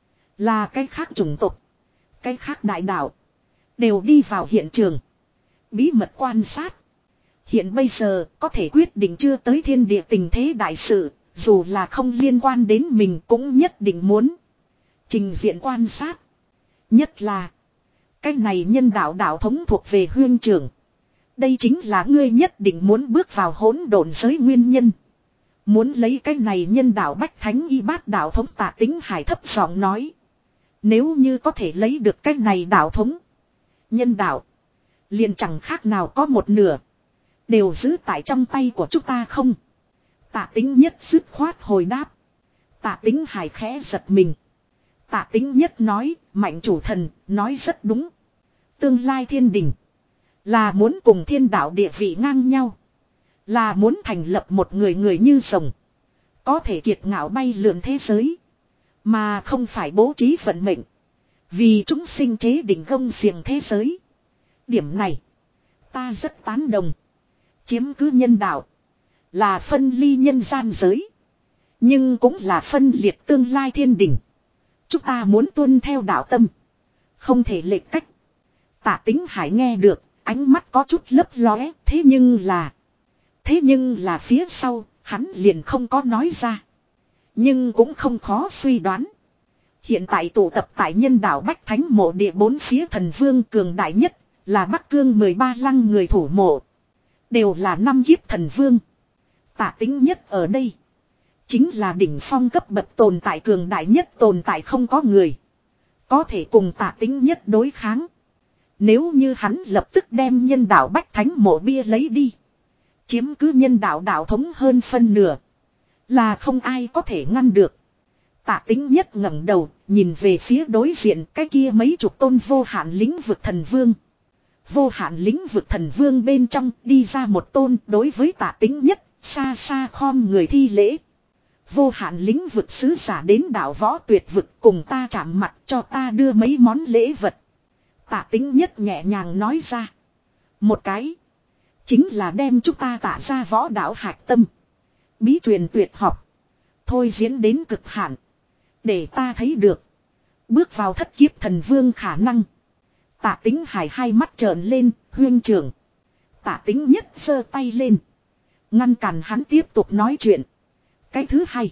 Là cái khác chủng tộc. Cái khác đại đạo. Đều đi vào hiện trường. Bí mật quan sát. Hiện bây giờ có thể quyết định chưa tới thiên địa tình thế đại sự. Dù là không liên quan đến mình cũng nhất định muốn. Trình diện quan sát. Nhất là. Cái này nhân đạo đạo thống thuộc về huyên trưởng. Đây chính là ngươi nhất định muốn bước vào hỗn độn giới nguyên nhân. Muốn lấy cái này nhân đạo bách thánh y bát đạo thống. Tạ Tính Hải thấp giọng nói. Nếu như có thể lấy được cái này đạo thống. Nhân đạo. Liền chẳng khác nào có một nửa. Đều giữ tại trong tay của chúng ta không. Tạ Tính Nhất dứt khoát hồi đáp. Tạ Tính Hải khẽ giật mình. Tạ Tính Nhất nói. Mạnh chủ thần nói rất đúng. Tương lai thiên đình. Là muốn cùng thiên đạo địa vị ngang nhau. Là muốn thành lập một người người như rồng. Có thể kiệt ngạo bay lượn thế giới. Mà không phải bố trí vận mệnh. Vì chúng sinh chế định gông xiềng thế giới. Điểm này. Ta rất tán đồng. Chiếm cứ nhân đạo. Là phân ly nhân gian giới. Nhưng cũng là phân liệt tương lai thiên đình. Chúng ta muốn tuân theo đạo tâm. Không thể lệch cách. Tạ Tính Hải nghe được. Ánh mắt có chút lấp lóe. Thế nhưng là. Thế nhưng là phía sau. Hắn liền không có nói ra. Nhưng cũng không khó suy đoán. Hiện tại tụ tập tại nhân đạo Bách Thánh mộ địa bốn phía thần vương cường đại nhất. Là Bắc Cương mười ba lăng người thủ mộ. Đều là năm kiếp thần vương. Tạ Tính Nhất ở đây. Chính là đỉnh phong cấp bậc tồn tại cường đại nhất tồn tại không có người. Có thể cùng Tạ Tính Nhất đối kháng. Nếu như hắn lập tức đem nhân đạo Bách Thánh mộ bia lấy đi. Chiếm cứ nhân đạo đạo thống hơn phân nửa. Là không ai có thể ngăn được. Tạ Tính Nhất ngẩng đầu nhìn về phía đối diện cái kia mấy chục tôn vô hạn lĩnh vực thần vương. Vô hạn lĩnh vực thần vương bên trong đi ra một tôn đối với Tạ Tính Nhất xa xa khom người thi lễ. Vô hạn lĩnh vực sứ giả đến đảo võ tuyệt vực cùng ta chạm mặt cho ta đưa mấy món lễ vật. Tạ Tính Nhất nhẹ nhàng nói ra. Một cái. Chính là đem chúng ta Tạ ra võ đạo hạch tâm. Bí truyền tuyệt học. Thôi diễn đến cực hạn. Để ta thấy được. Bước vào thất kiếp thần vương khả năng. Tạ Tính Hải hai mắt trợn lên. Huyên trưởng. Tạ Tính Nhất giơ tay lên. Ngăn cản hắn tiếp tục nói chuyện. Cái thứ hai.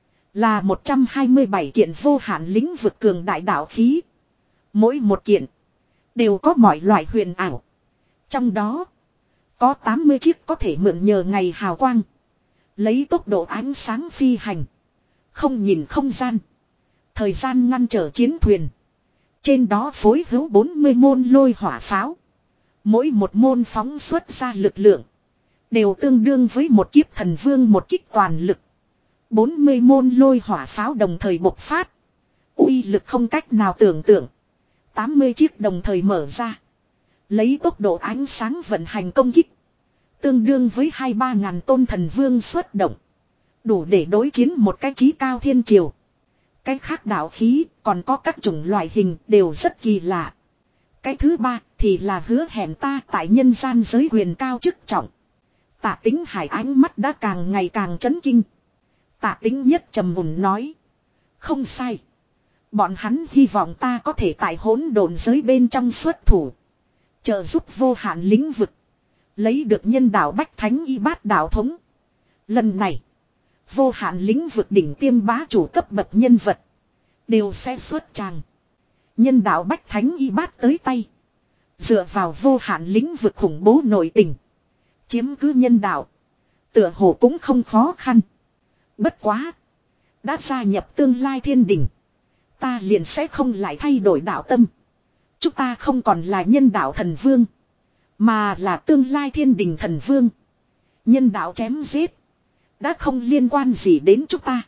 Là một trăm hai mươi bảy kiện vô hạn lĩnh vực cường đại đạo khí. Mỗi một kiện. Đều có mọi loại huyền ảo. Trong đó. Có tám mươi chiếc có thể mượn nhờ ngày hào quang. Lấy tốc độ ánh sáng phi hành. Không nhìn không gian. Thời gian ngăn trở chiến thuyền. Trên đó phối hữu bốn mươi môn lôi hỏa pháo. Mỗi một môn phóng xuất ra lực lượng. Đều tương đương với một kiếp thần vương một kích toàn lực. bốn mươi môn lôi hỏa pháo đồng thời bộc phát. Uy lực không cách nào tưởng tượng. tám mươi chiếc đồng thời mở ra. Lấy tốc độ ánh sáng vận hành công kích. Tương đương với hai ba ngàn tôn thần vương xuất động. Đủ để đối chiến một cái chí cao thiên triều. Cái khác đạo khí còn có các chủng loại hình đều rất kỳ lạ. Cái thứ ba thì là hứa hẹn ta tại nhân gian giới quyền cao chức trọng. Tạ Tính Hải ánh mắt đã càng ngày càng chấn kinh. Tạ Tính Nhất trầm mùn nói. Không sai. Bọn hắn hy vọng ta có thể tại hỗn độn giới bên trong xuất thủ. Trợ giúp vô hạn lĩnh vực. Lấy được nhân đạo Bách Thánh Y Bát đạo thống. Lần này. Vô hạn lĩnh vực đỉnh tiêm bá chủ cấp bậc nhân vật. Đều sẽ xuất tràng. Nhân đạo Bách Thánh Y Bát tới tay. Dựa vào vô hạn lĩnh vực khủng bố nội tình. Chiếm cứ nhân đạo. Tựa hồ cũng không khó khăn. Bất quá. Đã gia nhập tương lai thiên đình. Ta liền sẽ không lại thay đổi đạo tâm. Chúng ta không còn là nhân đạo thần vương. Mà là tương lai thiên đình thần vương. Nhân đạo chém giết. Đã không liên quan gì đến chúng ta.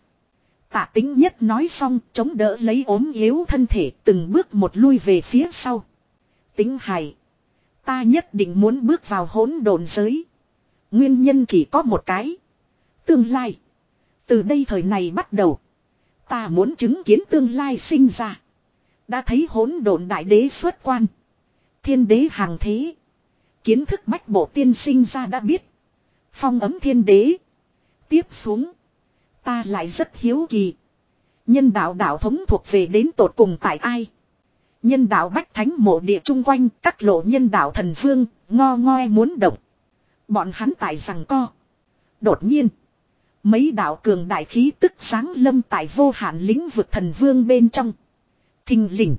Tạ Tính Nhất nói xong chống đỡ lấy ốm yếu thân thể từng bước một lui về phía sau. Tính Hải. Ta nhất định muốn bước vào hỗn độn giới. Nguyên nhân chỉ có một cái. Tương lai. Từ đây thời này bắt đầu. Ta muốn chứng kiến tương lai sinh ra. Đã thấy hỗn độn đại đế xuất quan. Thiên đế hàng thế. Kiến thức bách bộ tiên sinh ra đã biết. Phong ấm thiên đế. Tiếp xuống. Ta lại rất hiếu kỳ. Nhân đạo đạo thống thuộc về đến tột cùng tại ai. Nhân đạo Bách Thánh mộ địa chung quanh các lộ nhân đạo thần vương. Ngo ngoe muốn động. Bọn hắn tại rằng co. Đột nhiên. Mấy đạo cường đại khí tức sáng lâm tại vô hạn lĩnh vực thần vương bên trong. Thình lình.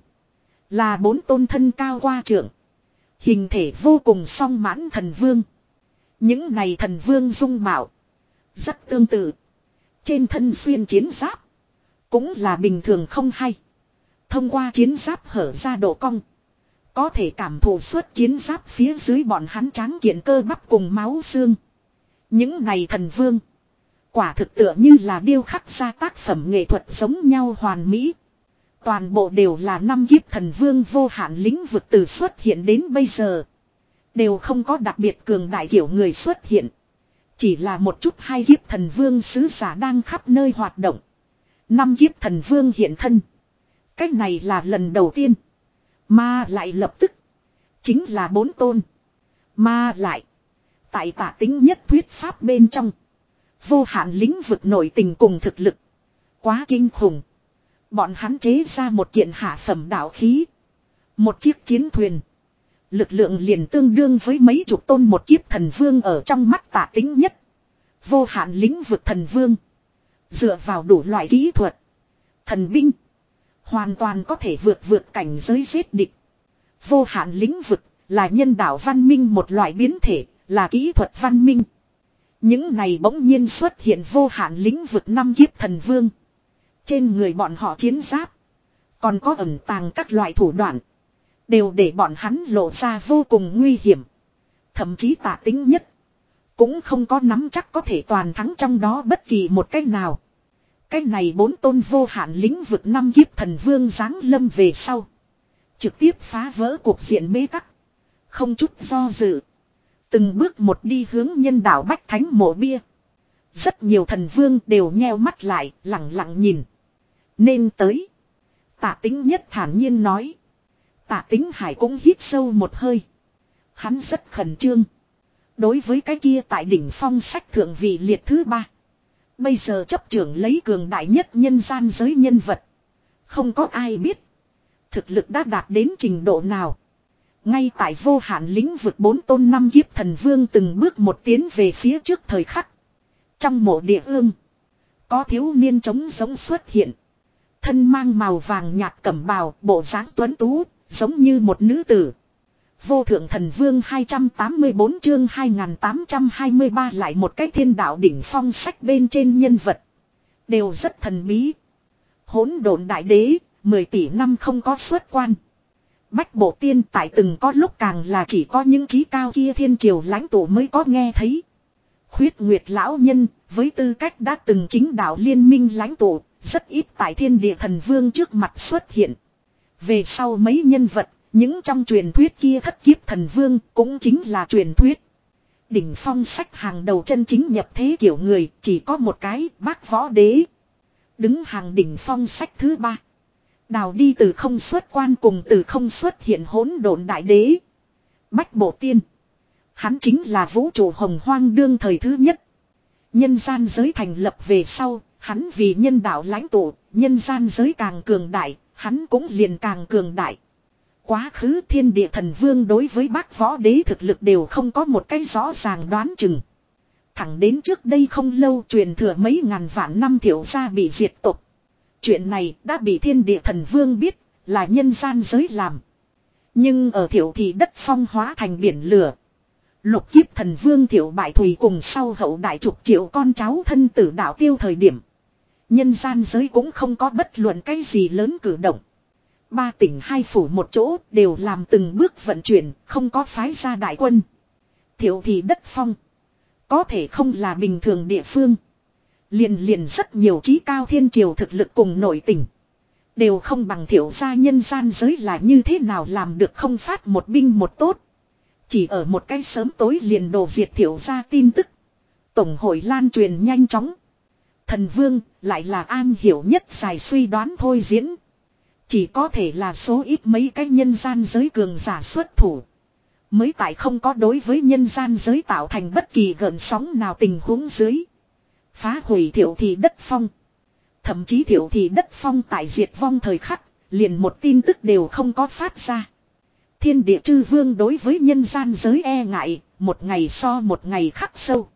Là bốn tôn thân cao qua trượng. Hình thể vô cùng song mãn thần vương. Những này thần vương dung mạo. Rất tương tự. Trên thân xuyên chiến giáp. Cũng là bình thường không hay. Thông qua chiến giáp hở ra độ cong. Có thể cảm thụ suốt chiến giáp phía dưới bọn hắn tráng kiện cơ bắp cùng máu xương. Những này thần vương. Quả thực tựa như là điêu khắc ra tác phẩm nghệ thuật giống nhau hoàn mỹ. Toàn bộ đều là năm kiếp thần vương vô hạn lĩnh vực từ xuất hiện đến bây giờ. Đều không có đặc biệt cường đại kiểu người xuất hiện. Chỉ là một chút hai kiếp thần vương sứ giả đang khắp nơi hoạt động. Năm kiếp thần vương hiện thân. Cách này là lần đầu tiên. Mà lại lập tức. Chính là bốn tôn. Mà lại. Tại Tạ Tính Nhất thuyết pháp bên trong. Vô hạn lĩnh vực nội tình cùng thực lực. Quá kinh khủng. Bọn hắn chế ra một kiện hạ phẩm đạo khí. Một chiếc chiến thuyền. Lực lượng liền tương đương với mấy chục tôn một kiếp thần vương ở trong mắt Tạ Tính Nhất. Vô hạn lĩnh vực thần vương. Dựa vào đủ loại kỹ thuật. Thần binh. Hoàn toàn có thể vượt vượt cảnh giới giết địch. Vô hạn lĩnh vực là nhân đạo văn minh một loại biến thể. Là kỹ thuật văn minh. Những này bỗng nhiên xuất hiện vô hạn lĩnh vực năm kiếp thần vương. Trên người bọn họ chiến giáp. Còn có ẩn tàng các loại thủ đoạn. Đều để bọn hắn lộ ra vô cùng nguy hiểm. Thậm chí Tạ Tính Nhất. Cũng không có nắm chắc có thể toàn thắng trong đó bất kỳ một cách nào. Cách này bốn tôn vô hạn lĩnh vực năm kiếp thần vương giáng lâm về sau. Trực tiếp phá vỡ cuộc diện bế tắc. Không chút do dự. Từng bước một đi hướng nhân đạo Bách Thánh mộ bia. Rất nhiều thần vương đều nheo mắt lại, lặng lặng nhìn. Nên tới. Tạ Tính Nhất thản nhiên nói. Tạ Tính Hải cũng hít sâu một hơi. Hắn rất khẩn trương. Đối với cái kia tại đỉnh phong sách thượng vị liệt thứ ba. Bây giờ chấp trưởng lấy cường đại nhất nhân gian giới nhân vật. Không có ai biết. Thực lực đã đạt đến trình độ nào. Ngay tại vô hạn lĩnh vực bốn tôn năm kiếp thần vương từng bước một tiến về phía trước thời khắc. Trong mộ địa ương. Có thiếu niên trống giống xuất hiện. Thân mang màu vàng nhạt cẩm bào, bộ dáng tuấn tú, giống như một nữ tử. Vô thượng thần vương hai trăm tám mươi bốn chương hai nghìn tám trăm hai mươi ba lại một cái thiên đạo đỉnh phong sách bên trên nhân vật. Đều rất thần bí. Hỗn độn đại đế, mười tỷ năm không có xuất quan. Bách bộ tiên tại từng có lúc càng là chỉ có những trí cao kia thiên triều lãnh tụ mới có nghe thấy. Khuyết Nguyệt lão nhân, với tư cách đã từng chính đạo liên minh lãnh tụ, rất ít tại thiên địa thần vương trước mặt xuất hiện. Về sau mấy nhân vật, những trong truyền thuyết kia thất kiếp thần vương cũng chính là truyền thuyết. Đỉnh phong sách hàng đầu chân chính nhập thế kiểu người chỉ có một cái, Bác Võ Đế. Đứng hàng đỉnh phong sách thứ ba. Đào đi từ không xuất quan cùng từ không xuất hiện hỗn độn đại đế. Bách Bộ Tiên. Hắn chính là vũ trụ hồng hoang đương thời thứ nhất. Nhân gian giới thành lập về sau, hắn vì nhân đạo lãnh tụ, nhân gian giới càng cường đại, hắn cũng liền càng cường đại. Quá khứ thiên địa thần vương đối với Bác Võ Đế thực lực đều không có một cái rõ ràng đoán chừng. Thẳng đến trước đây không lâu truyền thừa mấy ngàn vạn năm Thiệu gia bị diệt tộc. Chuyện này đã bị thiên địa thần vương biết, là nhân gian giới làm. Nhưng ở Thiệu thì đất phong hóa thành biển lửa. Lục kiếp thần vương Thiệu bại thùy cùng sau hậu đại chục triệu con cháu thân tử đạo tiêu thời điểm. Nhân gian giới cũng không có bất luận cái gì lớn cử động. Ba tỉnh hai phủ một chỗ đều làm từng bước vận chuyển, không có phái ra đại quân. Thiệu thì đất phong. Có thể không là bình thường địa phương. Liền liền rất nhiều trí cao thiên triều thực lực cùng nội tình. Đều không bằng Thiệu gia nhân gian giới là như thế nào làm được không phát một binh một tốt. Chỉ ở một cái sớm tối liền đổ diệt Thiệu gia tin tức. Tổng hội lan truyền nhanh chóng. Thần vương lại là an hiểu nhất dài suy đoán thôi diễn. Chỉ có thể là số ít mấy cái nhân gian giới cường giả xuất thủ. Mới tại không có đối với nhân gian giới tạo thành bất kỳ gợn sóng nào tình huống dưới. Phá hủy Thiệu thì đất phong. Thậm chí Thiệu thì đất phong tại diệt vong thời khắc, liền một tin tức đều không có phát ra. Thiên địa chư vương đối với nhân gian giới e ngại, một ngày so một ngày khắc sâu.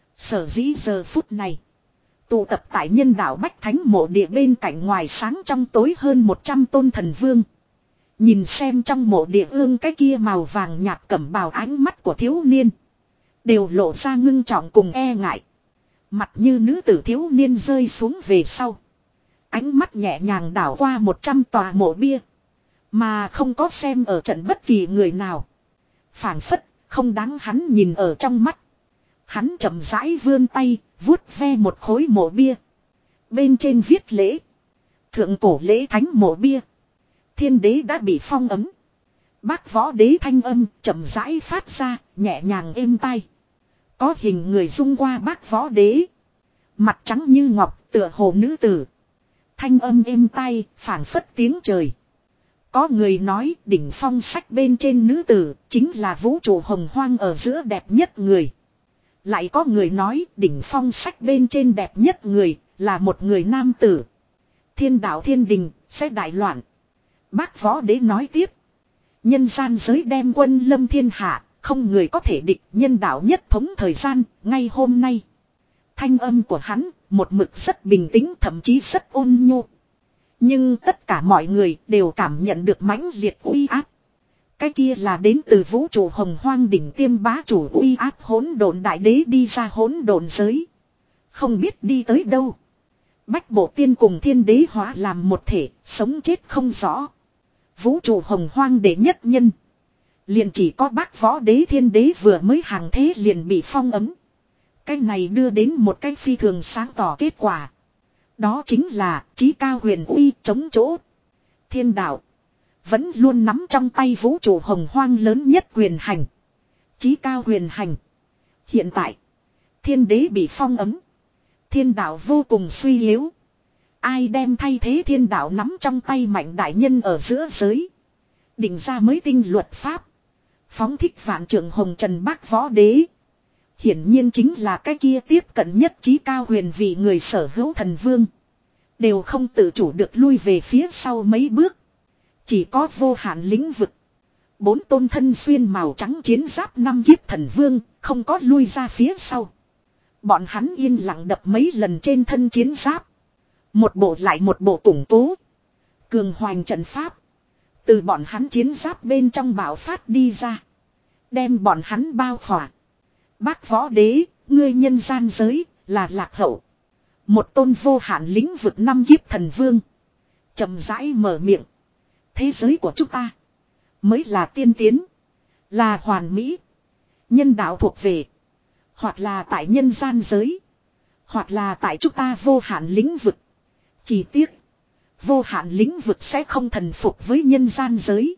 Sở dĩ giờ phút này. Tụ tập tại nhân đạo Bách Thánh mộ địa bên cạnh ngoài sáng trong tối hơn một trăm tôn thần vương. Nhìn xem trong mộ địa ương cái kia màu vàng nhạt cẩm bào ánh mắt của thiếu niên. Đều lộ ra ngưng trọng cùng e ngại. Mặt như nữ tử thiếu niên rơi xuống về sau. Ánh mắt nhẹ nhàng đảo qua một trăm tòa mộ bia. Mà không có xem ở trận bất kỳ người nào. Phảng phất, không đáng hắn nhìn ở trong mắt. Hắn chậm rãi vươn tay, vuốt ve một khối mộ bia. Bên trên viết lễ. Thượng cổ lễ thánh mộ bia. Thiên đế đã bị phong ấm. Bác Võ Đế thanh âm chậm rãi phát ra, nhẹ nhàng êm tai. Có hình người dung qua Bác Võ Đế. Mặt trắng như ngọc, tựa hồ nữ tử. Thanh âm êm tai, phảng phất tiếng trời. Có người nói đỉnh phong sách bên trên nữ tử, chính là vũ trụ hồng hoang ở giữa đẹp nhất người. Lại có người nói đỉnh phong sách bên trên đẹp nhất người, là một người nam tử. Thiên đạo thiên đình, sẽ đại loạn. Bác Võ Đế nói tiếp. Nhân gian giới đem quân lâm thiên hạ, không người có thể địch nhân đạo nhất thống thời gian, ngay hôm nay. Thanh âm của hắn, một mực rất bình tĩnh thậm chí rất ôn nhu. Nhưng tất cả mọi người đều cảm nhận được mãnh liệt uy áp. Cái kia là đến từ vũ trụ hồng hoang đỉnh tiêm bá chủ uy áp hỗn độn đại đế đi ra hỗn độn giới. Không biết đi tới đâu. Bách Bộ Tiên cùng thiên đế hóa làm một thể, sống chết không rõ. Vũ trụ hồng hoang đệ nhất nhân. Liền chỉ có Bác Võ Đế thiên đế vừa mới hàng thế liền bị phong ấm. Cái này đưa đến một cái phi thường sáng tỏ kết quả. Đó chính là chí cao huyền uy chống chỗ. Thiên đạo. Vẫn luôn nắm trong tay vũ trụ hồng hoang lớn nhất quyền hành. Chí cao huyền hành. Hiện tại. Thiên đế bị phong ấm. Thiên đạo vô cùng suy yếu. Ai đem thay thế thiên đạo nắm trong tay mạnh đại nhân ở giữa giới. Định ra mới tinh luật pháp. Phóng thích vạn trưởng hồng trần Bác Võ Đế. Hiển nhiên chính là cái kia tiếp cận nhất chí cao huyền vì người sở hữu thần vương. Đều không tự chủ được lui về phía sau mấy bước. Chỉ có vô hạn lĩnh vực. Bốn tôn thân xuyên màu trắng chiến giáp năm kiếp thần vương, không có lui ra phía sau. Bọn hắn yên lặng đập mấy lần trên thân chiến giáp. Một bộ lại một bộ củng cố. Cường hoành trận pháp. Từ bọn hắn chiến giáp bên trong bạo phát đi ra. Đem bọn hắn bao khỏa. Bác võ đế, ngươi nhân gian giới, là lạc hậu. Một tôn vô hạn lĩnh vực năm kiếp thần vương. Chậm rãi mở miệng. Thế giới của chúng ta. Mới là tiên tiến. Là hoàn mỹ. Nhân đạo thuộc về. Hoặc là tại nhân gian giới. Hoặc là tại chúng ta vô hạn lĩnh vực. Chỉ tiếc. Vô hạn lĩnh vực sẽ không thần phục với nhân gian giới.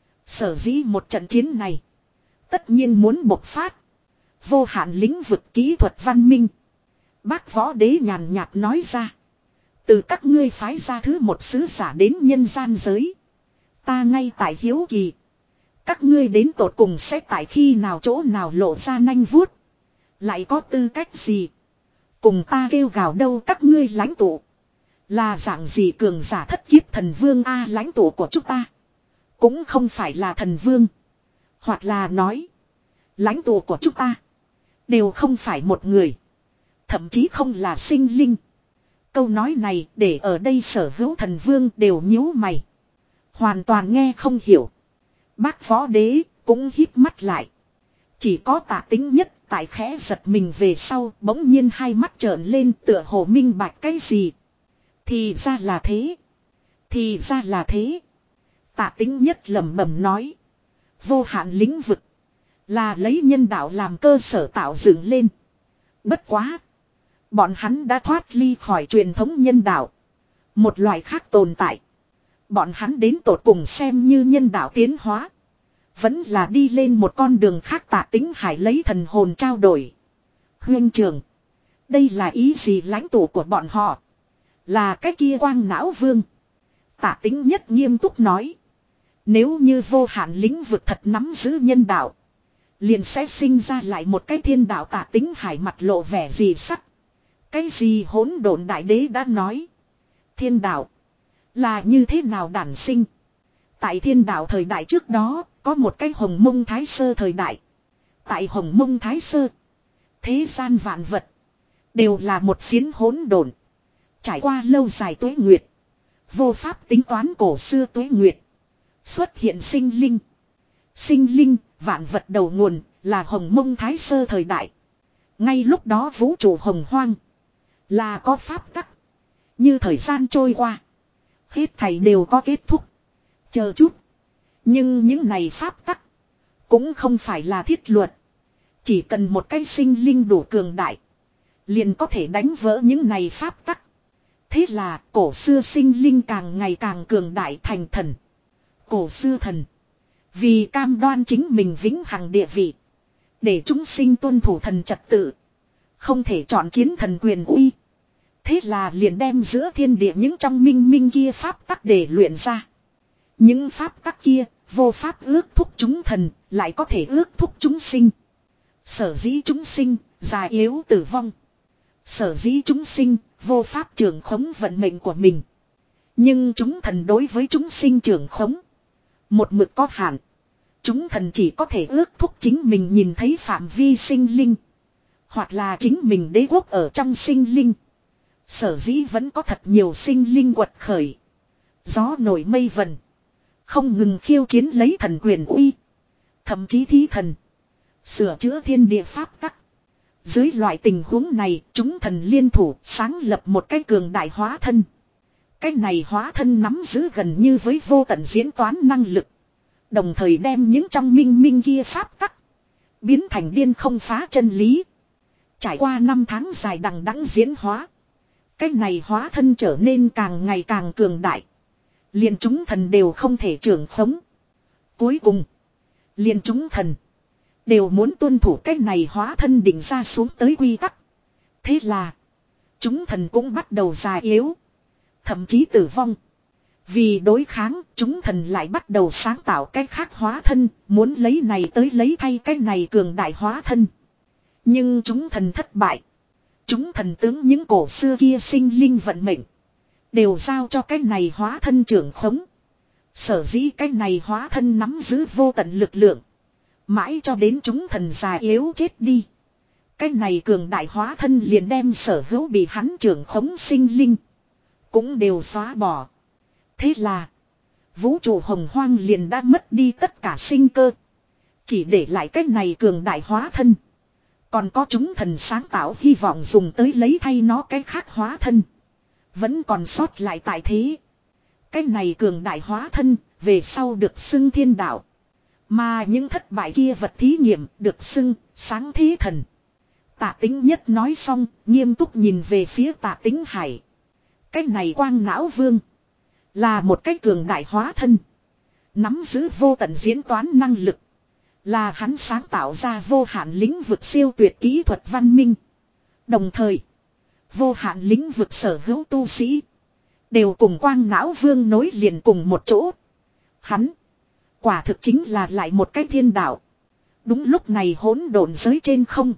Sở dĩ một trận chiến này. Tất nhiên muốn bộc phát. Vô hạn lĩnh vực kỹ thuật văn minh. Bác võ đế nhàn nhạt nói ra. Từ các ngươi phái ra thứ một sứ giả đến nhân gian giới. Ta ngay tại hiếu kỳ. Các ngươi đến tột cùng sẽ tại khi nào chỗ nào lộ ra nanh vuốt. Lại có tư cách gì. Cùng ta kêu gào đâu các ngươi lãnh tụ. Là dạng gì cường giả thất kiếp thần vương a lãnh tụ của chúng ta. Cũng không phải là thần vương. Hoặc là nói. Lãnh tụ của chúng ta. Đều không phải một người. Thậm chí không là sinh linh. Câu nói này để ở đây sở hữu thần vương đều nhíu mày. Hoàn toàn nghe không hiểu. Bác võ đế cũng híp mắt lại. Chỉ có Tạ Tĩnh Nhất tại khẽ giật mình về sau bỗng nhiên hai mắt trợn lên tựa hồ minh bạch cái gì. Thì ra là thế. Thì ra là thế. Tạ Tĩnh Nhất lẩm bẩm nói. Vô hạn lĩnh vực. Là lấy nhân đạo làm cơ sở tạo dựng lên. Bất quá. Bọn hắn đã thoát ly khỏi truyền thống nhân đạo. Một loại khác tồn tại. Bọn hắn đến tột cùng xem như nhân đạo tiến hóa. Vẫn là đi lên một con đường khác. Tạ Tĩnh Hải lấy thần hồn trao đổi. Huyên trường. Đây là ý gì lãnh tụ của bọn họ. Là cái kia quang não vương. Tạ Tĩnh Nhất nghiêm túc nói. Nếu như vô hạn lĩnh vực thật nắm giữ nhân đạo. Liền sẽ sinh ra lại một cái thiên đạo. Tạ Tĩnh Hải mặt lộ vẻ gì sắc. Cái gì hỗn độn đại đế đã nói. Thiên đạo. Là như thế nào đản sinh. Tại thiên đạo thời đại trước đó. Có một cái hồng mông thái sơ thời đại. Tại hồng mông thái sơ. Thế gian vạn vật. Đều là một phiến hỗn độn. Trải qua lâu dài tuế nguyệt. Vô pháp tính toán cổ xưa tuế nguyệt. Xuất hiện sinh linh. Sinh linh, vạn vật đầu nguồn, là hồng mông thái sơ thời đại. Ngay lúc đó vũ trụ hồng hoang. Là có pháp tắc. Như thời gian trôi qua. Hết thảy đều có kết thúc. Chờ chút. Nhưng những này pháp tắc. Cũng không phải là thiết luật. Chỉ cần một cái sinh linh đủ cường đại. Liền có thể đánh vỡ những này pháp tắc. Thế là cổ xưa sinh linh càng ngày càng cường đại thành thần. Cổ xưa thần. Vì cam đoan chính mình vĩnh hằng địa vị. Để chúng sinh tuân thủ thần trật tự. Không thể chọn chiến thần quyền uy. Thế là liền đem giữa thiên địa những trong minh minh kia pháp tắc để luyện ra. Những pháp tắc kia vô pháp ước thúc chúng thần. Lại có thể ước thúc chúng sinh. Sở dĩ chúng sinh già yếu tử vong. Sở dĩ chúng sinh vô pháp trưởng khống vận mệnh của mình. Nhưng chúng thần đối với chúng sinh trưởng khống. Một mực có hạn. Chúng thần chỉ có thể ước thúc chính mình nhìn thấy phạm vi sinh linh. Hoặc là chính mình đế quốc ở trong sinh linh. Sở dĩ vẫn có thật nhiều sinh linh quật khởi. Gió nổi mây vần. Không ngừng khiêu chiến lấy thần quyền uy. Thậm chí thí thần. Sửa chữa thiên địa pháp tắc. Dưới loại tình huống này, chúng thần liên thủ sáng lập một cái cường đại hóa thân. Cái này hóa thân nắm giữ gần như với vô tận diễn toán năng lực. Đồng thời đem những trong minh minh kia pháp tắc. Biến thành điên không phá chân lý. Trải qua năm tháng dài đằng đẵng diễn hóa. Cái này hóa thân trở nên càng ngày càng cường đại. Liền chúng thần đều không thể trưởng khống. Cuối cùng. Liền chúng thần. Đều muốn tuân thủ cái này hóa thân định ra xuống tới quy tắc. Thế là. Chúng thần cũng bắt đầu già yếu. Thậm chí tử vong. Vì đối kháng chúng thần lại bắt đầu sáng tạo cái khác hóa thân. Muốn lấy này tới lấy thay cái này cường đại hóa thân. Nhưng chúng thần thất bại. Chúng thần tướng những cổ xưa kia sinh linh vận mệnh. Đều giao cho cái này hóa thân trưởng khống. Sở dĩ cái này hóa thân nắm giữ vô tận lực lượng. Mãi cho đến chúng thần già yếu chết đi. Cái này cường đại hóa thân liền đem sở hữu bị hắn trưởng khống sinh linh. Cũng đều xóa bỏ. Thế là. Vũ trụ hồng hoang liền đã mất đi tất cả sinh cơ. Chỉ để lại cái này cường đại hóa thân. Còn có chúng thần sáng tạo hy vọng dùng tới lấy thay nó cái khác hóa thân. Vẫn còn sót lại tại thế. Cái này cường đại hóa thân về sau được xưng thiên đạo. Mà những thất bại kia vật thí nghiệm được xưng sáng thế thần. Tạ Tính Nhất nói xong, nghiêm túc nhìn về phía Tạ Tính Hải. Cái này quang não vương. Là một cái cường đại hóa thân. Nắm giữ vô tận diễn toán năng lực. Là hắn sáng tạo ra vô hạn lĩnh vực siêu tuyệt kỹ thuật văn minh. Đồng thời, vô hạn lĩnh vực sở hữu tu sĩ. Đều cùng quang não vương nối liền cùng một chỗ. Hắn, quả thực chính là lại một cái thiên đạo. Đúng lúc này hỗn độn giới trên không.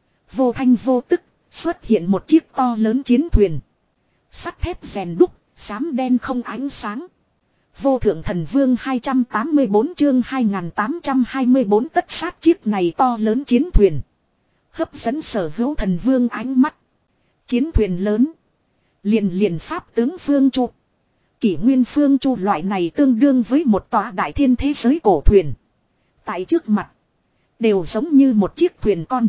Vô thanh vô tức, xuất hiện một chiếc to lớn chiến thuyền. Sắt thép rèn đúc, xám đen không ánh sáng. Vô thượng thần vương hai trăm tám mươi bốn chương hai nghìn tám trăm hai mươi bốn tất sát chiếc này to lớn chiến thuyền. Hấp dẫn sở hữu thần vương ánh mắt. Chiến thuyền lớn. Liền liền pháp tướng phương chu. Kỷ nguyên phương chu loại này tương đương với một tòa đại thiên thế giới cổ thuyền. Tại trước mặt. Đều giống như một chiếc thuyền con.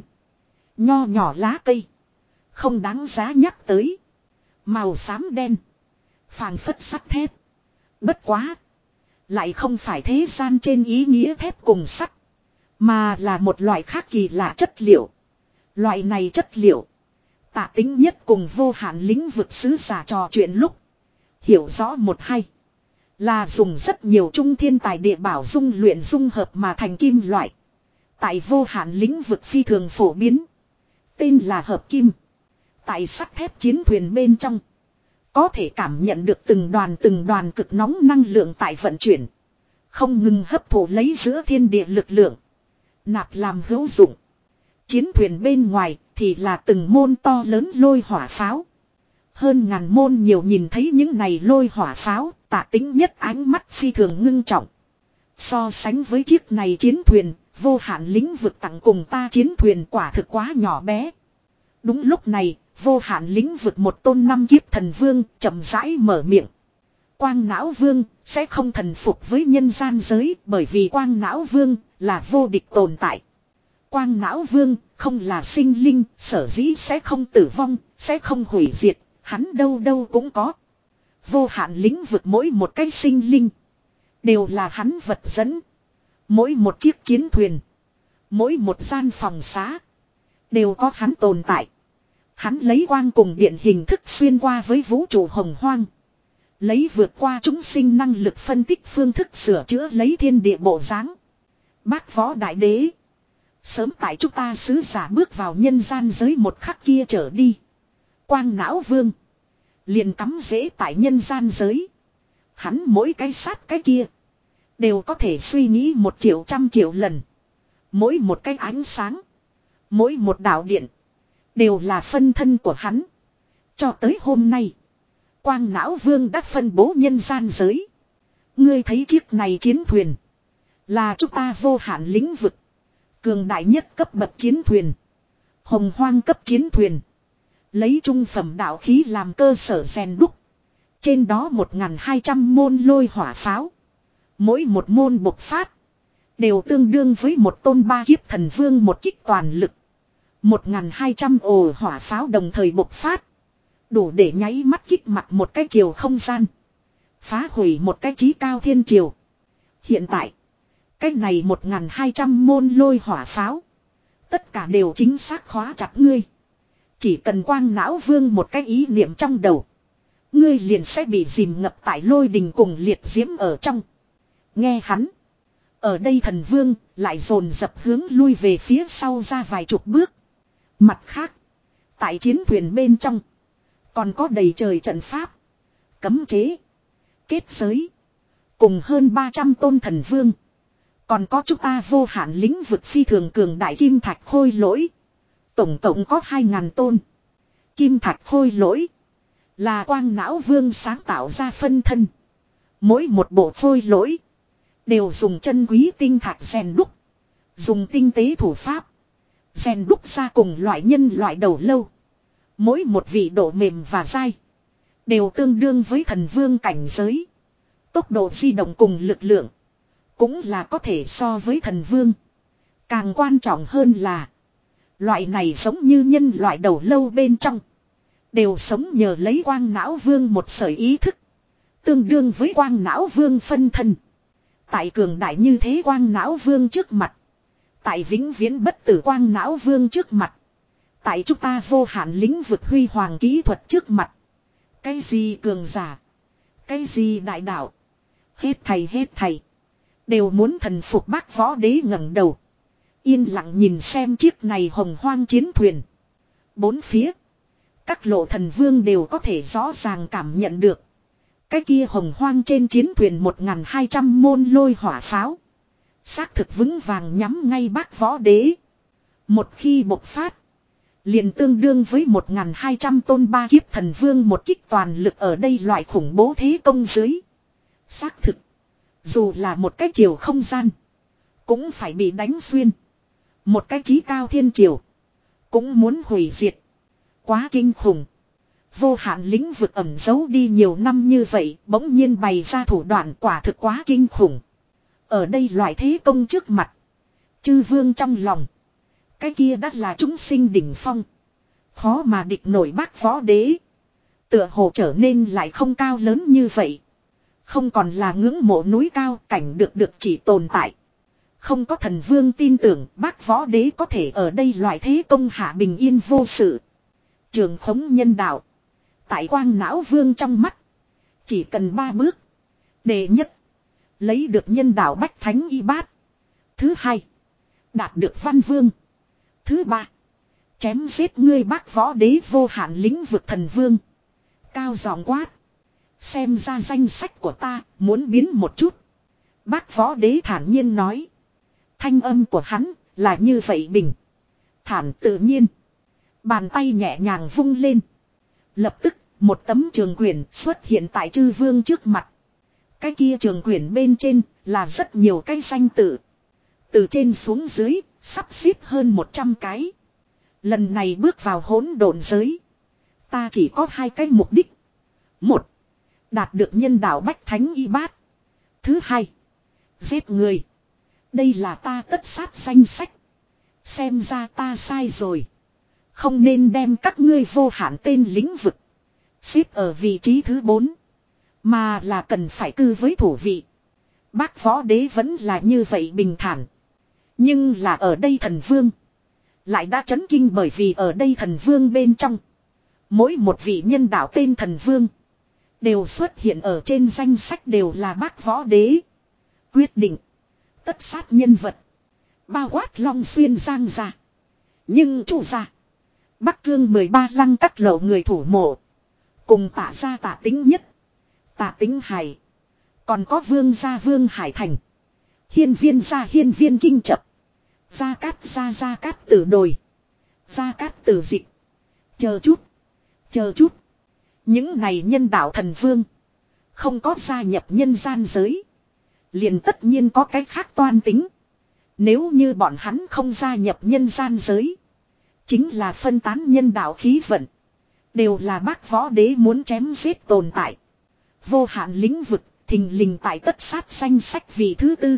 Nho nhỏ lá cây. Không đáng giá nhắc tới. Màu xám đen. Phàng phất sắt thép. Bất quá. Lại không phải thế gian trên ý nghĩa thép cùng sắt. Mà là một loại khác kỳ lạ chất liệu. Loại này chất liệu. Tạ Tính Nhất cùng vô hạn lĩnh vực sứ giả trò chuyện lúc. Hiểu rõ một hay. Là dùng rất nhiều trung thiên tài địa bảo dung luyện dung hợp mà thành kim loại. Tại vô hạn lĩnh vực phi thường phổ biến. Tên là hợp kim. Tại sắt thép chiến thuyền bên trong. Có thể cảm nhận được từng đoàn từng đoàn cực nóng năng lượng tại vận chuyển. Không ngừng hấp thụ lấy giữa thiên địa lực lượng. Nạp làm hữu dụng. Chiến thuyền bên ngoài thì là từng môn to lớn lôi hỏa pháo. Hơn ngàn môn nhiều nhìn thấy những này lôi hỏa pháo, Tạ Tính Nhất ánh mắt phi thường ngưng trọng. So sánh với chiếc này chiến thuyền, vô hạn lĩnh vực tặng cùng ta chiến thuyền quả thực quá nhỏ bé. Đúng lúc này, vô hạn lĩnh vực một tôn năm kiếp thần vương chậm rãi mở miệng. Quang não vương sẽ không thần phục với nhân gian giới bởi vì quang não vương là vô địch tồn tại. Quang não vương không là sinh linh, sở dĩ sẽ không tử vong, sẽ không hủy diệt, hắn đâu đâu cũng có. Vô hạn lĩnh vực mỗi một cái sinh linh đều là hắn vật dẫn. Mỗi một chiếc chiến thuyền, mỗi một gian phòng xá đều có hắn tồn tại. Hắn lấy quang cùng điện hình thức xuyên qua với vũ trụ hồng hoang. Lấy vượt qua chúng sinh năng lực phân tích phương thức sửa chữa lấy thiên địa bộ dáng. Bác võ đại đế. Sớm tại chúng ta sứ giả bước vào nhân gian giới một khắc kia trở đi. Quang não vương. Liền cắm rễ tại nhân gian giới. Hắn mỗi cái sát cái kia. Đều có thể suy nghĩ một triệu trăm triệu lần. Mỗi một cái ánh sáng. Mỗi một đạo điện. Đều là phân thân của hắn. Cho tới hôm nay. Quang não vương đã phân bố nhân gian giới. Ngươi thấy chiếc này chiến thuyền. Là chúng ta vô hạn lĩnh vực. Cường đại nhất cấp bậc chiến thuyền. Hồng hoang cấp chiến thuyền. Lấy trung phẩm đạo khí làm cơ sở rèn đúc. Trên đó một nghìn hai trăm môn lôi hỏa pháo. Mỗi một môn bộc phát. Đều tương đương với một tôn ba kiếp thần vương một kích toàn lực. một nghìn hai trăm ồ hỏa pháo đồng thời bộc phát. Đủ để nháy mắt kích mặt một cái chiều không gian. Phá hủy một cái chí cao thiên triều. Hiện tại. Cái này một nghìn hai trăm môn lôi hỏa pháo. Tất cả đều chính xác khóa chặt ngươi. Chỉ cần quang não vương một cái ý niệm trong đầu. Ngươi liền sẽ bị dìm ngập tại lôi đình cùng liệt diễm ở trong. Nghe hắn. Ở đây thần vương lại dồn dập hướng lui về phía sau ra vài chục bước. Mặt khác. Tại chiến thuyền bên trong. Còn có đầy trời trận pháp. Cấm chế. Kết giới. Cùng hơn ba trăm tôn thần vương. Còn có chúng ta vô hạn lĩnh vực phi thường cường đại kim thạch khôi lỗi. Tổng cộng có hai ngàn tôn. Kim thạch khôi lỗi. Là quang não vương sáng tạo ra phân thân. Mỗi một bộ khôi lỗi. Đều dùng chân quý tinh thạch rèn đúc. Dùng tinh tế thủ pháp. Rèn đúc ra cùng loại nhân loại đầu lâu. Mỗi một vị độ mềm và dai. Đều tương đương với thần vương cảnh giới. Tốc độ di động cùng lực lượng. Cũng là có thể so với thần vương. Càng quan trọng hơn là. Loại này giống như nhân loại đầu lâu bên trong. Đều sống nhờ lấy quang não vương một sợi ý thức. Tương đương với quang não vương phân thân. Tại cường đại như thế quang não vương trước mặt. Tại vĩnh viễn bất tử quang não vương trước mặt. Tại chúng ta vô hạn lĩnh vực huy hoàng kỹ thuật trước mặt. Cái gì cường giả. Cái gì đại đạo. Hết thầy hết thầy. Đều muốn thần phục bác võ đế ngẩng đầu. Yên lặng nhìn xem chiếc này hồng hoang chiến thuyền. Bốn phía. Các lộ thần vương đều có thể rõ ràng cảm nhận được. Cái kia hồng hoang trên chiến thuyền một nghìn hai trăm môn lôi hỏa pháo. Xác thực vững vàng nhắm ngay bác võ đế. Một khi bộc phát. Liền tương đương với một nghìn hai trăm tôn ba kiếp thần vương một kích toàn lực ở đây loại khủng bố thế công dưới. Xác thực. Dù là một cái chiều không gian. Cũng phải bị đánh xuyên. Một cái chí cao thiên triều. Cũng muốn hủy diệt. Quá kinh khủng. Vô hạn lĩnh vực ẩn giấu đi nhiều năm như vậy. Bỗng nhiên bày ra thủ đoạn quả thực quá kinh khủng. Ở đây loại thế công trước mặt. Chư vương trong lòng. Cái kia đắt là chúng sinh đỉnh phong. Khó mà địch nổi bác võ đế. Tựa hồ trở nên lại không cao lớn như vậy. Không còn là ngưỡng mộ núi cao cảnh được được chỉ tồn tại. Không có thần vương tin tưởng bác võ đế có thể ở đây loại thế công hạ bình yên vô sự. Trường khống nhân đạo. Tại quang não vương trong mắt. Chỉ cần ba bước. Đệ nhất. Lấy được nhân đạo bách thánh y bát. Thứ hai. Đạt được văn vương. Thứ ba. Chém giết ngươi bác võ đế vô hạn lĩnh vực thần vương. Cao giọng quát. Xem ra danh sách của ta muốn biến một chút. Bác võ đế thản nhiên nói. Thanh âm của hắn là như vậy bình. Thản tự nhiên. Bàn tay nhẹ nhàng vung lên. Lập tức một tấm trường quyển xuất hiện tại chư vương trước mặt. Cái kia trường quyển bên trên là rất nhiều cái danh tự. Từ trên xuống dưới sắp xếp hơn một trăm cái. Lần này bước vào hỗn độn giới. Ta chỉ có hai cái mục đích. Một. Đạt được nhân đạo bách thánh y bát. Thứ hai. Giết người. Đây là ta tất sát danh sách. Xem ra ta sai rồi. Không nên đem các ngươi vô hạn tên lĩnh vực. Xếp ở vị trí thứ bốn. Mà là cần phải cư với thủ vị. Bác võ đế vẫn là như vậy bình thản. Nhưng là ở đây thần vương. Lại đã chấn kinh bởi vì ở đây thần vương bên trong. Mỗi một vị nhân đạo tên thần vương. Đều xuất hiện ở trên danh sách đều là bác võ đế. Quyết định. Tất sát nhân vật. Bao quát Long Xuyên Giang ra. Nhưng chủ ra. Bắc Cương mười ba lăng các lộ người thủ mộ. Cùng tả ra tả tính nhất. Tả tính hải. Còn có vương gia vương hải thành. Hiên viên gia hiên viên kinh chập. Gia cát gia gia cát tử đồi. Gia cát tử dịch. Chờ chút. Chờ chút. Những này nhân đạo thần vương. Không có gia nhập nhân gian giới. Liền tất nhiên có cái khác toan tính. Nếu như bọn hắn không gia nhập nhân gian giới. Chính là phân tán nhân đạo khí vận. Đều là bác võ đế muốn chém giết tồn tại. Vô hạn lĩnh vực thình lình tại tất sát danh sách vị thứ tư.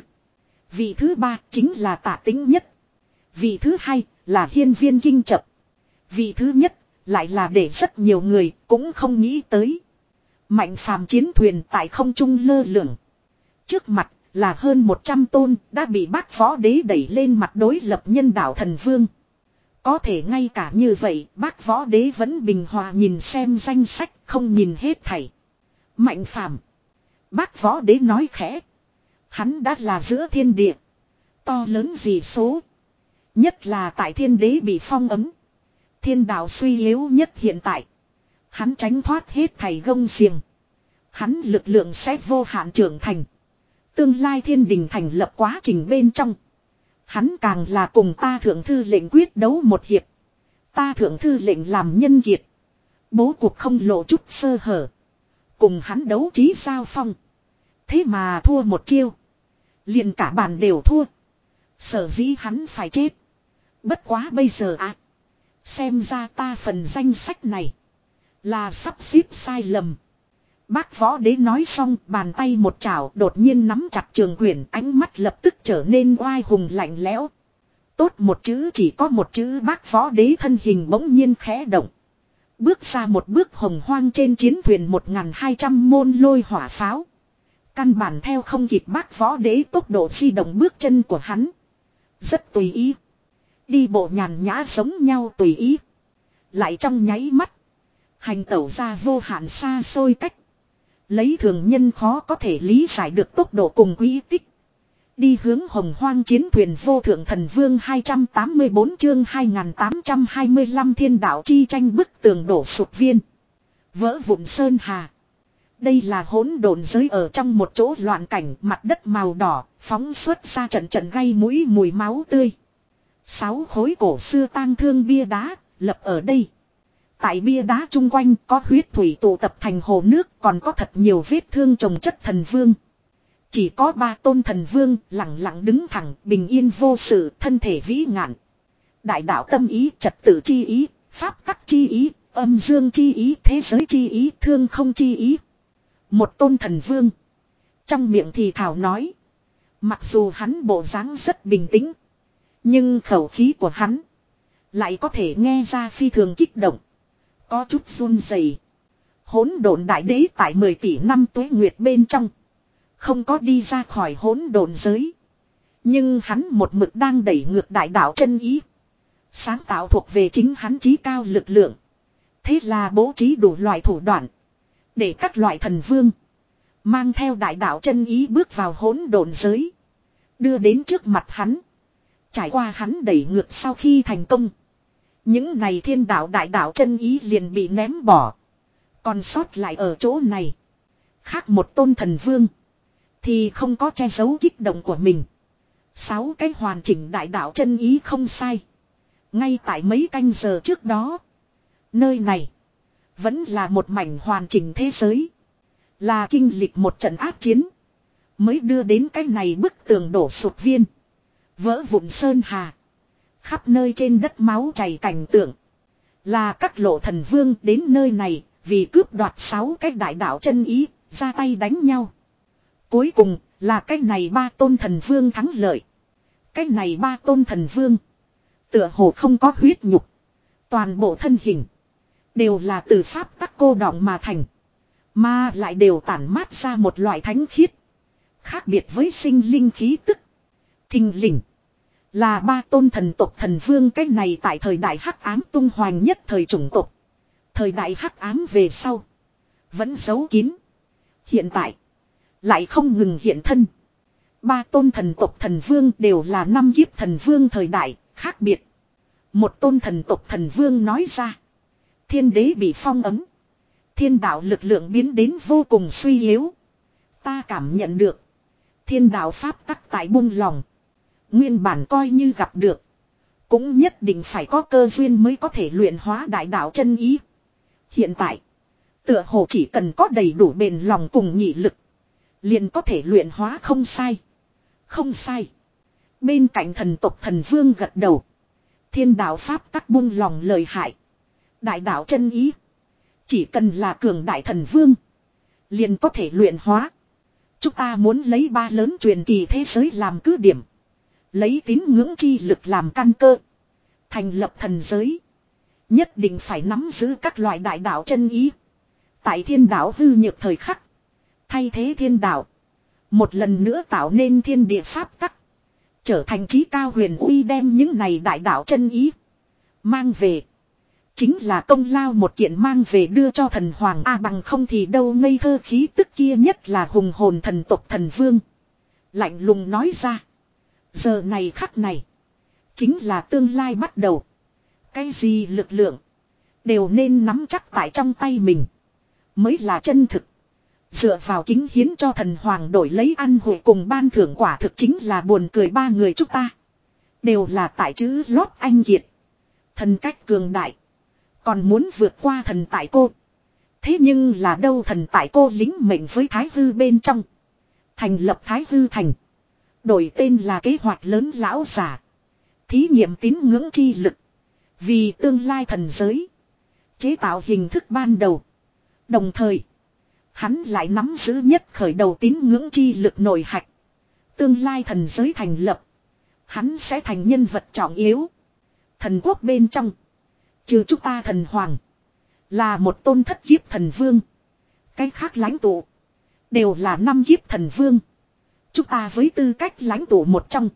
Vị thứ ba chính là tả tính nhất. Vị thứ hai là hiên viên kinh chập. Vị thứ nhất lại là để rất nhiều người cũng không nghĩ tới. Mạnh phàm chiến thuyền tại không trung lơ lửng. Trước mặt là hơn một trăm tôn đã bị bác võ đế đẩy lên mặt đối lập nhân đạo thần vương. Có thể ngay cả như vậy bác võ đế vẫn bình hòa nhìn xem danh sách không nhìn hết thảy. Mạnh phàm. Bác võ đế nói khẽ. Hắn đã là giữa thiên địa. To lớn gì số. Nhất là tại thiên đế bị phong ấm. Thiên đạo suy yếu nhất hiện tại. Hắn tránh thoát hết thảy gông xiềng. Hắn lực lượng sẽ vô hạn trưởng thành. Tương lai thiên đình thành lập quá trình bên trong. Hắn càng là cùng ta thượng thư lệnh quyết đấu một hiệp. Ta thượng thư lệnh làm nhân kiệt. Bố cuộc không lộ chút sơ hở. Cùng hắn đấu trí giao phong. Thế mà thua một chiêu. Liền cả bàn đều thua. Sở dĩ hắn phải chết. Bất quá bây giờ ạ. À, xem ra ta phần danh sách này. Là sắp xếp sai lầm. Bác võ đế nói xong, bàn tay một chảo đột nhiên nắm chặt trường quyển, ánh mắt lập tức trở nên oai hùng lạnh lẽo. Tốt một chữ, chỉ có một chữ. Bác võ đế thân hình bỗng nhiên khẽ động. Bước ra một bước, hồng hoang trên chiến thuyền một nghìn hai trăm môn lôi hỏa pháo. Căn bản theo không kịp bác võ đế tốc độ di động bước chân của hắn. Rất tùy ý. Đi bộ nhàn nhã giống nhau tùy ý. Lại trong nháy mắt. Hành tẩu ra vô hạn xa xôi cách. Lấy thường nhân khó có thể lý giải được tốc độ cùng quỹ tích. Đi hướng hồng hoang chiến thuyền vô thượng thần vương. Hai trăm tám mươi bốn chương hai nghìn tám trăm hai mươi lăm thiên đạo chi tranh, bức tường đổ sụp viên. Vỡ vụn sơn hà. Đây là hỗn độn giới ở trong một chỗ loạn cảnh, mặt đất màu đỏ, phóng xuất ra trận trận gây mũi mùi máu tươi. Sáu khối cổ xưa tang thương bia đá, lập ở đây. Tại bia đá chung quanh có huyết thủy tụ tập thành hồ nước, còn có thật nhiều vết thương chồng chất thần vương. Chỉ có ba tôn thần vương lặng lặng đứng thẳng, bình yên vô sự, thân thể vĩ ngạn. Đại đạo tâm ý, trật tự chi ý, pháp tắc chi ý, âm dương chi ý, thế giới chi ý, thương không chi ý. Một tôn thần vương. Trong miệng thì thảo nói. Mặc dù hắn bộ dáng rất bình tĩnh. Nhưng khẩu khí của hắn. Lại có thể nghe ra phi thường kích động. Có chút run rẩy. Hỗn độn đại đế tại mười tỷ năm tuế nguyệt bên trong. Không có đi ra khỏi hỗn độn giới. Nhưng hắn một mực đang đẩy ngược đại đạo chân ý. Sáng tạo thuộc về chính hắn chí cao lực lượng. Thế là bố trí đủ loại thủ đoạn. Để các loại thần vương. Mang theo đại đạo chân ý bước vào hỗn độn giới. Đưa đến trước mặt hắn. Trải qua hắn đẩy ngược sau khi thành công. Những này thiên đạo đại đạo chân ý liền bị ném bỏ. Còn sót lại ở chỗ này. Khác một tôn thần vương. Thì không có che giấu kích động của mình. Sáu cái hoàn chỉnh đại đạo chân ý không sai. Ngay tại mấy canh giờ trước đó. Nơi này. Vẫn là một mảnh hoàn chỉnh thế giới. Là kinh lịch một trận ác chiến. Mới đưa đến cái này bức tường đổ sụp viên. Vỡ vụn sơn hà. Khắp nơi trên đất máu chảy cảnh tượng. Là các lộ thần vương đến nơi này. Vì cướp đoạt sáu cái đại đạo chân ý. Ra tay đánh nhau. Cuối cùng là cái này ba tôn thần vương thắng lợi. Cái này ba tôn thần vương. Tựa hồ không có huyết nhục. Toàn bộ thân hình. Đều là từ pháp tắc cô đọng mà thành. Mà lại đều tản mát ra một loại thánh khiết. Khác biệt với sinh linh khí tức. Thình lình. Là ba tôn thần tộc thần vương. Cái này tại thời đại hắc ám tung hoành nhất thời chủng tộc. Thời đại hắc ám về sau. Vẫn giấu kín. Hiện tại. Lại không ngừng hiện thân. Ba tôn thần tộc thần vương đều là năm kiếp thần vương thời đại. Khác biệt. Một tôn thần tộc thần vương nói ra. Thiên đế bị phong ấn. Thiên đạo lực lượng biến đến vô cùng suy yếu. Ta cảm nhận được. Thiên đạo pháp tắc tại buông lòng. Nguyên bản coi như gặp được. Cũng nhất định phải có cơ duyên mới có thể luyện hóa đại đạo chân ý. Hiện tại. Tựa hồ chỉ cần có đầy đủ bền lòng cùng nhị lực. Liền có thể luyện hóa không sai. Không sai. Bên cạnh thần tộc thần vương gật đầu. Thiên đạo pháp tắc buông lòng lời hại. Đại đạo chân ý. Chỉ cần là cường đại thần vương. Liền có thể luyện hóa. Chúng ta muốn lấy ba lớn truyền kỳ thế giới làm cứ điểm. Lấy tín ngưỡng chi lực làm căn cơ. Thành lập thần giới. Nhất định phải nắm giữ các loại đại đạo chân ý. Tại thiên đạo hư nhược thời khắc. Thay thế thiên đạo. Một lần nữa tạo nên thiên địa pháp tắc. Trở thành chí cao huyền uy, đem những này đại đạo chân ý. Mang về. Chính là công lao một kiện mang về đưa cho thần hoàng. A bằng không thì đâu ngây thơ khí tức kia, nhất là hùng hồn thần tộc thần vương. Lạnh lùng nói ra. Giờ này khắc này. Chính là tương lai bắt đầu. Cái gì lực lượng. Đều nên nắm chắc tại trong tay mình. Mới là chân thực. Dựa vào kính hiến cho thần hoàng đổi lấy ăn hội cùng ban thưởng quả thực chính là buồn cười. Ba người chúng ta. Đều là tại chữ lót anh kiệt. Thần cách cường đại. Còn muốn vượt qua thần tại cô. Thế nhưng là đâu thần tại cô lính mệnh với Thái Hư bên trong. Thành lập Thái Hư thành. Đổi tên là kế hoạch lớn lão giả. Thí nghiệm tín ngưỡng chi lực. Vì tương lai thần giới. Chế tạo hình thức ban đầu. Đồng thời. Hắn lại nắm giữ nhất khởi đầu tín ngưỡng chi lực nội hạch. Tương lai thần giới thành lập. Hắn sẽ thành nhân vật trọng yếu. Thần quốc bên trong. Trừ chúng ta thần hoàng. Là một tôn thất kiếp thần vương. Cái khác lãnh tụ. Đều là năm kiếp thần vương. Chúng ta với tư cách lãnh tụ một trong.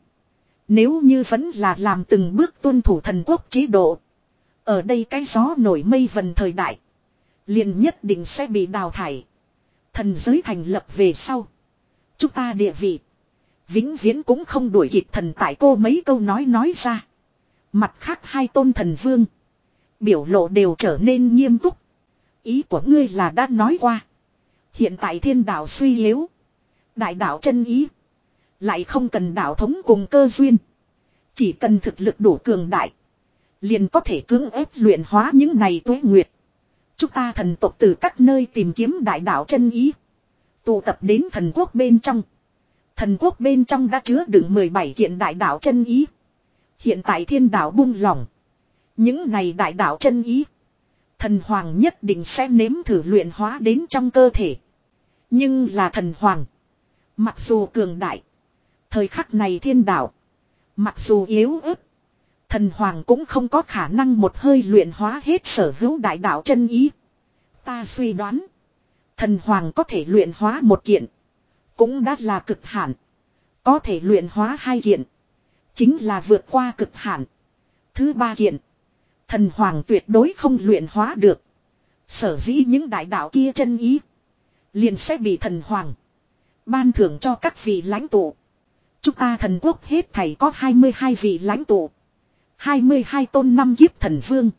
Nếu như vẫn là làm từng bước tuân thủ thần quốc chế độ. Ở đây cái gió nổi mây vần thời đại. Liền nhất định sẽ bị đào thải. Thần giới thành lập về sau. Chúng ta địa vị. Vĩnh viễn cũng không đuổi kịp thần tại cô mấy câu nói nói ra. Mặt khác hai tôn thần vương. Biểu lộ đều trở nên nghiêm túc. Ý của ngươi là đã nói qua. Hiện tại thiên đạo suy yếu. Đại đạo chân ý. Lại không cần đạo thống cùng cơ duyên. Chỉ cần thực lực đủ cường đại. Liền có thể cưỡng ép luyện hóa những này tuế nguyệt. Chúng ta thần tộc từ các nơi tìm kiếm đại đạo chân ý. Tụ tập đến thần quốc bên trong. Thần quốc bên trong đã chứa đựng mười bảy kiện đại đạo chân ý. Hiện tại thiên đạo buông lỏng. Những này đại đạo chân ý. Thần hoàng nhất định sẽ nếm thử luyện hóa đến trong cơ thể. Nhưng là thần hoàng. Mặc dù cường đại. Thời khắc này thiên đạo. Mặc dù yếu ớt. Thần hoàng cũng không có khả năng một hơi luyện hóa hết sở hữu đại đạo chân ý. Ta suy đoán. Thần hoàng có thể luyện hóa một kiện. Cũng đã là cực hạn. Có thể luyện hóa hai kiện. Chính là vượt qua cực hạn. Thứ ba kiện. Thần hoàng tuyệt đối không luyện hóa được. Sở dĩ những đại đạo kia chân ý. Liền sẽ bị thần hoàng. Ban thưởng cho các vị lãnh tụ. Chúng ta thần quốc hết thảy có hai mươi hai vị lãnh tụ. hai mươi hai tôn năm kiếp thần vương.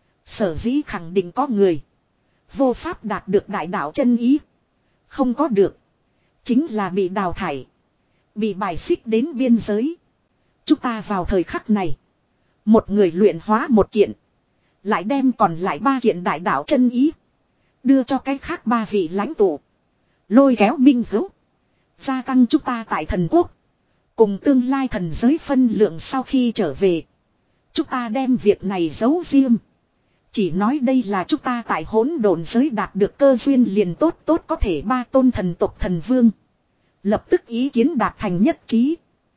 Sở dĩ khẳng định có người. Vô pháp đạt được đại đạo chân ý. Không có được. Chính là bị đào thải. Bị bài xích đến biên giới. Chúng ta vào thời khắc này. Một người luyện hóa một kiện. Lại đem còn lại ba kiện đại đạo chân ý. Đưa cho cái khác ba vị lãnh tụ. Lôi kéo minh hữu. Gia tăng chúng ta tại thần quốc. Cùng tương lai thần giới phân lượng sau khi trở về. Chúng ta đem việc này giấu riêng. Chỉ nói đây là chúng ta tại hỗn độn giới đạt được cơ duyên liền tốt tốt có thể ba tôn thần tộc thần vương. Lập tức ý kiến đạt thành nhất trí.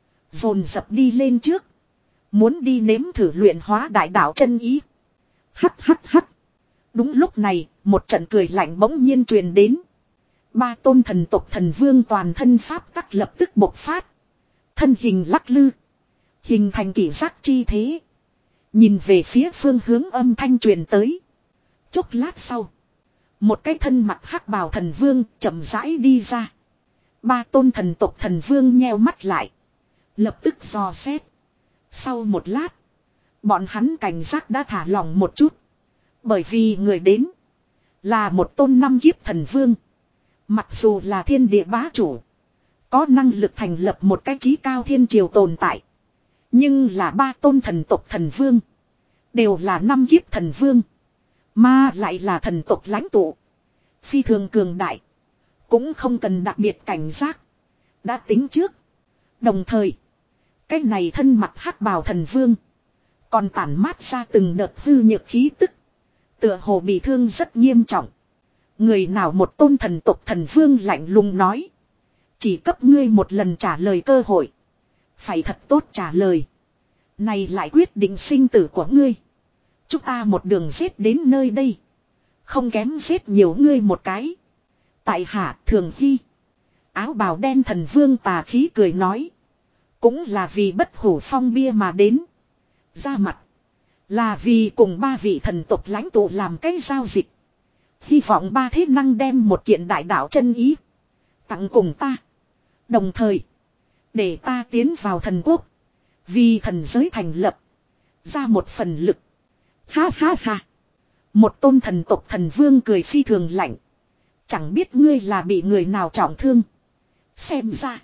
Dồn dập đi lên trước. Muốn đi nếm thử luyện hóa đại đạo chân ý. Hắt hắt hắt. Đúng lúc này, một trận cười lạnh bỗng nhiên truyền đến. Ba tôn thần tộc thần vương toàn thân pháp tắc lập tức bộc phát. Thân hình lắc lư. Hình thành kỷ giác chi thế. Nhìn về phía phương hướng âm thanh truyền tới. Chốc lát sau. Một cái thân mặc hắc bào thần vương chậm rãi đi ra. Ba tôn thần tộc thần vương nheo mắt lại. Lập tức dò xét. Sau một lát. Bọn hắn cảnh giác đã thả lỏng một chút. Bởi vì người đến. Là một tôn năm kiếp thần vương. Mặc dù là thiên địa bá chủ. Có năng lực thành lập một cái chí cao thiên triều tồn tại. Nhưng là ba tôn thần tộc thần vương. Đều là năm kiếp thần vương. Mà lại là thần tộc lãnh tụ. Phi thường cường đại. Cũng không cần đặc biệt cảnh giác. Đã tính trước. Đồng thời. Cái này thân mặc hắc bào thần vương. Còn tản mát ra từng đợt hư nhược khí tức. Tựa hồ bị thương rất nghiêm trọng. Người nào một tôn thần tộc thần vương lạnh lùng nói. Chỉ cấp ngươi một lần trả lời cơ hội. Phải thật tốt trả lời. Này lại quyết định sinh tử của ngươi. Chúng ta một đường giết đến nơi đây. Không kém giết nhiều ngươi một cái. Tại hạ Thường Hy. Áo bào đen thần vương tà khí cười nói. Cũng là vì bất hủ phong bia mà đến. Ra mặt. Là vì cùng ba vị thần tộc lãnh tụ làm cái giao dịch. Hy vọng ba thế năng đem một kiện đại đạo chân ý. Tặng cùng ta. Đồng thời. Để ta tiến vào thần quốc. Vì thần giới thành lập. Ra một phần lực. Ha ha ha. Một tôn thần tộc thần vương cười phi thường lạnh. Chẳng biết ngươi là bị người nào trọng thương. Xem ra.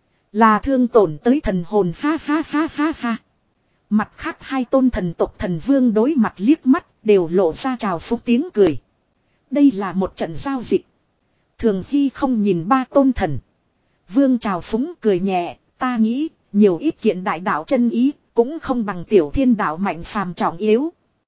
Là thương tổn tới thần hồn ha ha ha ha ha. Mặt khác hai tôn thần tộc thần vương đối mặt liếc mắt. Đều lộ ra trào phúc tiếng cười. Đây là một trận giao dịch. Thường Hy không nhìn ba tôn thần. Vương trào phúng cười nhẹ. Ta nghĩ nhiều ít kiện đại đạo chân ý. Cũng không bằng tiểu thiên đạo mạnh phàm trọng yếu.